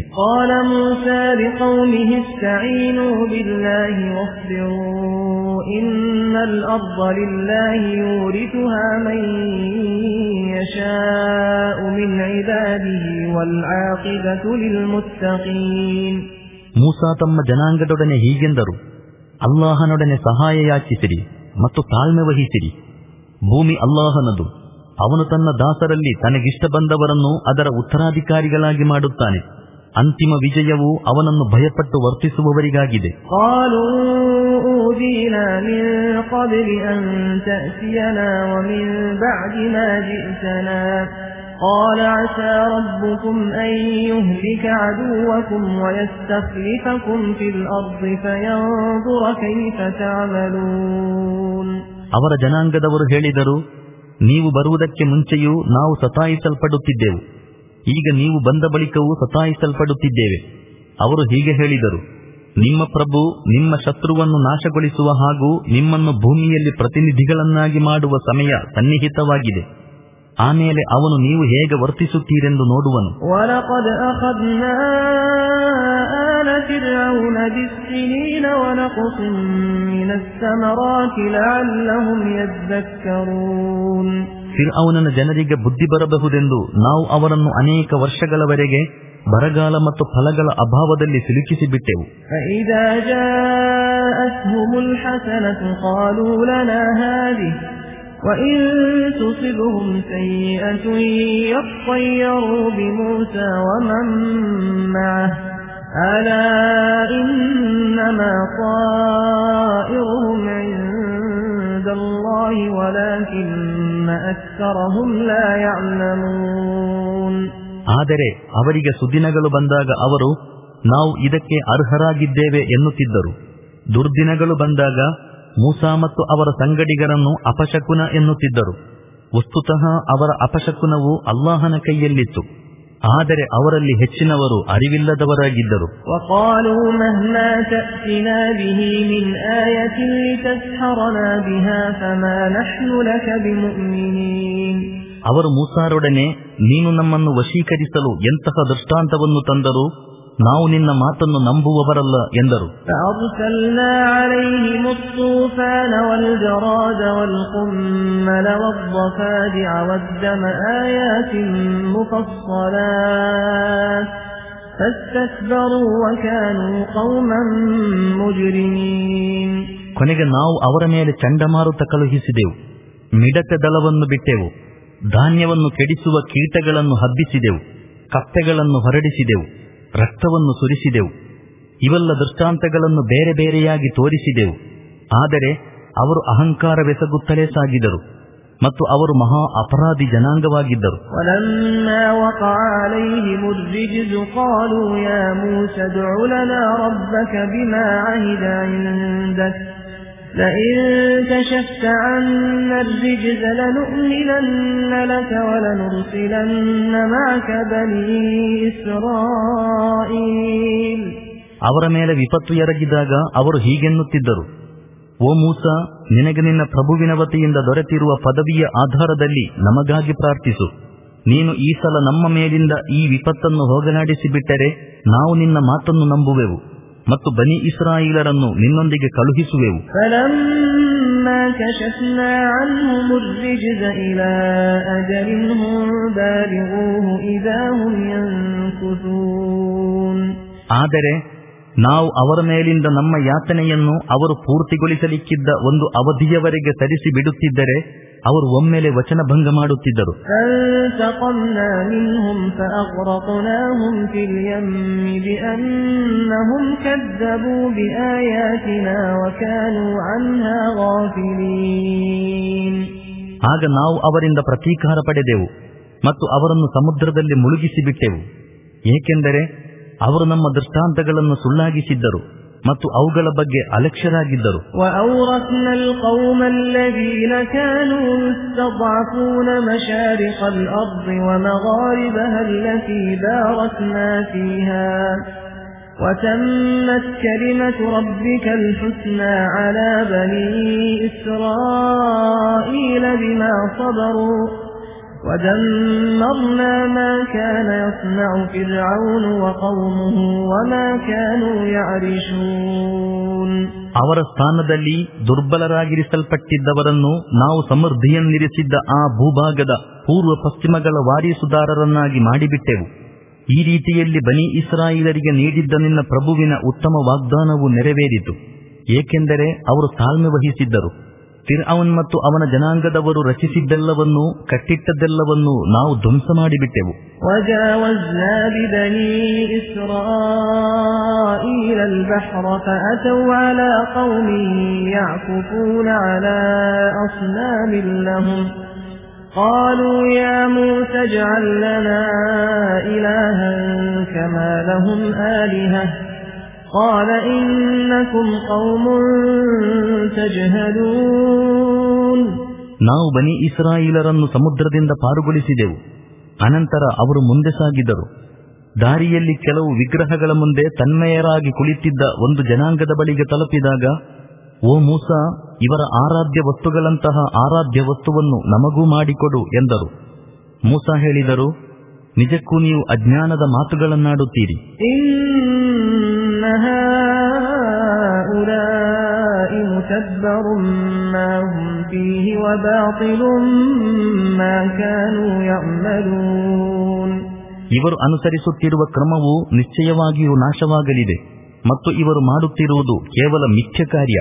[SPEAKER 2] ಮೂಸಾ ತಮ್ಮ ಜನಾಂಗದೊಡನೆ ಹೀಗೆಂದರು, ಅಲ್ಲಾಹನೊಡನೆ ಸಹಾಯ ಯಾಚಿಸಿರಿ ಮತ್ತು ತಾಳ್ಮೆ ವಹಿಸಿರಿ. ಭೂಮಿ ಅಲ್ಲಾಹನದು, ಅವನು ತನ್ನ ದಾಸರಲ್ಲಿ ತನಗಿಷ್ಟ ಬಂದವರನ್ನು ಅದರ ಉತ್ತರಾಧಿಕಾರಿಗಳಾಗಿ ಮಾಡುತ್ತಾನೆ. ಅಂತಿಮ ವಿಜಯವು ಅವನನ್ನು ಭಯಪಟ್ಟು ವರ್ತಿಸುವವರಿಗಾಗಿದೆ.
[SPEAKER 1] قال عسى ربكم أن يهلك عدوكم ويستخلفكم في الأرض فينظر كيف تعملون.
[SPEAKER 2] ಅವರ ಜನಾಂಗದವರು ಹೇಳಿದರು, ನೀವು ಬರುವುದಕ್ಕೆ ಮುಂಚೆಯೂ ನಾವು ಸತಾಯಿಸಲ್ಪಡುತ್ತಿದ್ದೆವು, ಈಗ ನೀವು ಬಂದ ಬಳಿಕವೂ ಸತಾಯಿಸಲ್ಪಡುತ್ತಿದ್ದೇವೆ. ಅವರು ಹೀಗೆ ಹೇಳಿದರು, ನಿಮ್ಮ ಪ್ರಭು ನಿಮ್ಮ ಶತ್ರುವನ್ನು ನಾಶಗೊಳಿಸುವ ಹಾಗೂ ನಿಮ್ಮನ್ನು ಭೂಮಿಯಲ್ಲಿ ಪ್ರತಿನಿಧಿಗಳನ್ನಾಗಿ ಮಾಡುವ ಸಮಯ ಸನ್ನಿಹಿತವಾಗಿದೆ. ಆಮೇಲೆ ಅವನು ನೀವು ಹೇಗೆ ವರ್ತಿಸುತ್ತೀರೆಂದು ನೋಡುವನು. ಫಿರ್ಔನನ ಜನರಿಗೆ ಬುದ್ಧಿ ಬರಬಹುದೆಂದು ನಾವು ಅವರನ್ನು ಅನೇಕ ವರ್ಷಗಳವರೆಗೆ ಬರಗಾಲ ಮತ್ತು ಫಲಗಳ ಅಭಾವದಲ್ಲಿ ಸಿಲುಕಿಸಿಬಿಟ್ಟೆವು.
[SPEAKER 1] وَإِن تُصِبْهُمْ سَيِّئَةٌ يَطَّيَّرُوا بِمُوسَى وَمَن مَّعَهُ أَلَا إِنَّمَا طَائِرُهُمْ عِندَ اللَّهِ وَلَكِنَّ أَكْثَرَهُمْ لَا يَعْلَمُونَ.
[SPEAKER 2] ಆದರೆ ಅವರಿಗೆ ಸುದಿನಗಳು ಬಂದಾಗ ಅವರು ನಾವು ಇದಕ್ಕೆ ಅರ್ಹರಾಗಿದ್ದೇವೆ ಎನ್ನುತ್ತಿದ್ದರು. ದುರ್ದಿನಗಳು ಬಂದಾಗ ಮೂಸಾ ಮತ್ತು ಅವರ ಸಂಗಡಿಗರನ್ನು ಅಪಶಕುನ ಎನ್ನುತ್ತಿದ್ದರು. ವಸ್ತುತಃ ಅವರ ಅಪಶಕುನವು ಅಲ್ಲಾಹನ ಕೈಯಲ್ಲಿತ್ತು, ಆದರೆ ಅವರಲ್ಲಿ ಹೆಚ್ಚಿನವರು ಅರಿವಿಲ್ಲದವರಾಗಿದ್ದರು. ಅವರು ಮೂಸಾರೊಡನೆ, ನೀನು ನಮ್ಮನ್ನು ವಶೀಕರಿಸಲು ಎಂತಹ ದೃಷ್ಟಾಂತವನ್ನು ತಂದರೂ ನಾವು ನಿನ್ನ ಮಾತನ್ನು ನಂಬುವವರಲ್ಲ ಎಂದರು. ಕೊನೆಗೆ ನಾವು ಅವರ ಮೇಲೆ ಚಂಡಮಾರುತ ಕಳುಹಿಸಿದೆವು, ಮಿಡತೆ ದಳವನ್ನು ಬಿಟ್ಟೆವು, ಧಾನ್ಯವನ್ನು ಕೆಡಿಸುವ ಕೀಟಗಳನ್ನು ಹಬ್ಬಿಸಿದೆವು, ಕಪ್ಪೆಗಳನ್ನು ಹೊರಡಿಸಿದೆವು, ರಕ್ತವನ್ನು ಸುರಿಸಿದೆವು. ಇವೆಲ್ಲ ದೃಷ್ಟಾಂತಗಳನ್ನು ಬೇರೆ ಬೇರೆಯಾಗಿ ತೋರಿಸಿದೆವು. ಆದರೆ ಅವರು ಅಹಂಕಾರವೆಸಗುತ್ತಲೇ ಸಾಗಿದರು ಮತ್ತು ಅವರು ಮಹಾ ಅಪರಾಧಿ ಜನಾಂಗವಾಗಿದ್ದರು.
[SPEAKER 1] لئن كشفت عنا الرجز لنؤمنن لك ولنرسلن معك بني إسرائيل.
[SPEAKER 2] ಅವರ ಮೇಲೆ ವಿಪತ್ತು ಎರಗಿದಾಗ ಅವರು ಹೀಗೆನ್ನುತ್ತಿದ್ದರು, ಓ ಮೂಸಾ, ನಿನಗೆ ನಿನ್ನ ಪ್ರಭುವಿನ ವತಿಯಿಂದ ದೊರೆತಿರುವ ಪದವಿಯ ಆಧಾರದಲ್ಲಿ ನಮಗಾಗಿ ಪ್ರಾರ್ಥಿಸು. ನೀನು ಈ ಸಲ ನಮ್ಮ ಮೇಲಿಂದ ಈ ವಿಪತ್ತನ್ನು ಹೋಗಲಾಡಿಸಿಬಿಟ್ಟರೆ ನಾವು ನಿನ್ನ ಮಾತನ್ನು ನಂಬುವೆವು ಮತ್ತು ಬನಿ ಇಸ್ರಾಯೇಲರನ್ನು ನಿನ್ನೊಂದಿಗೆ ಕಳುಹಿಸುವೆವು. ಆದರೆ ನಾವು ಅವರ ಮೇಲಿಂದ ನಮ್ಮ ಯಾತನೆಯನ್ನು ಅವರು ಪೂರ್ತಿಗೊಳಿಸಲಿಕ್ಕಿದ್ದ ಒಂದು ಅವಧಿಯವರೆಗೆ ಸರಿಸಿ ಬಿಡುತ್ತಿದ್ದರೆ ಅವರು ಒಮ್ಮೆಲೆ ವಚನಭಂಗ ಮಾಡುತ್ತಿದ್ದರು. ಆಗ ನಾವು ಅವರಿಂದ ಪ್ರತೀಕಾರ ಪಡೆದೆವು ಮತ್ತು ಅವರನ್ನು ಸಮುದ್ರದಲ್ಲಿ ಮುಳುಗಿಸಿಬಿಟ್ಟೆವು, ಏಕೆಂದರೆ ಅವರು ನಮ್ಮ ದೃಷ್ಟಾಂತಗಳನ್ನು ಸುಳ್ಳಾಗಿಸಿದ್ದರು ಮತ್ತು ಅವುಗಳ ಬಗ್ಗೆ ಅಲಕ್ಷ್ಯರಾಗಿದ್ದರು.
[SPEAKER 1] وتمت كلمة ربك الحسنى على بني إسرائيل بما صبروا ودمرنا ما كان يصنع فرعون وقومه وما كانوا يعرشون.
[SPEAKER 2] ಅವರ ಸ್ಥಾನದಲ್ಲಿ ದುರ್ಬಲರಾಗಿರಿಸಲ್ಪಟ್ಟಿದ್ದವರನ್ನು ನಾವು ಸಮೃದ್ಧಿಯನ್ನಿರಿಸಿದ್ದ ಆ ಭೂಭಾಗದ ಪೂರ್ವ ಪಶ್ಚಿಮಗಳ ವಾರೀಸುದಾರರನ್ನಾಗಿ ಮಾಡಿಬಿಟ್ಟೆವು. ಈ ರೀತಿಯಲ್ಲಿ ಬನಿ ಇಸ್ರಾಯೇಲರಿಗೆ ನೀಡಿದ್ದ ನಿನ್ನ ಪ್ರಭುವಿನ ಉತ್ತಮ ವಾಗ್ದಾನವು ನೆರವೇರಿತು, ಏಕೆಂದರೆ ಅವರು ತಾಳ್ಮೆ ವಹಿಸಿದ್ದರು. ಫಿರ್ಔನ್ ಮತ್ತು ಅವನ ಜನಾಂಗದವರು ರಚಿಸಿದ್ದೆಲ್ಲವನ್ನೂ ಕಟ್ಟಿಟ್ಟದ್ದೆಲ್ಲವನ್ನೂ ನಾವು ಧ್ವಂಸ ಮಾಡಿಬಿಟ್ಟೆವು.
[SPEAKER 1] وجاوزنا ببني إسرائيل البحر فأتوا على قوم يعكفون على أصنام لهم قالوا يا موسى اجعل لنا إلها كما لهم آلهة قال إنكم قوم تجهلون.
[SPEAKER 2] ನಾವು ಬನಿ ಇಸ್ರಾಯೇಲರನ್ನು ಸಮುದ್ರದಿಂದ ಪಾರುಗೊಳಿಸಿದೆವು. ಅನಂತರ ಅವರು ಮುಂದೆ ಸಾಗಿದರು. ದಾರಿಯಲ್ಲಿ ಕೆಲವು ವಿಗ್ರಹಗಳ ಮುಂದೆ ತನ್ಮಯರಾಗಿ ಕುಳಿತಿದ್ದ ಒಂದು ಜನಾಂಗದ ಬಳಿಗೆ ತಲುಪಿದಾಗ, ಓ ಮೂಸಾ, ಇವರ ಆರಾಧ್ಯ ವಸ್ತುಗಳಂತಹ ಆರಾಧ್ಯ ವಸ್ತುವನ್ನು ನಮಗೂ ಮಾಡಿಕೊಡು ಎಂದರು. ಮೂಸಾ ಹೇಳಿದರು, ನಿಜಕ್ಕೂ ನೀವು ಅಜ್ಞಾನದ ಮಾತುಗಳನ್ನಾಡುತ್ತೀರಿ. ಇವರು ಅನುಸರಿಸುತ್ತಿರುವ ಕ್ರಮವು ನಿಶ್ಚಯವಾಗಿಯೂ ನಾಶವಾಗಲಿದೆ ಮತ್ತು ಇವರು ಮಾಡುತ್ತಿರುವುದು ಕೇವಲ ಮಿಥ್ಯ ಕಾರ್ಯ.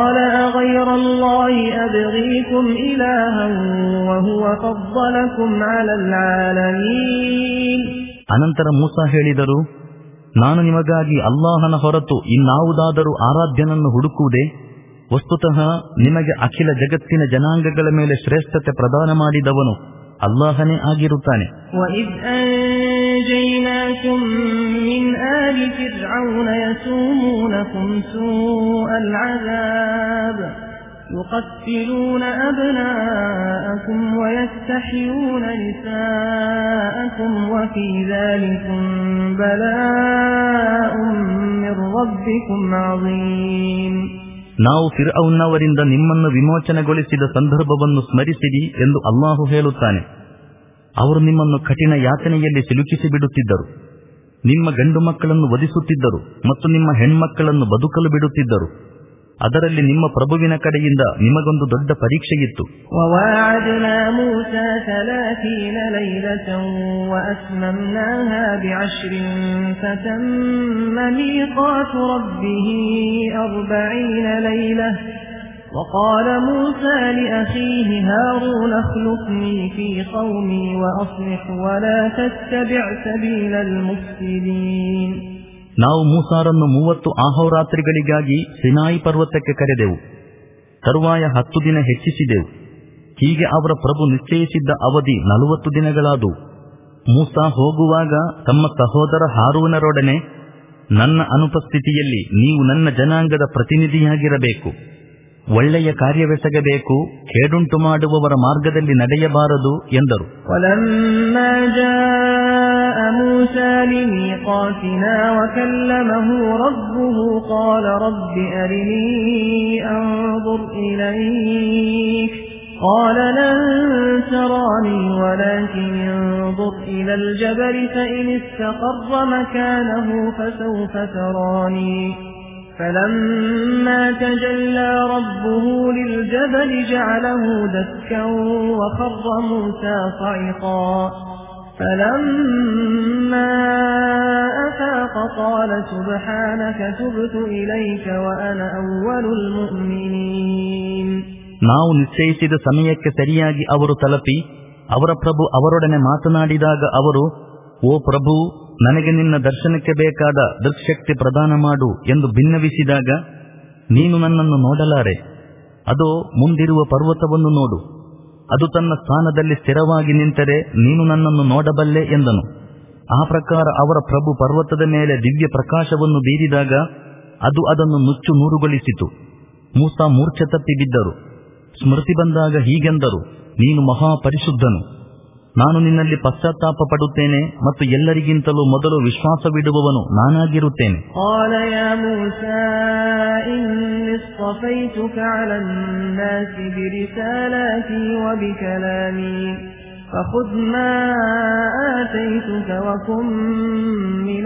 [SPEAKER 2] ಅನಂತರ ಮೂಸಾ ಹೇಳಿದರು, ನಾನು ನಿಮಗಾಗಿ ಅಲ್ಲಾಹನ ಹೊರತು ಇನ್ನಾವುದಾದರೂ ಆರಾಧ್ಯನನ್ನು ಹುಡುಕುವುದೇ? ವಸ್ತುತಃ ನಿಮಗೆ ಅಖಿಲ ಜಗತ್ತಿನ ಜನಾಂಗಗಳ ಮೇಲೆ ಶ್ರೇಷ್ಠತೆ ಪ್ರದಾನ ಮಾಡಿದವನು ಅಲ್ಲಾಹನೇ ಆಗಿರುತ್ತಾನೆ.
[SPEAKER 1] وَإِذْ أَنْجَيْنَاكُمْ مِنْ آلِ فِرْعَوْنَ يَسُومُونَكُمْ سُوءَ الْعَذَابِ يُقَتِّلُونَ أَبْنَاءَكُمْ وَيَسْتَحْيُونَ نِسَاءَكُمْ وَفِي ذَلِكُمْ بَلَاءٌ مِّن رَّبِّكُمْ عَظِيمٌ.
[SPEAKER 2] ನಾವು ಫಿರ್ಔನ್ನವರಿಂದ ನಿಮ್ಮನ್ನು ವಿಮೋಚನೆಗೊಳಿಸಿದ ಸಂದರ್ಭವನ್ನು ಸ್ಮರಿಸಿರಿ ಎಂದು ಅಲ್ಲಾಹು ಹೇಳುತ್ತಾನೆ. ಅವರು ನಿಮ್ಮನ್ನು ಕಠಿಣ ಯಾತನೆಯಲ್ಲಿ ಸಿಲುಕಿಸಿ ಬಿಡುತ್ತಿದ್ದರು, ನಿಮ್ಮ ಗಂಡು ಮಕ್ಕಳನ್ನು ವಧಿಸುತ್ತಿದ್ದರು ಮತ್ತು ನಿಮ್ಮ ಹೆಣ್ಮಕ್ಕಳನ್ನು ಬದುಕಲು ಬಿಡುತ್ತಿದ್ದರು. ಅದರಲ್ಲಿ ನಿಮ್ಮ ಪ್ರಭುವಿನ ಕಡೆಯಿಂದ ನಿಮಗೊಂದು ದೊಡ್ಡ ಪರೀಕ್ಷೆಯಿತ್ತು.
[SPEAKER 1] وَوَاعَدْنَا مُوسَى ثَلَاثِينَ لَيْلَةً وَأَتْمَمْنَاهَا بِعَشْرٍ فَتَمَّ مِيقَاتُ رَبِّهِ أَرْبَعِينَ لَيْلَةً وَقَالَ مُوسَى لِأَخِيهِ هَارُونَ اخْلُفْنِي فِي قَوْمِي وَأَصْلِحْ وَلَا تَتَّبِعْ سَبِيلَ الْمُفْسِدِينَ.
[SPEAKER 2] ನಾವು ಮೂಸಾರನ್ನು ಮೂವತ್ತು ಆಹೋರಾತ್ರಿಗಳಿಗಾಗಿ ಸಿನಾಯಿ ಪರ್ವತಕ್ಕೆ ಕರೆದೆವು. ತರುವಾಯ ಹತ್ತು ದಿನ ಹೆಚ್ಚಿಸಿದೆವು. ಹೀಗೆ ಅವರ ಪ್ರಭು ನಿಶ್ಚಯಿಸಿದ್ದ ಅವಧಿ ನಲವತ್ತು ದಿನಗಳಾದವು. ಮೂಸಾ ಹೋಗುವಾಗ ತಮ್ಮ ಸಹೋದರ ಹಾರೂನರೊಡನೆ, ನನ್ನ ಅನುಪಸ್ಥಿತಿಯಲ್ಲಿ ನೀವು ನನ್ನ ಜನಾಂಗದ ಪ್ರತಿನಿಧಿಯಾಗಿರಬೇಕು ಒಳ್ಳೆಯ ಕಾರ್ಯವೆಸಗಬೇಕು, ಕೇಡುಂಟು ಮಾಡುವವರ ಮಾರ್ಗದಲ್ಲಿ ನಡೆಯಬಾರದು ಎಂದರು.
[SPEAKER 1] ವಲಮ್ಮಾ ಜಾಅ ಮೂಸಾ ಲಿಮೀಕಾತಿನಾ ವಕಲ್ಲಮಹು ರಬ್ಬುಹು ಖಾಲ ರಬ್ಬಿ ಅರಿನೀ ಅಂظುರ್ ಇಲೈಕ್ قال لن تراني ولكن انظر إلى الجبل فإن استقر مكانه فسوف تراني فلما تجلى ربه للجبل جعله دكا وخر موسى صعقا فلما أفاق قال سبحانك تبت إليك وأنا أول المؤمنين.
[SPEAKER 2] ನಾವು ನಿಶ್ಚಯಿಸಿದ ಸಮಯಕ್ಕೆ ಸರಿಯಾಗಿ ಅವರು ತಲುಪಿ ಅವರ ಪ್ರಭು ಅವರೊಡನೆ ಮಾತನಾಡಿದಾಗ ಅವರು, ಓ ಪ್ರಭು, ನನಗೆ ನಿನ್ನ ದರ್ಶನಕ್ಕೆ ಬೇಕಾದ ದೃಕ್ಶಕ್ತಿ ಪ್ರದಾನ ಮಾಡು ಎಂದು ಭಿನ್ನವಿಸಿದಾಗ, ನೀನು ನನ್ನನ್ನು ನೋಡಲಾರೆ, ಅದೋ ಮುಂದಿರುವ ಪರ್ವತವನ್ನು ನೋಡು, ಅದು ತನ್ನ ಸ್ಥಾನದಲ್ಲಿ ಸ್ಥಿರವಾಗಿ ನಿಂತರೆ ನೀನು ನನ್ನನ್ನು ನೋಡಬಲ್ಲೆ ಎಂದನು. ಆ ಪ್ರಕಾರ ಅವರ ಪ್ರಭು ಪರ್ವತದ ಮೇಲೆ ದಿವ್ಯ ಪ್ರಕಾಶವನ್ನು ಬೀರಿದಾಗ ಅದು ಅದನ್ನು ನುಚ್ಚು ನೂರುಗೊಳಿಸಿತು. ಮೂಸಾ ಮೂರ್ಛೆ ತಪ್ಪಿ ಬಿದ್ದರು. ಸ್ಮೃತಿ ಬಂದಾಗ ಹೀಗೆಂದರು, ನೀನು ಮಹಾಪರಿಶುದ್ಧನು, ನಾನು ನಿನ್ನಲ್ಲಿ ಪಶ್ಚಾತ್ತಾಪ ಪಡುತ್ತೇನೆ ಮತ್ತು ಎಲ್ಲರಿಗಿಂತಲೂ ಮೊದಲು ವಿಶ್ವಾಸವಿಡುವವನು ನಾನಾಗಿರುತ್ತೇನೆ.
[SPEAKER 1] قال يا موسى إني اصطفيتك على الناس برسالاتي وبكلامي فخذ ما آتيتك وكن من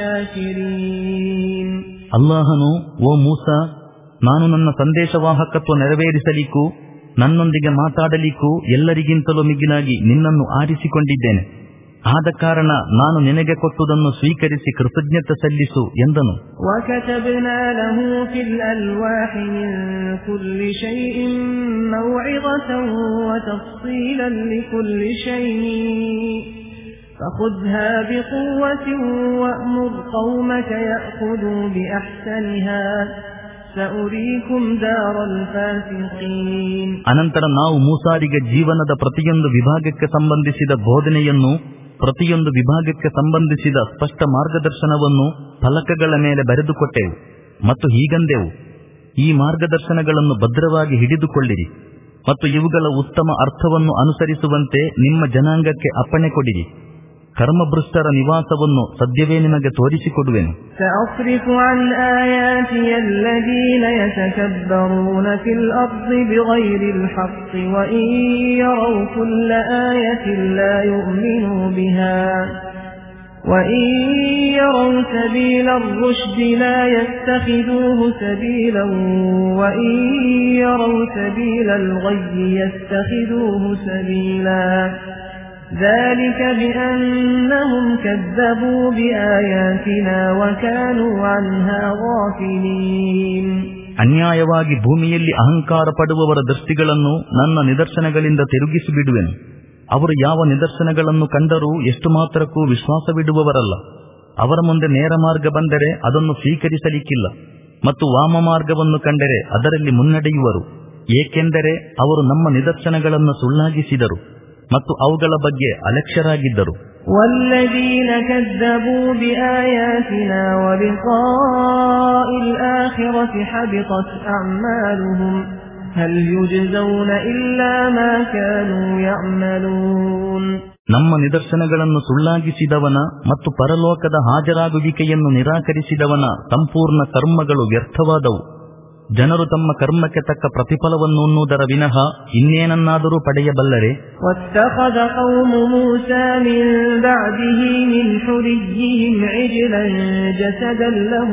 [SPEAKER 1] الشاكرين.
[SPEAKER 2] ಅಲ್ಲಾಹನು, ಓ ಮೂಸಾ, ನಾನು ನನ್ನ ಸಂದೇಶವಾಹಕತ್ವ ನೆರವೇರಿಸಲಿಕ್ಕೂ ನನ್ನೊಂದಿಗೆ ಮಾತಾಡಲಿಕ್ಕೂ ಎಲ್ಲರಿಗಿಂತಲೂ ಮಿಗಿಲಾಗಿ ನಿನ್ನನ್ನು ಆರಿಸಿಕೊಂಡಿದ್ದೇನೆ. ಆದ ಕಾರಣ ನಾನು ನಿನಗೆ ಕೊಟ್ಟುದನ್ನು ಸ್ವೀಕರಿಸಿ ಕೃತಜ್ಞತೆ ಸಲ್ಲಿಸು ಎಂದನು.
[SPEAKER 1] وَكَتَبْنَا لَهُ فِي الْأَلْوَاحِ مِنْ كُلِّ شَيْءٍ مَوْعِظَةً وَتَفْصِيلًا لِكُلِّ شَيْءٍ فَخُذْهَا بِقُوَّةٍ وَأْمُرْ قَوْمَكَ يَأْخُذُوا بِأَحْسَنِهَا سَأُرِيكُمْ دَارَ الْفَاسِقِينَ.
[SPEAKER 2] ಅನಂತರ ನಾವು ಮೂಸಾರಿಗೆ ಜೀವನದ ಪ್ರತಿಯೊಂದು ವಿಭಾಗಕ್ಕೆ ಸಂಬಂಧಿಸಿದ ಬೋಧನೆಯನ್ನು, ಪ್ರತಿಯೊಂದು ವಿಭಾಗಕ್ಕೆ ಸಂಬಂಧಿಸಿದ ಸ್ಪಷ್ಟ ಮಾರ್ಗದರ್ಶನವನ್ನು ಫಲಕಗಳ ಮೇಲೆ ಬರೆದುಕೊಟ್ಟೆವು ಮತ್ತು ಹೀಗಂದೆವು, ಈ ಮಾರ್ಗದರ್ಶನಗಳನ್ನು ಭದ್ರವಾಗಿ ಹಿಡಿದುಕೊಳ್ಳಿರಿ ಮತ್ತು ಇವುಗಳ ಉತ್ತಮ ಅರ್ಥವನ್ನು ಅನುಸರಿಸುವಂತೆ ನಿಮ್ಮ ಜನಾಂಗಕ್ಕೆ ಅಪ್ಪಣೆ ಕೊಡಿರಿ. ಕರ್ಮಭ್ರಷ್ಟರ ನಿವಾಸವನ್ನು ಸದ್ಯವೇ ನಿಮಗೆ ತೋರಿಸಿಕೊಡುವೆನು.
[SPEAKER 1] سأصرف عن آياتي الذين يتكبرون في الأرض بغير الحق وإن يروا كل آية لا يؤمنوا بها وإن يروا سبيل الرشد لا يتخذوه سبيلا وإن يروا سبيل الغي يتخذوه سبيلا ذلك بأنهم كذبوا بآياتنا وكانوا عنها غافلين.
[SPEAKER 2] ಅನ್ಯಾಯವಾಗಿ ಭೂಮಿಯಲ್ಲಿ ಅಹಂಕಾರ ಪಡುವವರ ದೃಷ್ಟಿಗಳನ್ನು ನನ್ನ ನಿದರ್ಶನಗಳಿಂದ ತಿರುಗಿಸಿಬಿಡುವೆನು. ಅವರು ಯಾವ ನಿದರ್ಶನಗಳನ್ನು ಕಂಡರೂ ಎಷ್ಟು ಮಾತ್ರಕ್ಕೂ ವಿಶ್ವಾಸವಿಡುವವರಲ್ಲ. ಅವರ ಮುಂದೆ ನೇರ ಮಾರ್ಗ ಬಂದರೆ ಅದನ್ನು ಸ್ವೀಕರಿಸಲಿಕ್ಕಿಲ್ಲ ಮತ್ತು ವಾಮ ಮಾರ್ಗವನ್ನು ಕಂಡರೆ ಅದರಲ್ಲಿ ಮುನ್ನಡೆಯುವರು, ಏಕೆಂದರೆ ಅವರು ನಮ್ಮ ನಿದರ್ಶನಗಳನ್ನು ಸುಳ್ಳಾಗಿಸಿದರು ಮತ್ತು ಅವುಗಳ ಬಗ್ಗೆ ಅಲಕ್ಷ್ಯರಾಗಿದ್ದರು.
[SPEAKER 1] والذين كذبوا بآياتنا ولقاء الآخرة حبطت أعمالهم هل يجزون إلا ما كانوا يعملون.
[SPEAKER 2] ನಮ್ಮ ನಿದರ್ಶನಗಳನ್ನು ಸುಳ್ಳಾಗಿಸಿದವನ ಮತ್ತು ಪರಲೋಕದ ಹಾಜರಾಗುವಿಕೆಯನ್ನು ನಿರಾಕರಿಸಿದವನ ಸಂಪೂರ್ಣ ಕರ್ಮಗಳು ವ್ಯರ್ಥವಾದವು. ಜನರು ತಮ್ಮ ಕರ್ಮಕ್ಕೆ ತಕ್ಕ ಪ್ರತಿಫಲವನ್ನು ಉಣ್ಣುವುದರ ವಿನಃ ಇನ್ನೇನನ್ನಾದರೂ ಪಡೆಯಬಲ್ಲರೆ.
[SPEAKER 1] واتخذ قوم موسى من بعده من حليهم عجلا جسدا له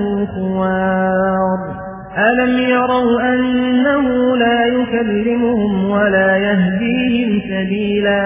[SPEAKER 1] خوار ألم يروا أنه لا يكلمهم ولا يهديهم سبيلا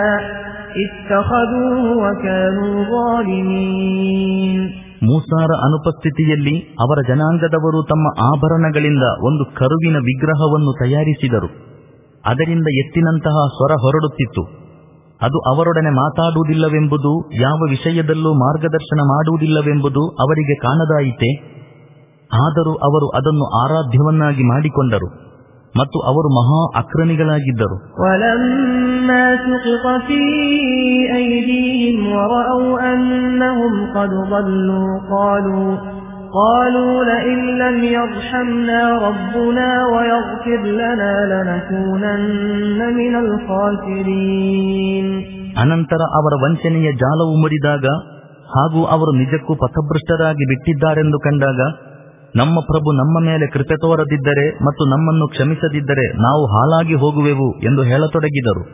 [SPEAKER 1] اتخذوه وكانوا ظالمين.
[SPEAKER 2] ಮೂಸಾರ ಅನುಪಸ್ಥಿತಿಯಲ್ಲಿ ಅವರ ಜನಾಂಗದವರು ತಮ್ಮ ಆಭರಣಗಳಿಂದ ಒಂದು ಕರುವಿನ ವಿಗ್ರಹವನ್ನು ತಯಾರಿಸಿದರು. ಅದರಿಂದ ಎತ್ತಿನಂತಹ ಸ್ವರ ಹೊರಡುತ್ತಿತ್ತು. ಅದು ಅವರೊಡನೆ ಮಾತಾಡುವುದಿಲ್ಲವೆಂಬುದು, ಯಾವ ವಿಷಯದಲ್ಲೂ ಮಾರ್ಗದರ್ಶನ ಮಾಡುವುದಿಲ್ಲವೆಂಬುದು ಅವರಿಗೆ ಕಾಣದಾಯಿತೆ. ಆದರೂ ಅವರು ಅದನ್ನು ಆರಾಧ್ಯವನ್ನಾಗಿ ಮಾಡಿಕೊಂಡರು ಮತ್ತು ಅವರು ಮಹಾ ಅಕ್ರಮಿಗಳಾಗಿದ್ದರು.
[SPEAKER 1] وَلَمَّا سُقِطَ فِي أَيْدِيهِمْ وَرَأَوْا أَنَّهُمْ قَدْ ضَلُّوا قَالُوا قالوا لئن لم يرحمنا ربنا ويغفر لنا لنكونن من الخاسرين.
[SPEAKER 2] ಅನಂತರ ಅವರ ವಂಚನೆಯ ಜಾಲವು ಮುರಿದಾಗ ಹಾಗೂ ಅವರು ನಿಜಕ್ಕೂ ಪಥಭ್ರಷ್ಟರಾಗಿ ಬಿಟ್ಟಿದ್ದಾರೆಂದು ಕಂಡಾಗ, ನಮ್ಮ ಪ್ರಭು ನಮ್ಮ ಮೇಲೆ ಕೃಪೆ ತೋರದಿದ್ದರೆ ಮತ್ತು ನಮ್ಮನ್ನು ಕ್ಷಮಿಸದಿದ್ದರೆ ನಾವು ಹಾಳಾಗಿ ಹೋಗುವೆವು ಎಂದು ಹೇಳತೊಡಗಿದರು.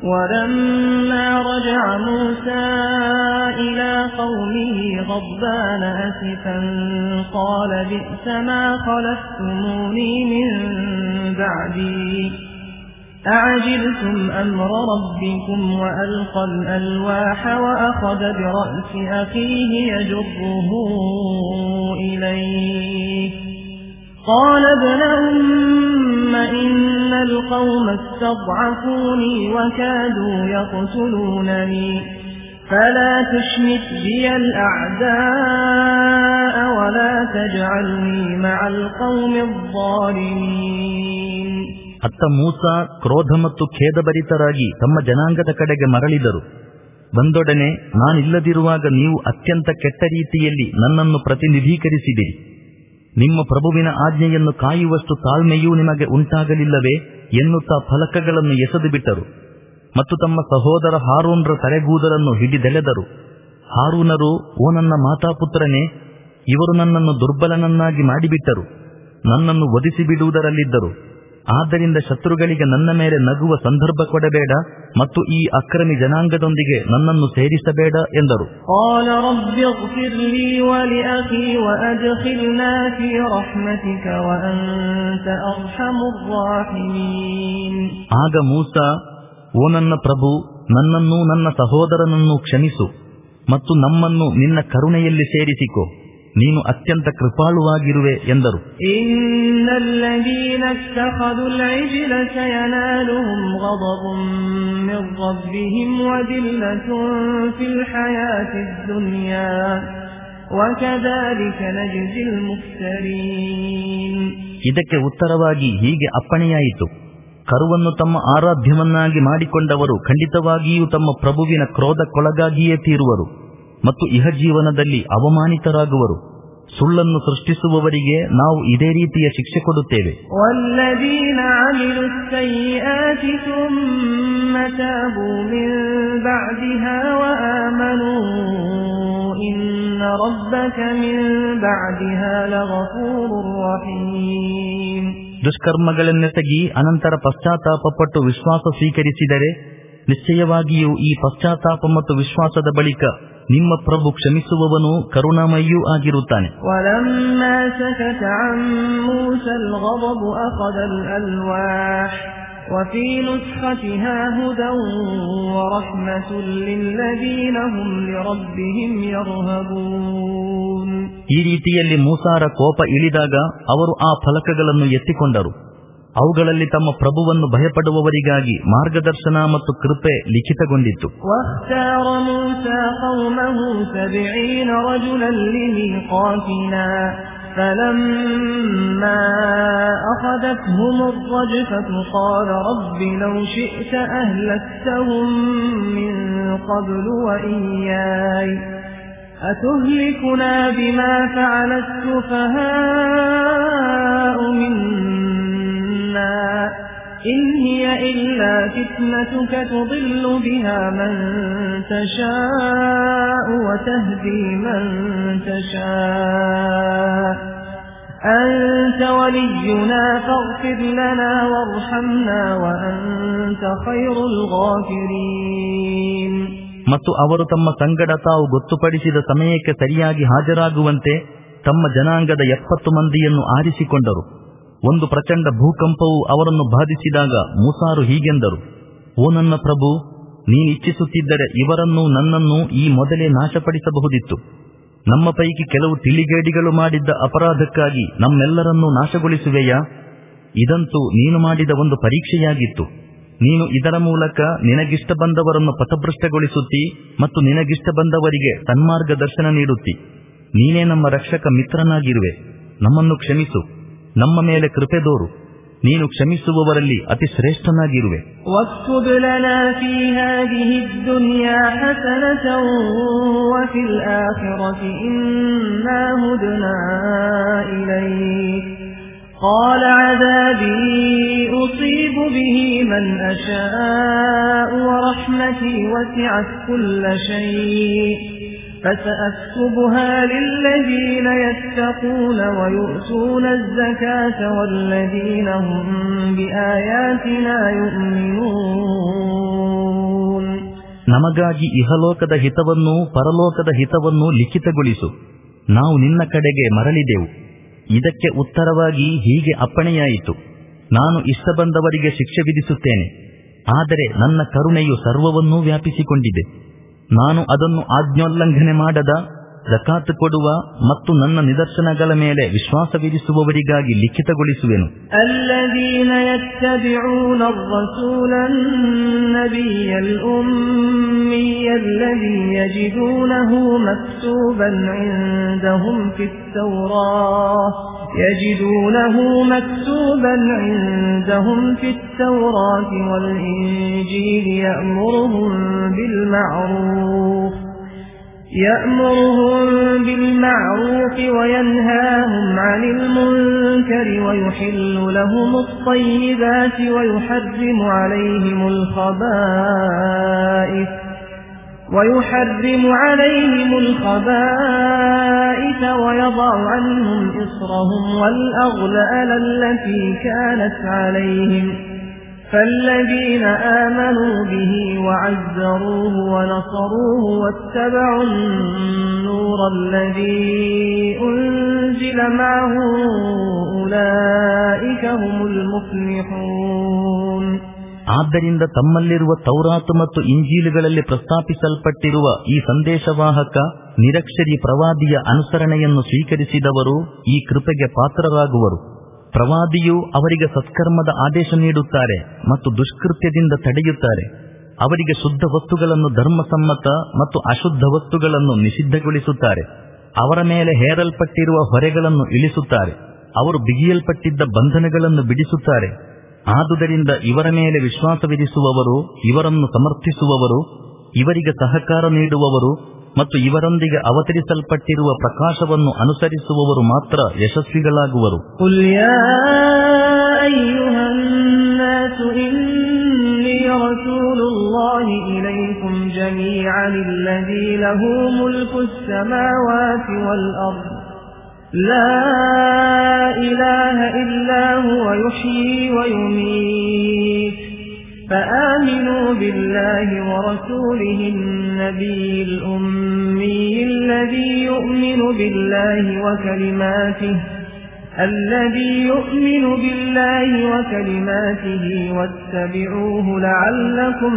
[SPEAKER 1] أعجلتم أمر ربكم وألقى الألواح وأخذ برأس أخيه يجره إليه قال ابن أم إن القوم استضعفوني وكادوا يقتلونني فلا تشمت بي الأعداء ولا تجعلني مع القوم الظالمين.
[SPEAKER 2] ಅತ್ತ ಮೂಸಾ ಕ್ರೋಧ ಮತ್ತು ಖೇದಭರಿತರಾಗಿ ತಮ್ಮ ಜನಾಂಗದ ಕಡೆಗೆ ಮರಳಿದರು. ಬಂದೊಡನೆ, ನಾನಿಲ್ಲದಿರುವಾಗ ನೀವು ಅತ್ಯಂತ ಕೆಟ್ಟ ರೀತಿಯಲ್ಲಿ ನನ್ನನ್ನು ಪ್ರತಿನಿಧೀಕರಿಸಿದಿರಿ. ನಿಮ್ಮ ಪ್ರಭುವಿನ ಆಜ್ಞೆಯನ್ನು ಕಾಯುವಷ್ಟು ತಾಳ್ಮೆಯೂ ನಿಮಗೆ ಉಂಟಾಗಲಿಲ್ಲವೇ ಎನ್ನುತ್ತಾ ಫಲಕಗಳನ್ನು ಎಸೆದು ಬಿಟ್ಟರು ಮತ್ತು ತಮ್ಮ ಸಹೋದರ ಹಾರೂನರ ತಲೆಗೂದಲನ್ನು ಹಿಡಿದೆಳೆದರು. ಹಾರೂನರು, ಓ ನನ್ನ ಮಾತಾಪುತ್ರನೇ, ಇವರು ನನ್ನನ್ನು ದುರ್ಬಲನನ್ನಾಗಿ ಮಾಡಿಬಿಟ್ಟರು, ನನ್ನನ್ನು ವಧಿಸಿ ಬಿಡುವುದರಲ್ಲಿದ್ದರು. ಆದ್ದರಿಂದ ಶತ್ರುಗಳಿಗೆ ನನ್ನ ಮೇಲೆ ನಗುವ ಸಂದರ್ಭ ಕೊಡಬೇಡ ಮತ್ತು ಈ ಅಕ್ರಮಿ ಜನಾಂಗದೊಂದಿಗೆ ನನ್ನನ್ನು ಸೇರಿಸಬೇಡ ಎಂದರು. ಆಗ ಮೂಸಾ, ಓ ನನ್ನ ಪ್ರಭು, ನನ್ನನ್ನು ನನ್ನ ಸಹೋದರನನ್ನು ಕ್ಷಮಿಸು ಮತ್ತು ನಮ್ಮನ್ನು ನಿನ್ನ ಕರುಣೆಯಲ್ಲಿ ಸೇರಿಸಿಕೊ, ನೀನು ಅತ್ಯಂತ ಕೃಪಾಳುವಾಗಿರುವೆ ಎಂದರು. ಇದಕ್ಕೆ ಉತ್ತರವಾಗಿ ಹೀಗೆ ಅಪ್ಪಣೆಯಾಯಿತು, ಕರುವನ್ನು ತಮ್ಮ ಆರಾಧ್ಯವನ್ನಾಗಿ ಮಾಡಿಕೊಂಡವರು ಖಂಡಿತವಾಗಿಯೂ ತಮ್ಮ ಪ್ರಭುವಿನ ಕ್ರೋಧಕ್ಕೊಳಗಾಗಿಯೇ ತೀರುವರು ಮತ್ತು ಇಹಜೀವನದಲ್ಲಿ ಅವಮಾನಿತರಾಗುವರು. ಸುಳ್ಳನ್ನು ಸೃಷ್ಟಿಸುವವರಿಗೆ ನಾವು ಇದೇ ರೀತಿಯ ಶಿಕ್ಷೆ ಕೊಡುತ್ತೇವೆ. ದುಷ್ಕರ್ಮಗಳನ್ನೆಸಗಿ ಅನಂತರ ಪಶ್ಚಾತ್ತಾಪಪಟ್ಟು ವಿಶ್ವಾಸ ಸ್ವೀಕರಿಸಿದರೆ ನಿಶ್ಚಯವಾಗಿಯೂ ಈ ಪಶ್ಚಾತ್ತಾಪ ಮತ್ತು ವಿಶ್ವಾಸದ ಬಳಿಕ ನಿಮ್ಮ ಪ್ರಭು ಕ್ಷಮಿಸುವವನು ಕರುಣಾಮಯಿಯೂ ಆಗಿರುತ್ತಾನೆ. ಈ ರೀತಿಯಲ್ಲಿ ಮೂಸಾರ ಕೋಪ ಇಳಿದಾಗ ಅವರು ಆ ಫಲಕಗಳನ್ನು ಎತ್ತಿಕೊಂಡರು. ಅವುಗಳಲ್ಲಿ ತಮ್ಮ ಪ್ರಭುವನ್ನು ಭಯಪಡುವವರಿಗಾಗಿ ಮಾರ್ಗದರ್ಶನ ಮತ್ತು ಕೃಪೆ ಲಿಖಿತಗೊಂಡಿತ್ತು.
[SPEAKER 1] فلما أخذتهم الرجفة قال رب لو شئت أهلكتهم من قبل وإياي أتهلكنا بما فعل السفهاء منا إن هي إلا فتنتك تضل بها من تشاء وتهدي من تشاء أنت ولينا فاغفر لنا وارحمنا وأنت خير الغافرين.
[SPEAKER 2] ಮತ್ತು ಅವರು ತಮ್ಮ ಸಂಗಡ ತಾವು ಗೊತ್ತುಪಡಿಸಿದ ಸಮಯಕ್ಕೆ ಸರಿಯಾಗಿ ಹಾಜರಾಗುವಂತೆ ತಮ್ಮ ಜನಾಂಗದ ಎಪ್ಪತ್ತು ಮಂದಿಯನ್ನು ಆರಿಸಿಕೊಂಡರು. ಒಂದು ಪ್ರಚಂಡ ಭೂಕಂಪವು ಅವರನ್ನು ಬಾಧಿಸಿದಾಗ ಮೂಸಾರು ಹೀಗೆಂದರು, ಓ ನನ್ನ ಪ್ರಭು, ನೀನಿಚ್ಛಿಸುತ್ತಿದ್ದರೆ ಇವರನ್ನು ನನ್ನನ್ನು ಈ ಮೊದಲೇ ನಾಶಪಡಿಸಬಹುದಿತ್ತು. ನಮ್ಮ ಪೈಕಿ ಕೆಲವು ತಿಳಿಗೇಡಿಗಳು ಮಾಡಿದ್ದ ಅಪರಾಧಕ್ಕಾಗಿ ನಮ್ಮೆಲ್ಲರನ್ನೂ ನಾಶಗೊಳಿಸುವೆಯಾ? ಇದಂತೂ ನೀನು ಮಾಡಿದ ಒಂದು ಪರೀಕ್ಷೆಯಾಗಿತ್ತು. ನೀನು ಇದರ ಮೂಲಕ ನಿನಗಿಷ್ಟ ಬಂದವರನ್ನು ಪಥಭ್ರಷ್ಟಗೊಳಿಸುತ್ತಿ ಮತ್ತು ನಿನಗಿಷ್ಟ ಬಂದವರಿಗೆ ಸನ್ಮಾರ್ಗ ದರ್ಶನ ನೀಡುತ್ತಿ. ನೀನೇ ನಮ್ಮ ರಕ್ಷಕ ಮಿತ್ರನಾಗಿರುವೆ. ನಮ್ಮನ್ನು ಕ್ಷಮಿಸು, ನಮ್ಮ ಮೇಲೆ ಕೃಪೆ ದೋರು. ನೀನು ಕ್ಷಮಿಸುವವರಲ್ಲಿ ಅತಿ ಶ್ರೇಷ್ಠನಾಗಿರುವೆ.
[SPEAKER 1] ವಕ್ತುಬ್ ಲನಾ ಫೀ ಹಾದಿಹಿ ದುನ್ಯಾ ಹಸನತನ್ ವಫಿಲ್ الآخرة إنا هدنا إليك قال عذابي أصيب به من أشاء ورحمتي وسعت كل شيء فسأكتبها للذين يتقون ويؤتون الزكاة والذين هم بآياتنا يؤمنون.
[SPEAKER 2] ನಮಗಾಗಿ ಇಹಲೋಕದ ಹಿತವನ್ನೂ ಪರಲೋಕದ ಹಿತವನ್ನೂ ಲಿಖಿತಗೊಳಿಸು, ನಾವು ನಿನ್ನ ಕಡೆಗೆ ಮರಳಿದೆವು. ಇದಕ್ಕೆ ಉತ್ತರವಾಗಿ ಹೀಗೆ ಅಪ್ಪಣೆಯಾಯಿತು, ನಾನು ಇಷ್ಟ ಬಂದವರಿಗೆ ಶಿಕ್ಷೆ ವಿಧಿಸುತ್ತೇನೆ, ಆದರೆ ನನ್ನ ಕರುಣೆಯು ಸರ್ವವನ್ನೂ ವ್ಯಾಪಿಸಿಕೊಂಡಿದೆ. ನಾನು ಅದನ್ನು ಆಜ್ಞೋಲ್ಲಂಘನೆ ಮಾಡದ, ಜಕಾತ್ ಕೊಡುವ ಮತ್ತು ನನ್ನ ನಿದರ್ಶನಗಳ ಮೇಲೆ ವಿಶ್ವಾಸವಿರಿಸುವವರಿಗಾಗಿ ಲಿಖಿತಗೊಳಿಸುವೆನು.
[SPEAKER 1] الذين يتبعون الرسول النبي الأمي الذي يجدونه مكتوبا عندهم في التوراة يجدونه مكتوبا عندهم في التوراة والإنجيل يأمرهم بالمعروف يأمرهم بالمعروف وينهاهم عن المنكر ويحل لهم الطيبات ويحرم عليهم الخبائث ويحرم عليهم الخبائث ويضع عنهم إصرهم والأغلال التي كانت عليهم فالذين آمنوا به وعزروه ونصروه واتبعوا النور الذي أنزل معه أولئك هم المفلحون.
[SPEAKER 2] ಆದ್ದರಿಂದ ತಮ್ಮಲ್ಲಿರುವ ತೌರಾತ್ ಮತ್ತು ಇಂಜೀಲುಗಳಲ್ಲಿ ಪ್ರಸ್ತಾಪಿಸಲ್ಪಟ್ಟಿರುವ ಈ ಸಂದೇಶವಾಹಕ ನಿರಕ್ಷರಿ ಪ್ರವಾದಿಯ ಅನುಸರಣೆಯನ್ನು ಸ್ವೀಕರಿಸಿದವರು ಈ ಕೃಪೆಗೆ ಪಾತ್ರರಾಗುವರು. ಪ್ರವಾದಿಯು ಅವರಿಗೆ ಸತ್ಕರ್ಮದ ಆದೇಶ ನೀಡುತ್ತಾರೆ ಮತ್ತು ದುಷ್ಕೃತ್ಯದಿಂದ ತಡೆಯುತ್ತಾರೆ. ಅವರಿಗೆ ಶುದ್ಧ ವಸ್ತುಗಳನ್ನು ಧರ್ಮಸಮ್ಮತ ಮತ್ತು ಅಶುದ್ಧ ವಸ್ತುಗಳನ್ನು ನಿಷಿದ್ಧಗೊಳಿಸುತ್ತಾರೆ. ಅವರ ಮೇಲೆ ಹೇರಲ್ಪಟ್ಟಿರುವ ಹೊರೆಗಳನ್ನು ಇಳಿಸುತ್ತಾರೆ. ಅವರು ಬಿಗಿಯಲ್ಪಟ್ಟಿದ್ದ ಬಂಧನಗಳನ್ನು ಬಿಡಿಸುತ್ತಾರೆ. ಆದುದರಿಂದ ಇವರ ಮೇಲೆ ವಿಶ್ವಾಸವಿರಿಸುವವರು, ಇವರನ್ನು ಸಮರ್ಥಿಸುವವರು, ಇವರಿಗೆ ಸಹಕಾರ ನೀಡುವವರು ಮತ್ತು ಇವರೊಂದಿಗೆ ಅವತರಿಸಲ್ಪಟ್ಟಿರುವ ಪ್ರಕಾಶವನ್ನು ಅನುಸರಿಸುವವರು ಮಾತ್ರ ಯಶಸ್ವಿಗಳಾಗುವರು.
[SPEAKER 1] ಕುಲ್ ಯಾ ಅಯ್ಯುಹನ್ ನಾಸು ಇನ್ನೀ ರಸೂಲುಲ್ಲಾಹಿ ಇಲೈಕುಂ ಜಮೀಅನ್ ಅಲ್ಲದೀ ಲಹು ಮುಲ್ಕುಸ್ ಸಮಾವಾತಿ ವಲ್ ಅರ್ದ್ ಲಾ ಇಲಾಹ ಇಲ್ಲಾ ಹುವ ಯುಹ್ಯೀ ವ ಯುಮೀತ್ فآمنوا بالله ورسوله النبي الأمي الذي يؤمن بالله وكلماته الذي يؤمن بالله وكلماته واتبعوه لعلكم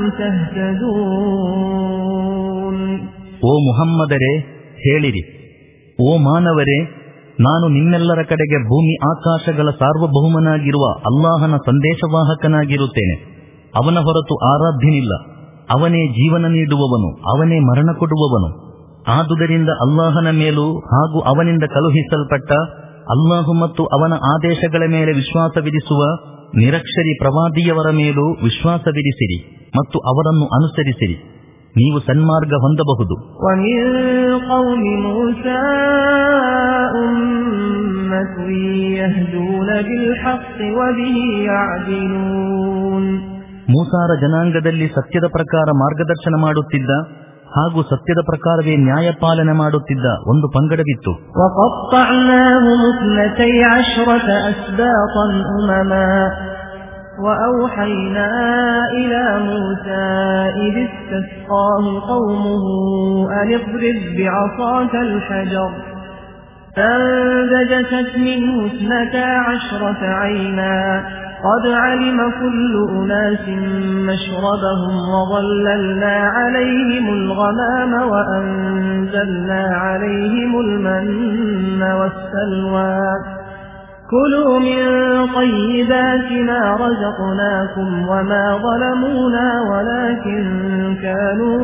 [SPEAKER 1] تهتدون.
[SPEAKER 2] ಓ ಮುಹಮ್ಮದರೇ, ಹೇಳಿರಿ, ಓ ಮಾನವರೇ, ನಾನು ನಿಮ್ಮೆಲ್ಲರ ಕಡೆಗೆ ಭೂಮಿ ಆಕಾಶಗಳ ಸಾರ್ವಭೌಮನಾಗಿರುವ ಅಲ್ಲಾಹನ ಸಂದೇಶವಾಹಕನಾಗಿರುತ್ತೇನೆ. ಅವನ ಹೊರತು ಆರಾಧ್ಯನಿಲ್ಲ. ಅವನೇ ಜೀವನ ನೀಡುವವನು, ಅವನೇ ಮರಣ ಕೊಡುವವನು. ಆದುದರಿಂದ ಅಲ್ಲಾಹನ ಮೇಲೂ ಹಾಗೂ ಅವನಿಂದ ಕಳುಹಿಸಲ್ಪಟ್ಟ ಅಲ್ಲಾಹು ಮತ್ತು ಅವನ ಆದೇಶಗಳ ಮೇಲೆ ವಿಶ್ವಾಸವಿರಿಸುವ ನಿರಕ್ಷರಿ ಪ್ರವಾದಿಯವರ ಮೇಲೂ ವಿಶ್ವಾಸವಿರಿಸಿರಿ ಮತ್ತು ಅವರನ್ನು ಅನುಸರಿಸಿರಿ. ನೀವು ಸನ್ಮಾರ್ಗ ಹೊಂದಬಹುದು. ಮೂಸಾರ ಜನಾಂಗದಲ್ಲಿ ಸತ್ಯದ ಪ್ರಕಾರ ಮಾರ್ಗದರ್ಶನ ಮಾಡುತ್ತಿದ್ದ ಹಾಗೂ ಸತ್ಯದ ಪ್ರಕಾರವೇ ನ್ಯಾಯಪಾಲನೆ ಮಾಡುತ್ತಿದ್ದ ಒಂದು ಪಂಗಡವಿತ್ತು.
[SPEAKER 1] وأوحينا إلى موسى إذ استسقاه قومه أن اضرب بعصاك الحجر فانبجست منه اثنتا عشرة عينا قد علم كل أناس مشربهم وظللنا عليهم الغمام وأنزلنا عليهم المن والسلوى كلوا من طيبات ما رزقناكم وما ظلمونا ولكن كانوا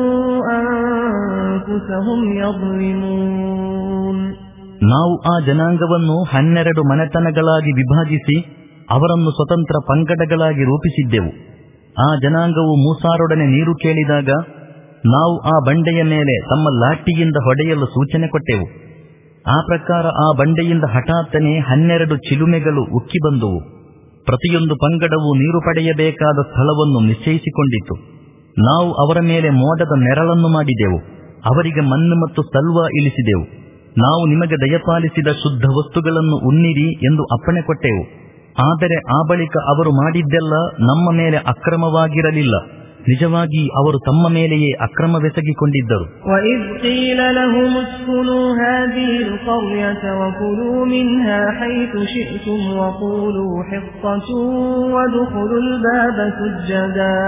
[SPEAKER 1] أنفسهم يظلمون.
[SPEAKER 2] ನಾವು ಆ ಜನಾಂಗವನ್ನು ಹನ್ನೆರಡು ಮನೆತನಗಳಾಗಿ ವಿಭಜಿಸಿ ಅವರನ್ನು ಸ್ವತಂತ್ರ ಪಂಗಡಗಳಾಗಿ ರೂಪಿಸಿದ್ದೆವು. ಆ ಜನಾಂಗವು ಮೂಸಾರೊಡನೆ ನೀರು ಕೇಳಿದಾಗ ನಾವು ಆ ಬಂಡೆಯ ಮೇಲೆ ತಮ್ಮ ಲಾಠಿಯಿಂದ ಹೊಡೆಯಲು ಸೂಚನೆ ಕೊಟ್ಟೆವು. ಆ ಪ್ರಕಾರ ಆ ಬಂಡೆಯಿಂದ ಹಠಾತ್ತನೆ ಹನ್ನೆರಡು ಚಿಲುಮೆಗಳು ಉಕ್ಕಿ ಬಂದುವು. ಪ್ರತಿಯೊಂದು ಪಂಗಡವು ನೀರು ಪಡೆಯಬೇಕಾದ ಸ್ಥಳವನ್ನು ನಿಶ್ಚಯಿಸಿಕೊಂಡಿತು. ನಾವು ಅವರ ಮೇಲೆ ಮೋಡದ ನೆರಳನ್ನು ಮಾಡಿದೆವು. ಅವರಿಗೆ ಮಣ್ಣು ಮತ್ತು ಸಲ್ವ ಇಳಿಸಿದೆವು. ನಾವು ನಿಮಗೆ ದಯಪಾಲಿಸಿದ ಶುದ್ಧ ವಸ್ತುಗಳನ್ನು ಉಣ್ಣಿರಿ ಎಂದು ಅಪ್ಪಣೆ ಕೊಟ್ಟೆವು. ಆದರೆ ಆ ಬಳಿಕ ಅವರು ಮಾಡಿದ್ದೆಲ್ಲ ನಮ್ಮ ಮೇಲೆ ಅಕ್ರಮವಾಗಿರಲಿಲ್ಲ. ನಿಜವಾಗಿ ಅವರು ತಮ್ಮ ಮೇಲೆಯೇ ಅಕ್ರಮವೆಸಗಿಕೊಂಡಿದ್ದರು.
[SPEAKER 1] وَإِذْ قِيلَ لَهُمُ اسْكُنُوا هَٰذِهِ الْقَرْيَةَ وَكُلُوا مِنْهَا حَيْثُ شِئْتُمْ وَقُولُوا حِطَّةٌ وَادْخُلُوا الْبَابَ سُجَّدًا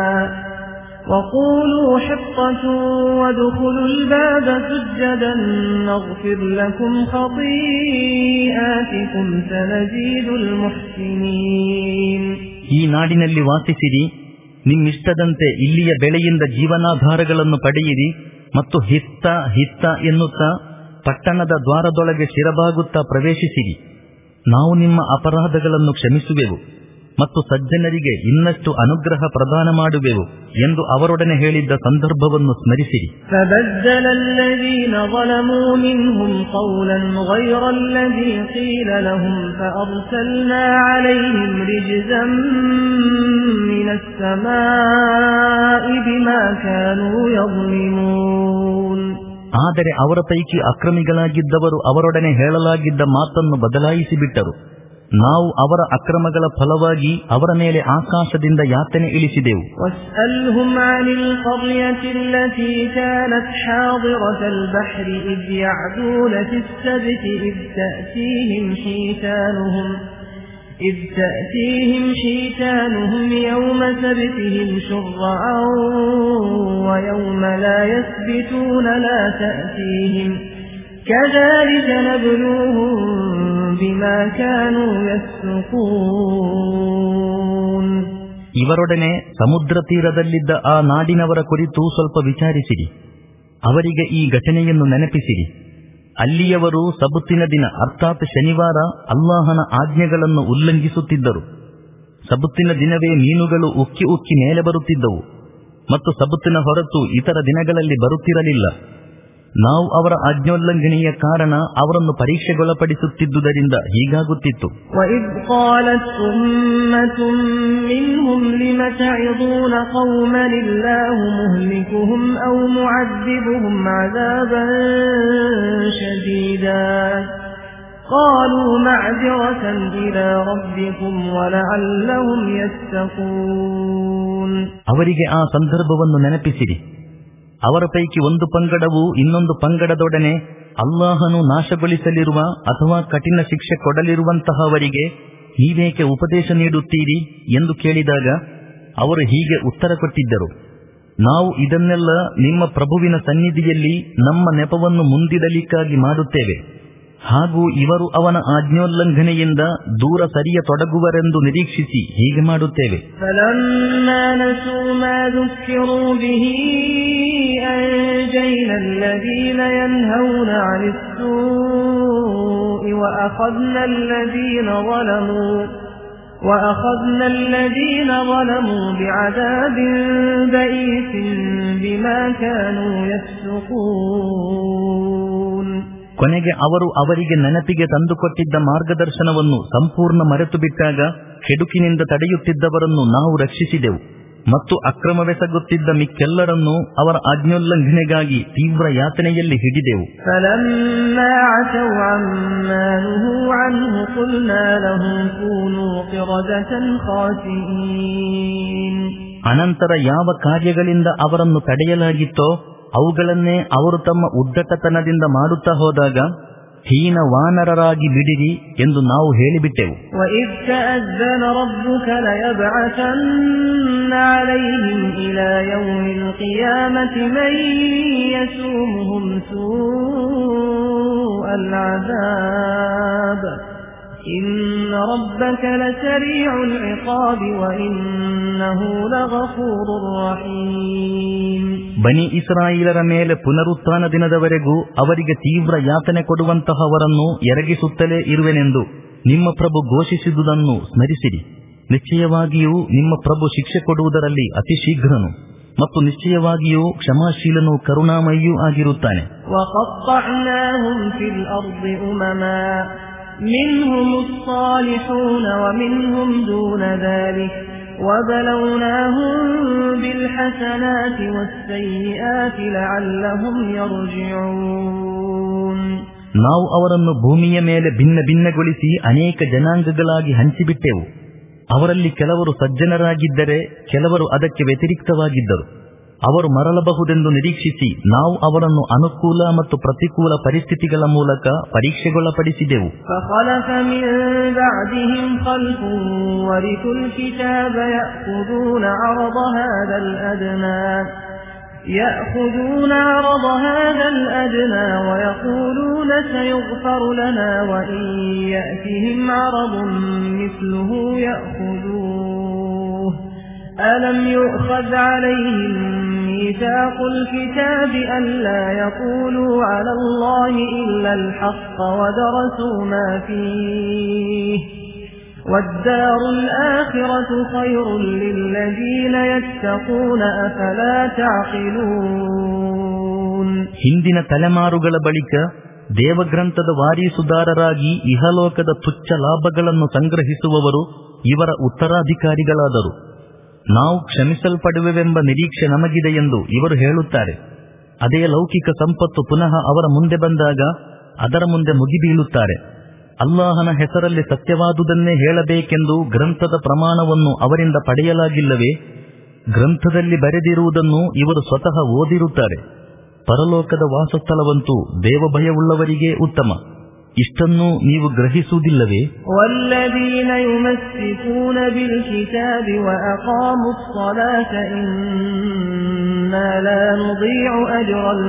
[SPEAKER 1] وَقُولُوا حِطَّةٌ وَادْخُلُوا الْبَابَ سُجَّدًا نَغْفِرْ لَكُمْ خَطِيئَاتِكُمْ سَنَزِيدُ الْمُحْسِنِينَ.
[SPEAKER 2] ಈ ನಾಡಿನಲ್ಲಿ ವಾಸಿಸಿರಿ, ನಿಮ್ಮಿಷ್ಟದಂತೆ ಇಲ್ಲಿಯ ಬೆಳೆಯಿಂದ ಜೀವನಾಧಾರಗಳನ್ನು ಪಡೆಯಿರಿ ಮತ್ತು ಹಿತ್ತ ಹಿತ್ತ ಎನ್ನುತ್ತಾ ಪಟ್ಟಣದ ದ್ವಾರದೊಳಗೆ ಶಿರಬಾಗುತ್ತಾ ಪ್ರವೇಶಿಸಿರಿ. ನಾವು ನಿಮ್ಮ ಅಪರಾಧಗಳನ್ನು ಕ್ಷಮಿಸುವೆವು ಮತ್ತು ಸಜ್ಜನರಿಗೆ ಇನ್ನಷ್ಟು ಅನುಗ್ರಹ ಪ್ರದಾನ ಮಾಡುವೆವು ಎಂದು ಅವರೊಡನೆ ಹೇಳಿದ್ದ ಸಂದರ್ಭವನ್ನು ಸ್ಮರಿಸಿರಿ.
[SPEAKER 1] فَبَدَّلَ الَّذِينَ ظَلَمُوا مِنْهُمْ قَوْلًا غَيْرَ الَّذِي قِيلَ لَهُمْ فَأَرْسَلْنَا عَلَيْهِمْ رِجْزًا مِنَ السَّمَاءِ بِمَا كَانُوا يَظْلِمُونَ.
[SPEAKER 2] ಆದರೆ ಅವರ ಪೈಕಿ ಅಕ್ರಮಿಗಳಾಗಿದ್ದವರು ಅವರೊಡನೆ ಹೇಳಲಾಗಿದ್ದ ಮಾತನ್ನು ಬದಲಾಯಿಸಿಬಿಟ್ಟರು. ನಾವು ಅವರ ಅಕ್ರಮಗಳ ಫಲವಾಗಿ ಅವರ ಮೇಲೆ ಆಕಾಶದಿಂದ ಯಾತನೆ ಇಳಿಸಿದೆವು.
[SPEAKER 1] وَاسْأَلْهُمْ عَنِ الْقَرْيَةِ الَّتِي كَانَتْ حَاضِرَةَ الْبَحْرِ إِذْ يَعْدُونَ فِي السَّبْتِ إِذْ تَأْتِيهِمْ حِيتَانُهُمْ إِذْ تَأْتِيهِمْ حِيتَانُهُمْ يَوْمَ سَبْتِهِمْ شُرَّعًا وَيَوْمَ لَا يَسْبِتُونَ لَا تَأْتِيهِمْ كَذَلِكَ نَبْلُوهُم بِمَا كَانُوا يَفْسُقُونَ.
[SPEAKER 2] ಇವರೊಡನೆ ಸಮುದ್ರ ತೀರದಲ್ಲಿದ್ದ ಆ ನಾಡಿನವರ ಕುರಿತು ಸ್ವಲ್ಪ ವಿಚಾರಿಸಿರಿ. ಅವರಿಗೆ ಈ ಘಟನೆಯನ್ನು ನೆನಪಿಸಿರಿ. ಅಲ್ಲಿಯವರು ಸಬುತ್ತಿನ ದಿನ ಅರ್ಥಾತ್ ಶನಿವಾರ ಅಲ್ಲಾಹನ ಆಜ್ಞೆಗಳನ್ನು ಉಲ್ಲಂಘಿಸುತ್ತಿದ್ದರು. ಸಬುತ್ತಿನ ದಿನವೇ ಮೀನುಗಳು ಉಕ್ಕಿ ಉಕ್ಕಿ ಮೇಲೆ ಬರುತ್ತಿದ್ದವು ಮತ್ತು ಸಬುತ್ತಿನ ಹೊರತು ಇತರ ದಿನಗಳಲ್ಲಿ ಬರುತ್ತಿರಲಿಲ್ಲ. ನಾವು ಅವರ ಆಜ್ಞೋಲ್ಲಂಘನೆಯ ಕಾರಣ ಅವರನ್ನು ಪರೀಕ್ಷೆಗೊಳಪಡಿಸುತ್ತಿದ್ದುದರಿಂದ ಹೀಗಾಗುತ್ತಿತ್ತು.
[SPEAKER 1] وَإِذْ قَالَتْ أُمَّةٌ مِّنْهُمْ لِمَ تَعِظُونَ قَوْمًا اللَّهُ مُهْلِكُهُمْ أَوْ مُعَذِّبُهُمْ عَذَابًا شَدِيدًا قَالُوا مَعْذِرَةً إِلَى رَبِّكُمْ وَلَعَلَّهُمْ يَتَّقُونَ.
[SPEAKER 2] ಅವರಿಗೆ ಆ ಸಂದರ್ಭವನ್ನು ನೆನಪಿಸಿರಿ. ಅವರ ಪೈಕಿ ಒಂದು ಪಂಗಡವು ಇನ್ನೊಂದು ಪಂಗಡದೊಡನೆ ಅಲ್ಲಾಹನು ನಾಶಗೊಳಿಸಲಿರುವ ಅಥವಾ ಕಠಿಣ ಶಿಕ್ಷೆ ಕೊಡಲಿರುವಂತಹವರಿಗೆ ನೀವೇಕೆ ಉಪದೇಶ ನೀಡುತ್ತೀರಿ ಎಂದು ಕೇಳಿದಾಗ ಅವರು ಹೀಗೆ ಉತ್ತರ ಕೊಟ್ಟಿದ್ದರು: ನಾವು ಇದನ್ನೆಲ್ಲ ನಿಮ್ಮ ಪ್ರಭುವಿನ ಸನ್ನಿಧಿಯಲ್ಲಿ ನಮ್ಮ ನೆಪವನ್ನು ಮುಂದಿಡಲಿಕ್ಕಾಗಿ ಮಾಡುತ್ತೇವೆ, ಹಾಗೂ ಇವರು ಅವನ ಆಜ್ಞೋಲ್ಲಂಘನೆಯಿಂದ ದೂರ ಸರಿಯ ತೊಡಗುವರೆಂದು ನಿರೀಕ್ಷಿಸಿ ಹೀಗೆ ಮಾಡುತ್ತೇವೆ.
[SPEAKER 1] فَلَمَّا نَسُوا مَا ذُكِّرُوا بِهِ أَنجَيْنَا الَّذِينَ يَنْهَوْنَ عَنِ السُّوءِ وَأَخَذْنَا الَّذِينَ ظَلَمُوا وَأَخَذْنَا الَّذِينَ ظَلَمُوا بِعَذَابٍ بَئِيسٍ بِمَا كَانُوا يَفْسُقُونَ.
[SPEAKER 2] ಕೊನೆಗೆ ಅವರು ಅವರಿಗೆ ನೆನಪಿಗೆ ತಂದುಕೊಟ್ಟಿದ್ದ ಮಾರ್ಗದರ್ಶನವನ್ನು ಸಂಪೂರ್ಣ ಮರೆತು ಬಿಟ್ಟಾಗ ಕೆಡುಕಿನಿಂದ ತಡೆಯುತ್ತಿದ್ದವರನ್ನು ನಾವು ರಕ್ಷಿಸಿದೆವು ಮತ್ತು ಅಕ್ರಮವೆಸಗುತ್ತಿದ್ದ ಮಿಕ್ಕೆಲ್ಲರನ್ನೂ ಅವರ ಆಜ್ಞೋಲ್ಲಂಘನೆಗಾಗಿ ತೀವ್ರ ಯಾತನೆಯಲ್ಲಿ ಹಿಡಿದೆವು.
[SPEAKER 1] فَلَمَّا عَتَوْا عَمَّا نُهُوا عَنْهُ قُلْنَا لَهُمْ كُونُوا قِرَدَةً خَاسِئِينَ.
[SPEAKER 2] ಅನಂತರ ಯಾವ ಕಾರ್ಯಗಳಿಂದ ಅವರನ್ನು ತಡೆಯಲಾಗಿತ್ತೋ ಅವುಗಳನ್ನೇ ಅವರು ತಮ್ಮ ಉದ್ದಟತನದಿಂದ ಮಾಡುತ್ತಾ ಹೋದಾಗ ಹೀನ ವಾನರರಾಗಿ ಬಿಡಿರಿ ಎಂದು ನಾವು ಹೇಳಿಬಿಟ್ಟೆವು.
[SPEAKER 1] وَإِذْ تَأَذَّنَ رَبُّكَ لَيَبْعَثَنَّ عَلَيْهِمْ إِلَى يَوْمِ الْقِيَامَةِ مَن يَسُومُهُمْ سُوءَ الْعَذَابِ إِنَّ رَبَّكَ لَسَرِيعُ الْعِقَابِ وَإِنَّهُ لَغَفُورٌ رَّحِيمٌ.
[SPEAKER 2] ಬನಿ ಇಸ್ರಾಯೇಲರ ಮೇಲೆ ಪುನರುತ್ಥಾನ ದಿನದವರೆಗೂ ಅವರಿಗೆ ತೀವ್ರ ಯಾತನೆ ಕೊಡುವಂತಹವರನ್ನು ಎರಗಿಸುತ್ತಲೇ ಇರುವೆನೆಂದು ನಿಮ್ಮ ಪ್ರಭು ಘೋಷಿಸಿದುದನ್ನು ಸ್ಮರಿಸಿರಿ. ನಿಶ್ಚಯವಾಗಿಯೂ ನಿಮ್ಮ ಪ್ರಭು ಶಿಕ್ಷೆ ಕೊಡುವುದರಲ್ಲಿ ಅತಿ ಶೀಘ್ರನು, ಮತ್ತು ನಿಶ್ಚಯವಾಗಿಯೂ ಕ್ಷಮಾಶೀಲನೂ ಕರುಣಾಮಯಿಯೂ ಆಗಿರುತ್ತಾನೆ.
[SPEAKER 1] وَقَطَّعْنَاهُمْ فِي الْأَرْضِ أُمَمًا مِنْهُمُ الصَّالِحُونَ وَمِنْهُمْ دُونَ ذَلِكَ وَبَلَوْنَاهُمْ بِالْحَسَنَاتِ وَالسَّيِّئَاتِ لَعَلَّهُمْ يَرْجِعُونَ.
[SPEAKER 2] ನಾವು ಅವರನ್ನು ಭೂಮಿಯ ಮೇಲೆ ಭಿನ್ನ ಭಿನ್ನಗೊಳಿಸಿ ಅನೇಕ ಜನಾಂಗಗಳಾಗಿ ಹಂಚಿಬಿಟ್ಟೆವು. ಅವರಲ್ಲಿ ಕೆಲವರು ಸಜ್ಜನರಾಗಿದ್ದರೆ ಕೆಲವರು ಅದಕ್ಕೆ ವ್ಯತಿರಿಕ್ತವಾಗಿದ್ದರು. ಅವರು ಮರಳಬಹುದೆಂದು ನಿರೀಕ್ಷಿಸಿ ನಾವು ಅವರನ್ನು ಅನುಕೂಲ ಮತ್ತು ಪ್ರತಿಕೂಲ ಪರಿಸ್ಥಿತಿಗಳ ಮೂಲಕ ಪರೀಕ್ಷೆಗೊಳಪಡಿಸಿದೆವು.
[SPEAKER 1] يأخذون عرض هذا الأدنى ويقولون سيغفر لنا وإن يأتهم عرض مثله يأخذوه ألم يؤخذ عليهم ميثاق الكتاب ألا يقولوا على الله إلا الحق ودرسوا ما فيه والدار الآخرة خير للذين يتقون أفلا تعقلون.
[SPEAKER 2] ಹಿಂದಿನ ತಲೆಮಾರುಗಳ ಬಳಿಕ ದೇವಗ್ರಂಥದ ವಾರೀಸುದಾರರಾಗಿ ಇಹಲೋಕದ ತುಚ್ಛ ಲಾಭಗಳನ್ನು ಸಂಗ್ರಹಿಸುವವರು ಇವರ ಉತ್ತರಾಧಿಕಾರಿಗಳಾದರು. ನಾವು ಕ್ಷಮಿಸಲ್ಪಡುವೆವೆಂಬ ನಿರೀಕ್ಷೆ ನಮಗಿದೆ ಎಂದು ಇವರು ಹೇಳುತ್ತಾರೆ. ಅದೇ ಲೌಕಿಕ ಸಂಪತ್ತು ಪುನಃ ಅವರ ಮುಂದೆ ಬಂದಾಗ ಅದರ ಮುಂದೆ ಮುಗಿಬೀಳುತ್ತಾರೆ. ಅಲ್ಲಾಹನ ಹೆಸರಲ್ಲಿ ಸತ್ಯವಾದುದನ್ನೇ ಹೇಳಬೇಕೆಂದು ಗ್ರಂಥದ ಪ್ರಮಾಣವನ್ನು ಅವರಿಂದ ಪಡೆಯಲಾಗಿಲ್ಲವೇ? ಗ್ರಂಥದಲ್ಲಿ ಬರೆದಿರುವುದನ್ನು ಇವರು ಸ್ವತಃ ಓದಿರುತ್ತಾರೆ. ಪರಲೋಕದ ವಾಸಸ್ಥಳವಂತೂ ದೇವಭಯವುಳ್ಳವರಿಗೇ ಉತ್ತಮ. ಇಷ್ಟನ್ನೂ ನೀವು ಗ್ರಹಿಸುವುದಿಲ್ಲವೇ?
[SPEAKER 1] ವಲ್ಲದೀನ ಯುಮಸ್ಸಿಕೂನ ಬಿಲ್ ಕಿತಾಬಿ ವಅಕಾಮು ಸ್ಸಲಾತ ಇನ್ನಾ ಲಾ ನುದೀഉ ಅಜ್ರಲ್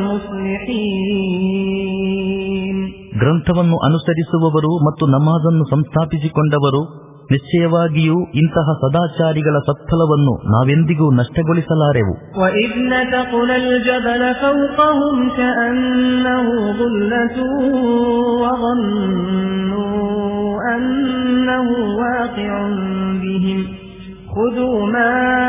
[SPEAKER 1] ಮುಸ್ಲಿಹೀನ್.
[SPEAKER 2] ಗ್ರಂಥವನ್ನು ಅನುಸರಿಸುವವರು ಮತ್ತು ನಮಾಜನ್ನು ಸಂಸ್ಥಾಪಿಸಿಕೊಂಡವರು ನಿಶ್ಚಯವಾಗಿಯೂ ಇಂತಹ ಸದಾಚಾರಿಗಳ ಸತ್ಫಲವನ್ನು ನಾವೆಂದಿಗೂ ನಷ್ಟಗೊಳಿಸಲಾರೆವು.
[SPEAKER 1] ವಇದ್ ನತಖುನಲ್ ಜಬಲ ಫೌಕಹುಂ ಕಅನ್ನಹು ದುಲ್ಲತುನ್ ವظನ್ನೂ ಅನ್ನಹು ವಾಕಿഉನ್ ಬಿಹಿಂ ಖುದೂ ಮಾ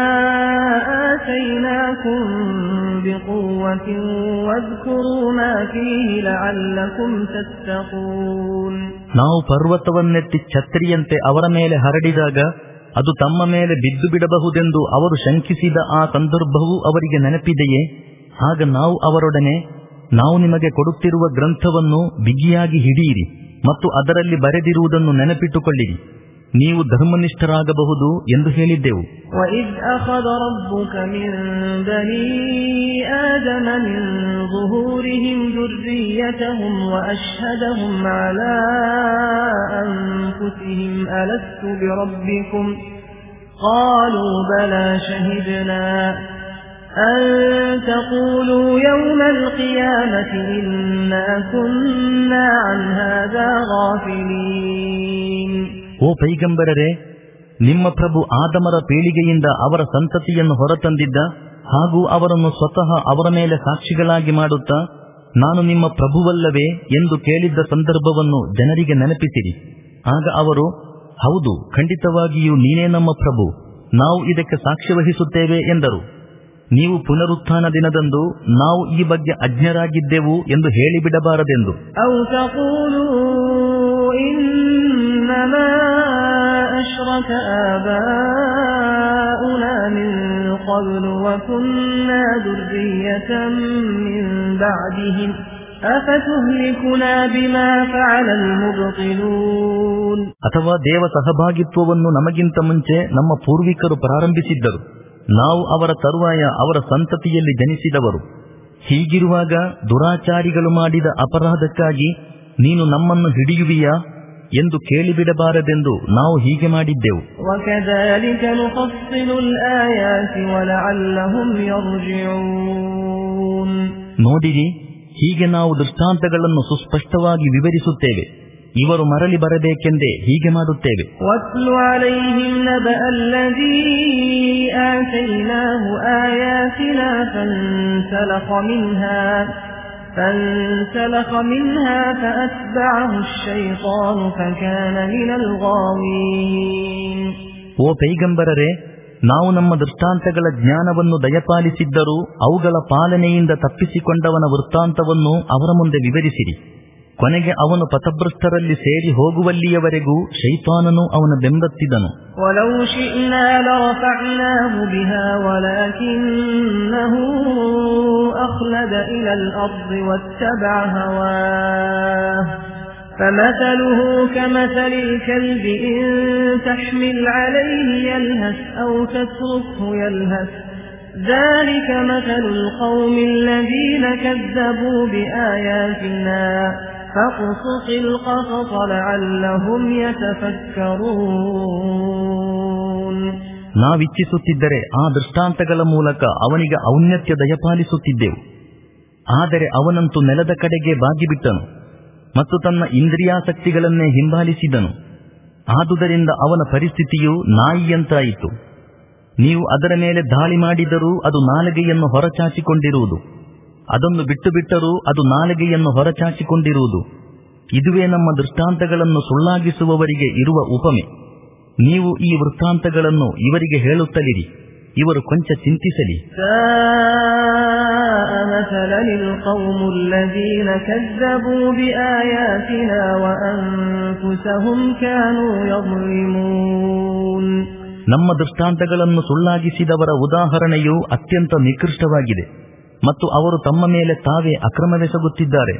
[SPEAKER 1] ಆತೈನಾಕುಂ ಬಿಖುವ್ವತಿನ್ ವದ್ಕುರೂ ಮಾ ಫೀಹಿ ಲಅಲ್ಲಕುಂ ತತ್ತಖೂನ್.
[SPEAKER 2] ನಾವು ಪರ್ವತವನ್ನೆತ್ತಿ ಛತ್ರಿಯಂತೆ ಅವರ ಮೇಲೆ ಹರಡಿದಾಗ ಅದು ತಮ್ಮ ಮೇಲೆ ಬಿದ್ದು ಬಿಡಬಹುದೆಂದು ಅವರು ಶಂಕಿಸಿದ ಆ ಸಂದರ್ಭವೂ ಅವರಿಗೆ ನೆನಪಿದೆಯೇ? ಆಗ ನಾವು ಅವರೊಡನೆ, ನಾವು ನಿಮಗೆ ಕೊಡುತ್ತಿರುವ ಗ್ರಂಥವನ್ನು ಬಿಗಿಯಾಗಿ ಹಿಡಿಯಿರಿ ಮತ್ತು ಅದರಲ್ಲಿ ಬರೆದಿರುವುದನ್ನು ನೆನಪಿಟ್ಟುಕೊಳ್ಳಿರಿ, ನೀವು ಧರ್ಮನಿಷ್ಠರಾಗಬಹುದು ಎಂದು ಹೇಳಿದ್ದೆವು.
[SPEAKER 1] ವಇದ್ ಅಖದ ರಬ್ಬುಕ ಮಿನ್ ಬನೀ ಆದಮ ಮಿನ್ ظುಹೂರಿಹಿಂ ذُرِّيَّتَهُمْ وَأَشْهَدَهُمْ عَلَى أَنفُسِهِمْ أَلَسْتُ بِرَبِّكُمْ قَالُوا بَلَى شَهِدْنَا أَن تَقُولُوا يَوْمَ الْقِيَامَةِ إِنَّا كُنَّا عَنْ هَذَا غَافِلِينَ.
[SPEAKER 2] ಓ ಪೈಗಂಬರರೇ, ನಿಮ್ಮ ಪ್ರಭು ಆದಮರ ಪೀಳಿಗೆಯಿಂದ ಅವರ ಸಂತತಿಯನ್ನು ಹೊರತಂದಿದ್ದ ಹಾಗೂ ಅವರನ್ನು ಸ್ವತಃ ಅವರ ಮೇಲೆ ಸಾಕ್ಷಿಗಳಾಗಿ ಮಾಡುತ್ತಾ ನಾನು ನಿಮ್ಮ ಪ್ರಭುವಲ್ಲವೇ ಎಂದು ಕೇಳಿದ್ದ ಸಂದರ್ಭವನ್ನು ಜನರಿಗೆ ನೆನಪಿಸಿರಿ. ಆಗ ಅವರು, ಹೌದು, ಖಂಡಿತವಾಗಿಯೂ ನೀನೇ ನಮ್ಮ ಪ್ರಭು, ನಾವು ಇದಕ್ಕೆ ಸಾಕ್ಷ್ಯ ವಹಿಸುತ್ತೇವೆ ಎಂದರು. ನೀವು ಪುನರುತ್ಥಾನ ದಿನದಂದು ನಾವು ಈ ಬಗ್ಗೆ ಅಜ್ಞರಾಗಿದ್ದೆವು ಎಂದು ಹೇಳಿಬಿಡಬಾರದೆಂದು.
[SPEAKER 1] إنما أشرك آباؤنا من قبل وكنا ذرية من بعدهم أفتهلكنا بما فعل المبطلون.
[SPEAKER 2] ಅಥವಾ ದೇವ ಸಹಭಾಗಿತ್ವವನ್ನು ನಮಗಿಂತ ಮುಂಚೆ ನಮ್ಮ ಪೂರ್ವಿಕರು ಪ್ರಾರಂಭಿಸಿದ್ದರು, ನಾವು ಅವರ ತರುವಾಯ ಅವರ ಸಂತತಿಯಲ್ಲಿ ಜನಿಸಿದವರು. ಹೀಗಿರುವಾಗ ದುರಾಚಾರಿಗಳು ಮಾಡಿದ ಅಪರಾಧಕ್ಕಾಗಿ ನೀನು ನಮ್ಮನ್ನು ಹಿಡಿಯುವಿಯಾ ಎಂದು ಕೇಳಿಬಿಡಬಾರದೆಂದು ನಾವು ಹೀಗೆ ಮಾಡಿದ್ದೆವು. ನೋಡಿರಿ, ಹೀಗೆ ನಾವು ದೃಷ್ಟಾಂತಗಳನ್ನು ಸುಸ್ಪಷ್ಟವಾಗಿ ವಿವರಿಸುತ್ತೇವೆ, ಇವರು ಮರಳಿ ಬರಬೇಕೆಂದೇ ಹೀಗೆ ಮಾಡುತ್ತೇವೆ.
[SPEAKER 1] فانسلخ منها فأتبعه الشيطان فكان من الغاوين.
[SPEAKER 2] ಓ ಪೈಗಂಬರರೇ, ನಾವು ನಮ್ಮ ದೃಷ್ಟಾಂತಗಳ ಜ್ಞಾನವನ್ನು ದಯಪಾಲಿಸಿದ್ದರೂ ಅವುಗಳ ಪಾಲನೆಯಿಂದ ತಪ್ಪಿಸಿಕೊಂಡವನ ವೃತ್ತಾಂತವನ್ನು ಅವರ ಮುಂದೆ ವಿವರಿಸಿರಿ. ಕೊನೆಗೆ ಅವನು ಪಥಭ್ರಷ್ಟರಲ್ಲಿ ಸೇರಿ ಹೋಗುವಲ್ಲಿಯವರೆಗೂ ಶೈತಾನನು ಅವನ ಬೆಂಬತ್ತಿದನು.
[SPEAKER 1] فمثله كمثل الكلب إن تحمل عليه يلهث أو تتركه يلهث ذلك مثل القوم الذين كذبوا بآياتنا فاقصص القصص لعلهم يتفكرون.
[SPEAKER 2] ನಾವಿಚ್ಛಿಸುತ್ತಿದ್ದರೆ ಆ ದೃಷ್ಟಾಂತಗಳ ಮೂಲಕ ಅವನಿಗೆ ಔನ್ನತ್ಯ ದಯಪಾಲಿಸುತ್ತಿದ್ದೆವು. ಆದರೆ ಅವನಂತೂ ನೆಲದ ಕಡೆಗೆ ಬಾಗಿಬಿಟ್ಟನು ಮತ್ತು ತನ್ನ ಇಂದ್ರಿಯಾಸಕ್ತಿಗಳನ್ನೇ ಹಿಂಬಾಲಿಸಿದನು. ಆದುದರಿಂದ ಅವನ ಪರಿಸ್ಥಿತಿಯು ನಾಯಿಯಂತಾಯಿತು. ನೀವು ಅದರ ಮೇಲೆ ದಾಳಿ ಮಾಡಿದರೂ ಅದು ನಾಲಿಗೆಯನ್ನು ಹೊರಚಾಚಿಕೊಂಡಿರುವುದು, ಅದನ್ನು ಬಿಟ್ಟು ಬಿಟ್ಟರೂ ಅದು ನಾಲಿಗೆಯನ್ನು ಹೊರಚಾಚಿಕೊಂಡಿರುವುದು. ಇದುವೇ ನಮ್ಮ ದೃಷ್ಟಾಂತಗಳನ್ನು ಸುಳ್ಳಾಗಿಸುವವರಿಗೆ ಇರುವ ಉಪಮೆ. ನೀವು ಈ ವೃತ್ತಾಂತಗಳನ್ನು ಇವರಿಗೆ ಹೇಳುತ್ತಲಿರಿ, ಇವರು ಕೊಂಚ ಚಿಂತಿಸಲಿ. ನಮ್ಮ ದೃಷ್ಟಾಂತಗಳನ್ನು ಸುಳ್ಳಾಗಿಸಿದವರ ಉದಾಹರಣೆಯು ಅತ್ಯಂತ ನಿಕೃಷ್ಟವಾಗಿದೆ ಮತ್ತು ಅವರು ತಮ್ಮ ಮೇಲೆ ತಾವೇ ಅಕ್ರಮವೆಸಗುತ್ತಿದ್ದಾರೆ.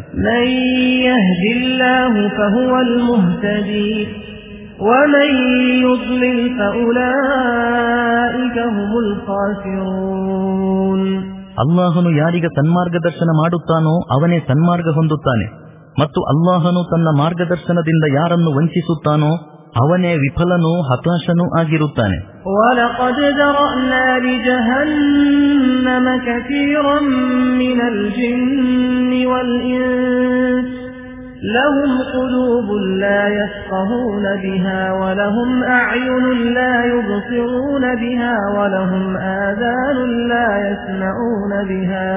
[SPEAKER 1] ومن يضلل فأولئك هم الخاسرون.
[SPEAKER 2] ಅಲ್ಲಾಹನು ಯಾರಿಗೆ ಸನ್ಮಾರ್ಗದರ್ಶನ ಮಾಡುತ್ತಾನೋ ಅವನೇ ಸನ್ಮಾರ್ಗ ಹೊಂದುತ್ತಾನೆ, ಮತ್ತು ಅಲ್ಲಾಹನು ತನ್ನ ಮಾರ್ಗದರ್ಶನದಿಂದ ಯಾರನ್ನು ವಂಚಿಸುತ್ತಾನೋ ಅವನೇ ವಿಫಲನೂ ಹತಾಶನೂ ಆಗಿರುತ್ತಾನೆ.
[SPEAKER 1] وَلَقَدْ ذَرَأْنَا لِجَهَنَّمَ كَثِيرًا مِنَ الْجِنِّ وَالْإِنسِ لهم قلوب لا يفقهون بها ولهم أعين لا يبصرون بها ولهم آذان لا يسمعون بها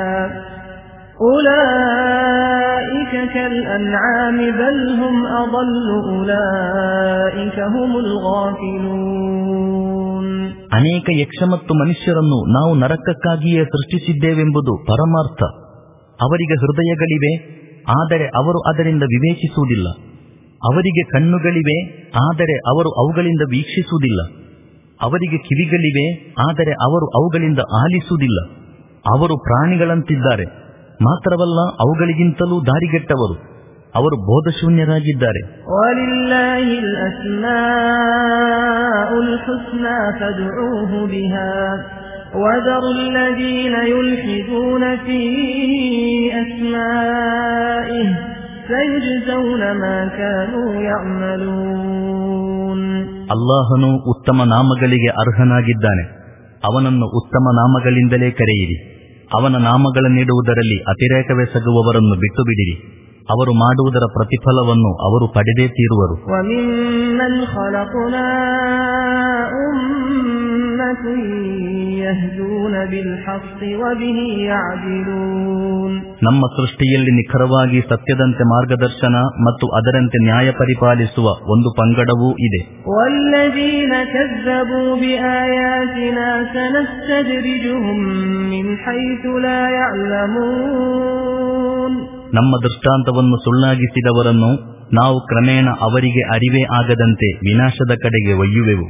[SPEAKER 1] أولئك كالأنعام بل هم أضل أولئك هم الغافلون.
[SPEAKER 2] ಅನೇಕ ಯಕ್ಷ ಮತ್ತು ಮನುಷ್ಯರನ್ನು ನಾವು ನರಕಕ್ಕಾಗಿಯೇ ಸೃಷ್ಟಿಸಿದ್ದೇವೆಂಬುದು ಪರಮಾರ್ಥ. ಅವರಿಗೆ ಹೃದಯಗಳಿವೆ, ಆದರೆ ಅವರು ಅದರಿಂದ ವಿವೇಚಿಸುವುದಿಲ್ಲ. ಅವರಿಗೆ ಕಣ್ಣುಗಳಿವೆ, ಆದರೆ ಅವರು ಅವುಗಳಿಂದ ವೀಕ್ಷಿಸುವುದಿಲ್ಲ. ಅವರಿಗೆ ಕಿವಿಗಳಿವೆ, ಆದರೆ ಅವರು ಅವುಗಳಿಂದ ಆಲಿಸುವುದಿಲ್ಲ. ಅವರು ಪ್ರಾಣಿಗಳಂತಿದ್ದಾರೆ, ಮಾತ್ರವಲ್ಲ ಅವುಗಳಿಗಿಂತಲೂ ದಾರಿಗೆಟ್ಟವರು. ಅವರು ಬೋಧಶೂನ್ಯರಾಗಿದ್ದಾರೆ.
[SPEAKER 1] ವಲಿಲ್ಲಾಹಿಲ್ ಅಸ್ಮಾಉಲ್ ಹುಸ್ನಾ ಫದ್ಊಹು ಬಿಹಾ وَذَرُوا الَّذِينَ يُلْحِدُونَ فِي أَسْمَائِهِ سَيُجْزَوْنَ مَا كَانُوا يَعْمَلُونَ.
[SPEAKER 2] ಅಲ್ಲಾಹನು ಉತ್ತಮ ನಾಮಗಳಿಗೆ ಅರ್ಹನಾಗಿದ್ದಾನೆ. ಅವನನ್ನು ಉತ್ತಮ ನಾಮಗಳಿಂದಲೇ ಕರೆಯಿರಿ. ಅವನ ನಾಮಗಳನ್ನಿಡುವುದರಲ್ಲಿ ಅತಿರೇಕವೆಸಗುವವರನ್ನು ಬಿಟ್ಟು ಬಿಡಿರಿ. ಅವರು ಮಾಡುವುದರ ಪ್ರತಿಫಲವನ್ನು ಅವರು ಪಡೆದೇ ತೀರುವರು.
[SPEAKER 1] وَمِمَّنْ خَلَقْنَا أُمَّةً يَهْدُونَ بِالْحَقِّ وَبِهِ يَعْدِلُونَ.
[SPEAKER 2] ನಮ್ಮ ಸೃಷ್ಟಿಯಲ್ಲಿ ನಿಖರವಾಗಿ ಸತ್ಯದಂತೆ ಮಾರ್ಗದರ್ಶನ ಮತ್ತು ಅದರಂತೆ ನ್ಯಾಯ ಪರಿಪಾಲಿಸುವ ಒಂದು ಪಂಗಡವೂ ಇದೆ.
[SPEAKER 1] وَالَّذِينَ كَذَّبُوا بِآيَاتِنَا سَنَسْتَدْرِجُهُم مِّنْ حَيْثُ لَا يَعْلَمُونَ.
[SPEAKER 2] ನಮ್ಮ ದೃಷ್ಟಾಂತವನ್ನು ಸುಳ್ಳಾಗಿಸಿದವರನ್ನು ನಾವು ಕ್ರಮೇಣ ಅವರಿಗೆ ಅರಿವೇ ಆಗದಂತೆ ವಿನಾಶದ ಕಡೆಗೆ ಒಯ್ಯುವೆವು.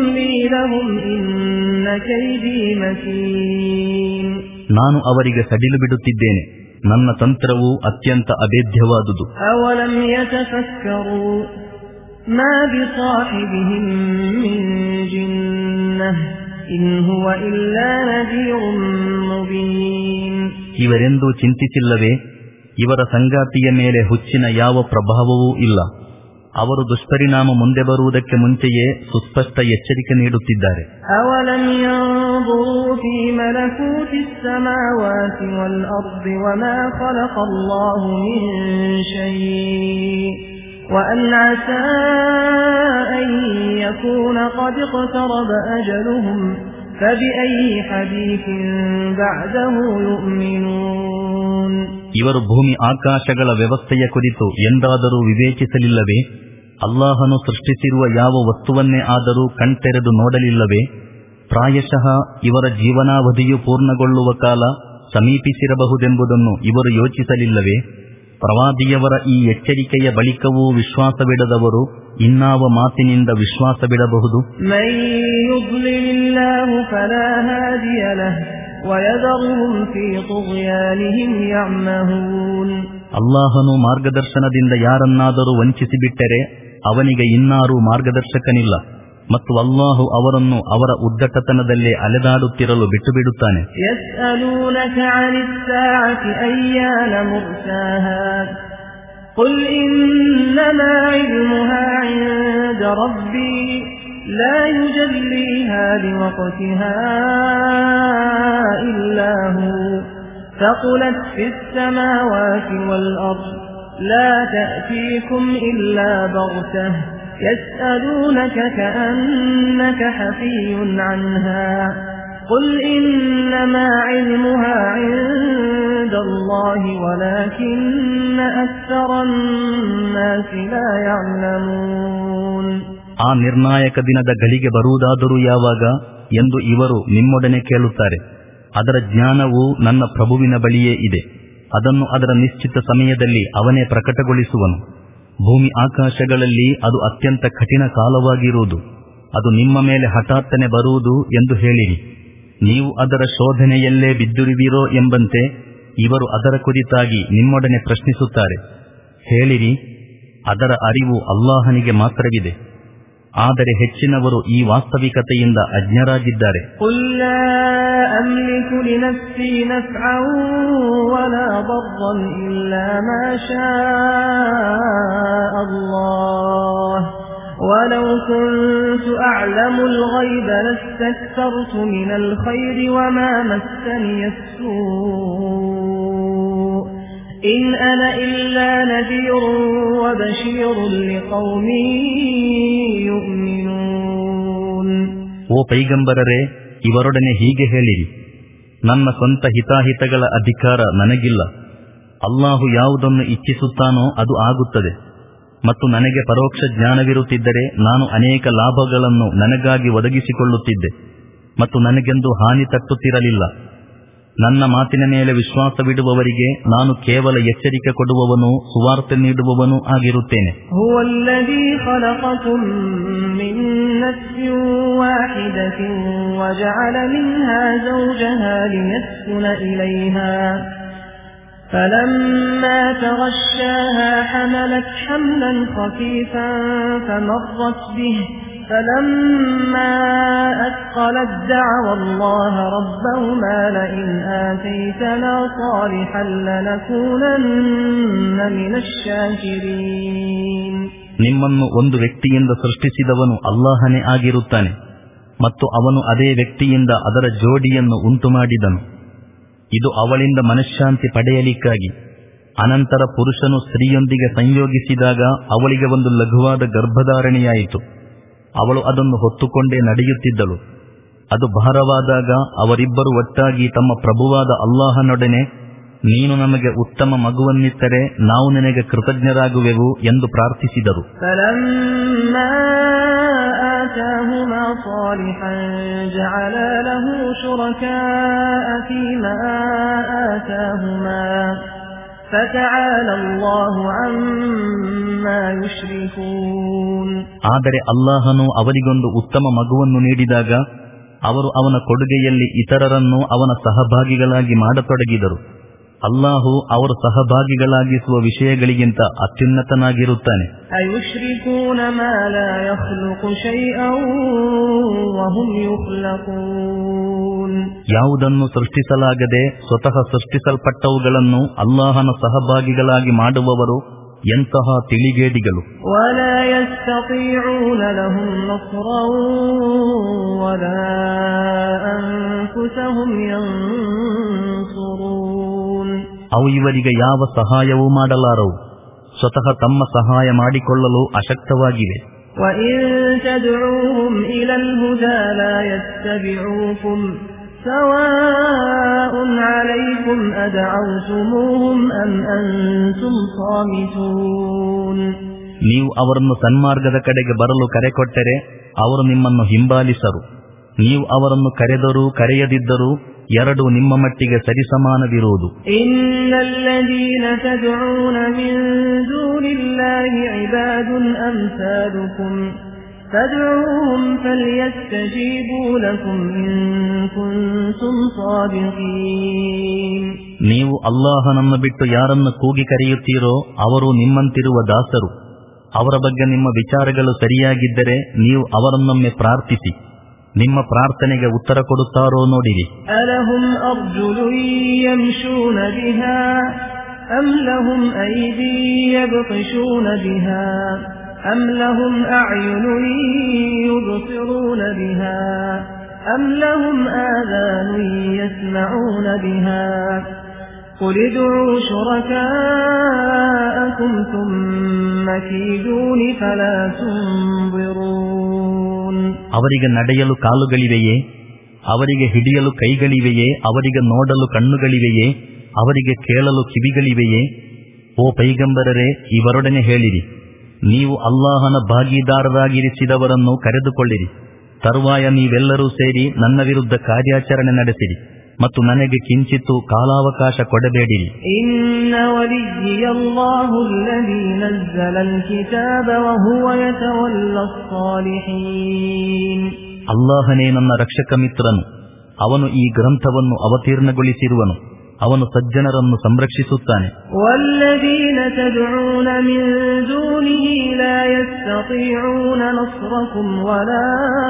[SPEAKER 2] ನಾನು ಅವರಿಗೆ ಸಡಿಲು ಬಿಡುತ್ತಿದ್ದೇನೆ, ನನ್ನ ತಂತ್ರವು ಅತ್ಯಂತ ಅಭೇದ್ಯವಾದುದು.
[SPEAKER 1] ಅವಲಂ ಯತಫಕ್ಕರೂ ಮಾ ಬಿಸಾಹಿಬಿಹಿಂ ಮಿನ್ ಜಿನ್ನಹ್ ಇನ್ ಹುವ ಇಲ್ಲಾ ನದೀರುನ್ ಮುಬೀನ್.
[SPEAKER 2] ಇವರೆಂದೂ ಚಿಂತಿಸಿಲ್ಲವೇ? ಇವರ ಸಂಗಾತಿಯ ಮೇಲೆ ಹುಚ್ಚಿನ ಯಾವ ಪ್ರಭಾವವೂ ಇಲ್ಲ. ಅವರು ದುಷ್ಪರಿಣಾಮ ಮುಂದೆ ಬರುವುದಕ್ಕೆ ಮುಂಚೆಯೇ ಸುಸ್ಪಷ್ಟ ಎಚ್ಚರಿಕೆ ನೀಡುತ್ತಿದ್ದಾರೆ.
[SPEAKER 1] ಅವಲಂ ಯಂظುರೂ ಫೀ ಮಲಕೂತಿಸ್ ಸಮಾವಾತಿ ವಲ್ ಅರ್ದಿ ವಮಾ ಖಲಖಲ್ಲಾಹು ಮಿನ್ ಶೈಇ ವಅನ್ ಅಸಾ ಅನ್ ಯಕೂನ ಖದ್ ಇಕ್ತರಬ ಅಜಲುಹುಂ ಫಬಿಅಯ್ಯಿ ಹದೀಸಿನ್ ಬಅದಹು ಯುಮಿನೂನ್.
[SPEAKER 2] ಇವರು ಭೂಮಿ ಆಕಾಶಗಳ ವ್ಯವಸ್ಥೆಯ ಕುರಿತು ಎಂದಾದರೂ ವಿವೇಚಿಸಲಿಲ್ಲವೇ? ಅಲ್ಲಾಹನು ಸೃಷ್ಟಿಸಿರುವ ಯಾವ ವಸ್ತುವನ್ನೇ ಆದರೂ ಕಣ್ತೆರೆದು ನೋಡಲಿಲ್ಲವೇ? ಪ್ರಾಯಶಃ ಇವರ ಜೀವನಾವಧಿಯು ಪೂರ್ಣಗೊಳ್ಳುವ ಕಾಲ ಸಮೀಪಿಸಿರಬಹುದೆಂಬುದನ್ನು ಇವರು ಯೋಚಿಸಲಿಲ್ಲವೇ? ಪ್ರವಾದಿಯವರ ಈ ಎಚ್ಚರಿಕೆಯ ಬಳಿಕವೂ ವಿಶ್ವಾಸವಿಡದವರು ಇನ್ನಾವ ಮಾತಿನಿಂದ ವಿಶ್ವಾಸವಿಡಬಹುದು? ಅಲ್ಲಾಹನು ಮಾರ್ಗದರ್ಶನದಿಂದ ಯಾರನ್ನಾದರೂ ವಂಚಿಸಿಬಿಟ್ಟರೆ ಅವನಿಗೆ ಇನ್ನಾರೂ ಮಾರ್ಗದರ್ಶಕನಿಲ್ಲ, ಮತ್ತು ಅಲ್ಲಾಹು ಅವರನ್ನು ಅವರ ಉದ್ದಟತನದಲ್ಲೇ ಅಲೆದಾಡುತ್ತಿರಲು ಬಿಟ್ಟು ಬಿಡುತ್ತಾನೆ.
[SPEAKER 1] لا يجليها لوقتها إلا هو ثقلت في السماوات والأرض لا تأتيكم إلا بغتة يسألونك كأنك حفي عنها قل إنما علمها عند الله ولكن أكثر الناس لا يعلمون.
[SPEAKER 2] ಆ ನಿರ್ಣಾಯಕ ದಿನದ ಗಳಿಗೆ ಬರುವುದಾದರೂ ಯಾವಾಗ ಎಂದು ಇವರು ನಿಮ್ಮೊಡನೆ ಕೇಳುತ್ತಾರೆ. ಅದರ ಜ್ಞಾನವು ನನ್ನ ಪ್ರಭುವಿನ ಬಳಿಯೇ ಇದೆ. ಅದನ್ನು ಅದರ ನಿಶ್ಚಿತ ಸಮಯದಲ್ಲಿ ಅವನೇ ಪ್ರಕಟಗೊಳಿಸುವನು. ಭೂಮಿ ಆಕಾಶಗಳಲ್ಲಿ ಅದು ಅತ್ಯಂತ ಕಠಿಣ ಕಾಲವಾಗಿರುವುದು. ಅದು ನಿಮ್ಮ ಮೇಲೆ ಹಠಾತ್ತನೆ ಬರುವುದು ಎಂದು ಹೇಳಿರಿ. ನೀವು ಅದರ ಶೋಧನೆಯಲ್ಲೇ ಬಿದ್ದಿರುವಿರೋ ಎಂಬಂತೆ ಇವರು ಅದರ ಕುರಿತಾಗಿ ನಿಮ್ಮೊಡನೆ ಪ್ರಶ್ನಿಸುತ್ತಾರೆ. ಹೇಳಿರಿ, ಅದರ ಅರಿವು ಅಲ್ಲಾಹನಿಗೆ ಮಾತ್ರವಿದೆ. ಆದರೆ ಹೆಚ್ಚಿನವರು ಈ ವಾಸ್ತವಿಕತೆಯಿಂದ ಅಜ್ಞರಾಗಿದ್ದಾರೆ.
[SPEAKER 1] ولو كنت أعلم الغيب لاستكثرت من الخير وما مسني السوء إن أنا إلا نذير وبشير لقوم يؤمنون.
[SPEAKER 2] ಓ ಪೈಗಂಬರರೇ, ಇವರೊಡನೆ ಹೀಗೆ ಹೇಳಿರಿ, ನನ್ನ ಸ್ವಂತ ಹಿತಾಹಿತಗಳ ಅಧಿಕಾರ ನನಗಿಲ್ಲ. ಅಲ್ಲಾಹು ಯಾವುದನ್ನು ಇಚ್ಛಿಸುತ್ತಾನೋ ಅದು ಆಗುತ್ತದೆ. ಮತ್ತು ನನಗೆ ಪರೋಕ್ಷ ಜ್ಞಾನವಿರುತ್ತಿದ್ದರೆ ನಾನು ಅನೇಕ ಲಾಭಗಳನ್ನು ನನಗಾಗಿ ಒದಗಿಸಿಕೊಳ್ಳುತ್ತಿದ್ದೆ ಮತ್ತು ನನಗೆಂದು ಹಾನಿ ತಟ್ಟುತ್ತಿರಲಿಲ್ಲ. ನನ್ನ ಮಾತಿನ ಮೇಲೆ ವಿಶ್ವಾಸವಿಡುವವರಿಗೆ ನಾನು ಕೇವಲ ಎಚ್ಚರಿಕೆ ಕೊಡುವವನು, ಸುವಾರ್ತೆ ನೀಡುವವನೂ ಆಗಿರುತ್ತೇನೆ.
[SPEAKER 1] فلما تغشاها حملت حملا خفيفا فمرت به فلما أثقلت دعوا الله ربهما لئن آتيتنا صالحا لنكونن من الشاكرين.
[SPEAKER 2] ನಿಮ್ಮನ್ನು ಒಂದು ವ್ಯಕ್ತಿಯಿಂದ ಸೃಷ್ಟಿಸಿದವನು ಅಲ್ಲಾಹನೇ ಆಗಿರುತ್ತಾನೆ, ಮತ್ತು ಅವನು ಅದೇ ವ್ಯಕ್ತಿಯಿಂದ ಅದರ ಜೋಡಿಯನ್ನು ಉಂಟುಮಾಡಿದನು. ಇದು ಅವಳಿಂದ ಮನಃಶಾಂತಿ ಪಡೆಯಲಿಕ್ಕಾಗಿ. ಅನಂತರ ಪುರುಷನು ಸ್ತ್ರೀಯೊಂದಿಗೆ ಸಂಯೋಗಿಸಿದಾಗ ಅವಳಿಗೆ ಒಂದು ಲಘುವಾದ ಗರ್ಭಧಾರಣೆಯಾಯಿತು. ಅವಳು ಅದನ್ನು ಹೊತ್ತುಕೊಂಡೇ ನಡೆಯುತ್ತಿದ್ದಳು. ಅದು ಭಾರವಾದಾಗ ಅವರಿಬ್ಬರು ಒಟ್ಟಾಗಿ ತಮ್ಮ ಪ್ರಭುವಾದ ಅಲ್ಲಾಹನೊಡನೆ, ನೀನು ನಮಗೆ ಉತ್ತಮ ಮಗುವನ್ನಿತ್ತರೆ ನಾವು ನಿನಗೆ ಕೃತಜ್ಞರಾಗುವೆವು ಎಂದು ಪ್ರಾರ್ಥಿಸಿದರು.
[SPEAKER 1] آتاهما صالحا جعلا له شركاء فيما آتاهما فتعالى الله عما يشركون.
[SPEAKER 2] ಆದರೆ ಅಲ್ಲಾಹನು ಅವರಿಗೊಂದು ಉತ್ತಮ ಮಗುವನ್ನು ನೀಡಿದಾಗ ಅವರು ಅವನ ಕೊಡುಗೆಯಲ್ಲಿ ಇತರರನ್ನು ಅವನ ಸಹಭಾಗಿಗಳಾಗಿ ಮಾಡತೊಡಗಿದರು. ಅಲ್ಲಾಹು ಅವರು ಸಹಭಾಗಿಗಳಾಗಿಸುವ ವಿಷಯಗಳಿಗಿಂತ ಅತ್ಯುನ್ನತನಾಗಿರುತ್ತಾನೆ. ಯಾವುದನ್ನು ಸೃಷ್ಟಿಸಲಾಗದೆ ಸ್ವತಃ ಸೃಷ್ಟಿಸಲ್ಪಟ್ಟವುಗಳನ್ನು ಅಲ್ಲಾಹನ ಸಹಭಾಗಿಗಳಾಗಿ ಮಾಡುವವರು ಎಂತಹ ತಿಳಿಗೇಡಿಗಳು. ಅವು ಇವರಿಗೆ ಯಾವ ಸಹಾಯವೂ ಮಾಡಲಾರವು, ಸ್ವತಃ ತಮ್ಮ ಸಹಾಯ ಮಾಡಿಕೊಳ್ಳಲು ಅಶಕ್ತವಾಗಿವೆ. ನೀವು ಅವರನ್ನು ಸನ್ಮಾರ್ಗದ ಕಡೆಗೆ ಬರಲು ಕರೆ ಕೊಟ್ಟರೆ ಅವರು ನಿಮ್ಮನ್ನು ಹಿಂಬಾಲಿಸರು. ನೀವು ಅವರನ್ನು ಕರೆದರೂ ಕರೆಯದಿದ್ದರೂ ಎರಡು ನಿಮ್ಮ ಮಟ್ಟಿಗೆ ಸರಿಸಮಾನವಿರುವುದು.
[SPEAKER 1] ಇನ್ನಲ್ಲದೀನ ತದ್ಊನ ಮಿನ್ ದೂನಿಲ್ಲಾಹಿ ಇಬಾದುನ್ ಅಮ್ಸಾಲುಕುಂ ಫದ್ಊಹುಂ ಫಲ್ಯಸ್ತಜೀಬೂ ಲಕುಂ ಇನ್ ಕುಂತುಂ ಸಾದಿಕೀನ್.
[SPEAKER 2] ನೀವು ಅಲ್ಲಾಹನನ್ನು ಬಿಟ್ಟು ಯಾರನ್ನು ಕೂಗಿ ಕರೆಯುತ್ತೀರೋ ಅವರು ನಿಮ್ಮಂತಿರುವ ದಾಸರು. ಅವರ ಬಗ್ಗೆ ನಿಮ್ಮ ವಿಚಾರಗಳು ಸರಿಯಾಗಿದ್ದರೆ ನೀವು ಅವರನ್ನೊಮ್ಮೆ ಪ್ರಾರ್ಥಿಸಿ. ನಿಮ್ಮ ಪ್ರಾರ್ಥನೆಗೆ ಉತ್ತರ ಕೊಡುತ್ತಾರೋ ನೋಡಿರಿ.
[SPEAKER 1] ಅಲಹುಂ ಅರ್ಜುಲುನ್ ಯಮ್ಶೂನ ಬಿಹಾ ಅಮ್ ಲಹುಂ ಐದಿ ಯಬ್ತಿಶೂನ ಬಿಹಾ ಅಮ್ ಲಹುಂ ಅಅಯುನುನ್ ಯುಬ್ಸಿರೂನ ಬಿಹಾ ಅಮ್ ಲಹುಂ ಆದಾನುನ್ ಯಸ್ಮಊನ ಬಿಹಾ قل ادعوا شركاءكم ثم كيدون فلا تنظرون.
[SPEAKER 2] ಅವರಿಗೆ ನಡೆಯಲು ಕಾಲುಗಳಿವೆಯೇ, ಅವರಿಗೆ ಹಿಡಿಯಲು ಕೈಗಳಿವೆಯೇ, ಅವರಿಗೆ ನೋಡಲು ಕಣ್ಣುಗಳಿವೆಯೇ, ಅವರಿಗೆ ಕೇಳಲು ಕಿವಿಗಳಿವೆಯೇ? ಓ ಪೈಗಂಬರರೇ, ಇವರೊಡನೆ ಹೇಳಿರಿ, ನೀವು ಅಲ್ಲಾಹನ ಭಾಗೀದಾರರಾಗಿರಿಸಿದವರನ್ನು ಕರೆದುಕೊಳ್ಳಿರಿ. ತರುವಾಯ ನೀವೆಲ್ಲರೂ ಸೇರಿ ನನ್ನ ವಿರುದ್ಧ ಕಾರ್ಯಾಚರಣೆ ನಡೆಸಿರಿ ಮತ್ತು ನನಗೆ ಕಿಂಚಿತ್ತು ಕಾಲಾವಕಾಶ ಕೊಡಬೇಡಿರಿ.
[SPEAKER 1] ಇನ್ನ ವಲಿಯ್ಯಲ್ಲಾಹು ಅಲ್ಲದೀ ನzzala ಅಲ್-ಕಿತಾಬ ವಹುವ ಯತವಲ್ಲಸ್ ಸಾಲಿಹೀನ್.
[SPEAKER 2] ಅಲ್ಲಾಹನೇ ನನ್ನ ರಕ್ಷಕ ಮಿತ್ರನು, ಅವನು ಈ ಗ್ರಂಥವನ್ನು ಅವತೀರ್ಣಗೊಳಿಸಿರುವನು, ಅವನು ಸಜ್ಜನರನ್ನು ಸಂರಕ್ಷಿಸುತ್ತಾನೆ.
[SPEAKER 1] ವಲ್ಲದೀನ ತದ್ಊನ ಮಿನ್ ದೂನಿಹಿ ಲಾ ಯಸ್ತತೀಊನ ನಸ್ರಕುಂ ವಲಾ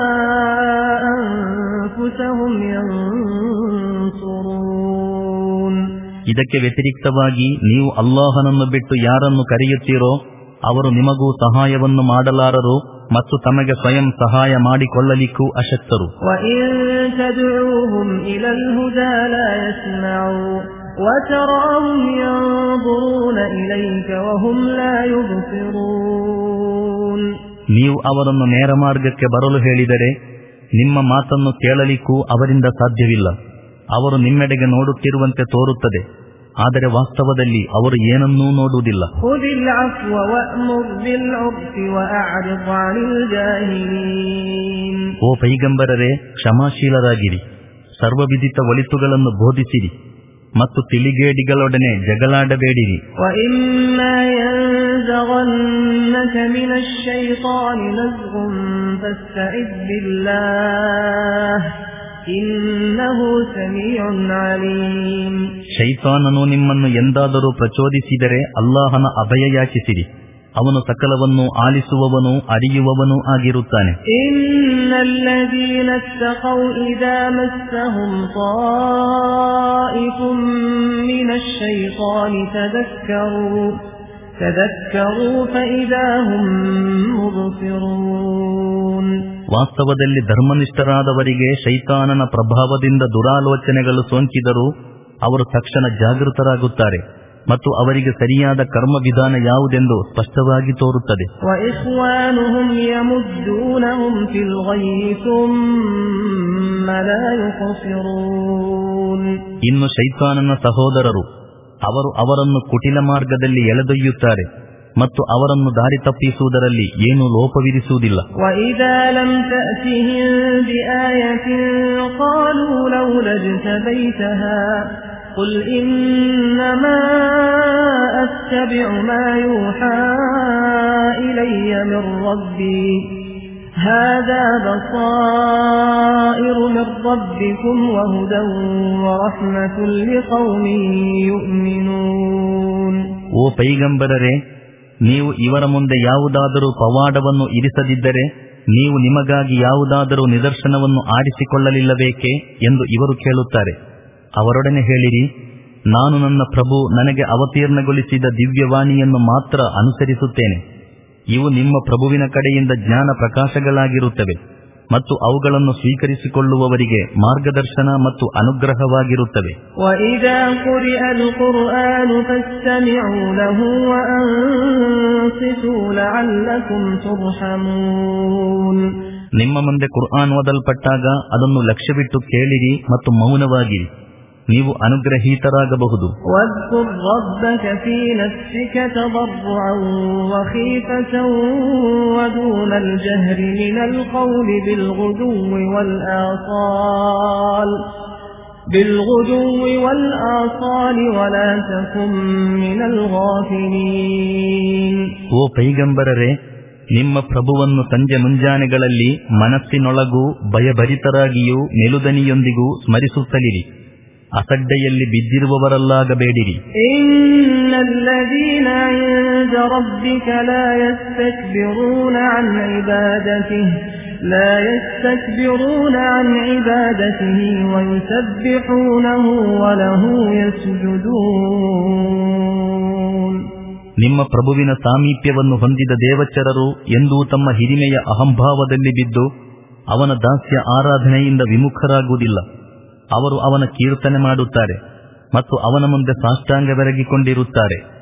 [SPEAKER 1] ಅನ್ಫುಸಹುಂ ಯನ್ಸುರೂನ್. ಇದಕ್ಕೆ ವ್ಯತಿರಿಕ್ತವಾಗಿ ನೀವು ಅಲ್ಲಾಹನನ್ನು ಬಿಟ್ಟು ಯಾರನ್ನು ಕರೆಯುತ್ತೀರೋ ಅವರು ನಿಮಗೂ ಸಹಾಯವನ್ನು ಮಾಡಲಾರರು ಮತ್ತು ತಮಗೆ ಸ್ವಯಂ ಸಹಾಯ ಮಾಡಿಕೊಳ್ಳಲಿಕ್ಕೂ ಅಶಕ್ತರು. ನೀವು ಅವರನ್ನು ನೇರ ಮಾರ್ಗಕ್ಕೆ ಬರಲು ಹೇಳಿದರೆ ನಿಮ್ಮ ಮಾತನ್ನು ಕೇಳಲಿಕ್ಕೂ ಅವರಿಂದ ಸಾಧ್ಯವಿಲ್ಲ. ಅವರು ನಿಮ್ಮೆಡೆಗೆ ನೋಡುತ್ತಿರುವಂತೆ ತೋರುತ್ತದೆ, ಆದರೆ ವಾಸ್ತವದಲ್ಲಿ ಅವರು ಏನನ್ನೂ ನೋಡುವುದಿಲ್ಲ. ಓ ಪೈಗಂಬರರೇ, ಕ್ಷಮಾಶೀಲರಾಗಿರಿ, ಸರ್ವವಿಧಿತ ಒಳಿತುಗಳನ್ನು ಬೋಧಿಸಿರಿ ಮತ್ತು ತಿಳಿಗೇಡಿಗಳೊಡನೆ ಜಗಳಾಡಬೇಡಿರಿ. ಶೈತಾನನು ನಿಮ್ಮನ್ನು ಎಂದಾದರೂ ಪ್ರಚೋದಿಸಿದರೆ ಅಲ್ಲಾಹನ ಅಭಯ ಯಾಚಿಸಿರಿ, ಅವನು ಸಕಲವನ್ನು ಆಲಿಸುವವನು ಅರಿಯುವವನೂ ಆಗಿರುತ್ತಾನೆ. ಇನ್ನಲ್ಲದೀನ ತಖೌ ಇದಾ ಮಸ್ಸಹುಂ ತಾಯಿಫುಂ ಮಿನಶ್ ಶೈತಾನಿ ತದಕ್ಕರು ತದಕ್ಕರು ಫಇದಾ ಹುಂ ಮುಬ್ಸಿರೂನ್.
[SPEAKER 2] ವಾಸ್ತವದಲ್ಲಿ ಧರ್ಮನಿಷ್ಠರಾದವರಿಗೆ ಶೈತಾನನ ಪ್ರಭಾವದಿಂದ ದುರಾಲೋಚನೆಗಳು ಸೋಂಕಿದರೂ ಅವರು ತಕ್ಷಣ ಜಾಗೃತರಾಗುತ್ತಾರೆ ಮತ್ತು ಅವರಿಗೆ ಸರಿಯಾದ ಕರ್ಮ ವಿಧಾನ ಯಾವುದೆಂದು ಸ್ಪಷ್ಟವಾಗಿ ತೋರುತ್ತದೆ. ಇನ್ನು ಶೈತಾನನ ಸಹೋದರರು, ಅವರು ಅವರನ್ನು ಕುಟಿಲ ಮಾರ್ಗದಲ್ಲಿ ಎಳೆದೊಯ್ಯುತ್ತಾರೆ ಮತ್ತು ಅವರನ್ನು ದಾರಿ ತಪ್ಪಿಸುವುದರಲ್ಲಿ ಏನೂ ಲೋಪವಿರಿಸುವುದಿಲ್ಲ.
[SPEAKER 1] قل إنما أتبع ما يوحى إلي من ربي هذا بصائر من ربكم وهدى ورحمة لقوم يؤمنون.
[SPEAKER 2] ಓ ಪೈಗಂಬರರೇ, ನೀವು ಇವರ ಮುಂದೆ ಯಾವುದಾದರೂ ಪವಾಡವನ್ನು ಇರಿಸದಿದ್ದರೆ ನೀವು ನಿಮಗಾಗಿ ಯಾವುದಾದರೂ ನಿದರ್ಶನವನ್ನು ಆರಿಸಿಕೊಳ್ಳಲಿಲ್ಲಬೇಕೆ ಎಂದು ಇವರು ಕೇಳುತ್ತಾರೆ. ಅವರೊಡನೆ ಹೇಳಿರಿ, ನಾನು ನನ್ನ ಪ್ರಭು ನನಗೆ ಅವತೀರ್ಣಗೊಳಿಸಿದ ದಿವ್ಯವಾಣಿಯನ್ನು ಮಾತ್ರ ಅನುಸರಿಸುತ್ತೇನೆ. ಇವು ನಿಮ್ಮ ಪ್ರಭುವಿನ ಕಡೆಯಿಂದ ಜ್ಞಾನ ಪ್ರಕಾಶಗಳಾಗಿರುತ್ತವೆ ಮತ್ತು ಅವುಗಳನ್ನು ಸ್ವೀಕರಿಸಿಕೊಳ್ಳುವವರಿಗೆ ಮಾರ್ಗದರ್ಶನ ಮತ್ತು ಅನುಗ್ರಹವಾಗಿರುತ್ತವೆ. ನಿಮ್ಮ ಮುಂದೆ ಕುರ್ಆನ್ ಓದಲ್ಪಟ್ಟಾಗ ಅದನ್ನು ಲಕ್ಷ್ಯವಿಟ್ಟು ಕೇಳಿರಿ ಮತ್ತು ಮೌನವಾಗಿರಿ.
[SPEAKER 1] ನೀವು ಅನುಗ್ರಹೀತರಾಗಬಹುದು.
[SPEAKER 3] واذكر ربك في نفسك تضرعا وخيفة ودون الجهر من القول بالغدو والآصال بالغدو والآصال ولا تكن من الغافلين.
[SPEAKER 1] ಓ ಪೈಗಂಬರರೇ, ನಿಮ್ಮ ಪ್ರಭುವನ್ನು ಸಂಜೆ ಮುಂಜಾನೆಗಳಲ್ಲಿ ಮನಸ್ಸಿನೊಳಗೂ ಭಯಭರಿತರಾಗಿಯೂ ಮೆಲುದನಿಯೊಂದಿಗೂ ಸ್ಮರಿಸುತ್ತಲಿರಿ. ಅಸಡ್ಡೆಯಲ್ಲಿ ಬಿದ್ದಿರುವವರಲ್ಲಾಗಬೇಡಿರಿ.
[SPEAKER 3] ಇನ್ನಲ್ಲದೀನ ಇಂದ ರಬ್ಬಿಕ ಲಾ ಯಸ್ತಕ್ಬಿರೂನ ಅನ್ ಇಬಾದತಿಹಿ ಲಾ ಯಸ್ತಕ್ಬಿರೂನ ಅನ್ ಇಬಾದತಿಹಿ ವಯುಸಬ್ಬಿಹೂನಹು ವಲಹು ಯಸ್ಜುದೂನ್.
[SPEAKER 1] ನಿಮ್ಮ ಪ್ರಭುವಿನ ಸಾಮೀಪ್ಯವನ್ನು ಹೊಂದಿದ ದೇವಚರರು ಎಂದೂ ತಮ್ಮ ಹಿರಿಮೆಯ ಅಹಂಭಾವದಲ್ಲಿ ಬಿದ್ದು ಅವನ ದಾಸ್ಯ ಆರಾಧನೆಯಿಂದ ವಿಮುಖರಾಗುವುದಿಲ್ಲ. ಅವರು ಅವನ ಕೀರ್ತನೆ ಮಾಡುತ್ತಾರೆ ಮತ್ತು ಅವನ ಮುಂದೆ ಸಾಷ್ಟಾಂಗ ಬೆರಗಿಕೊಂಡಿರುತ್ತಾರೆ.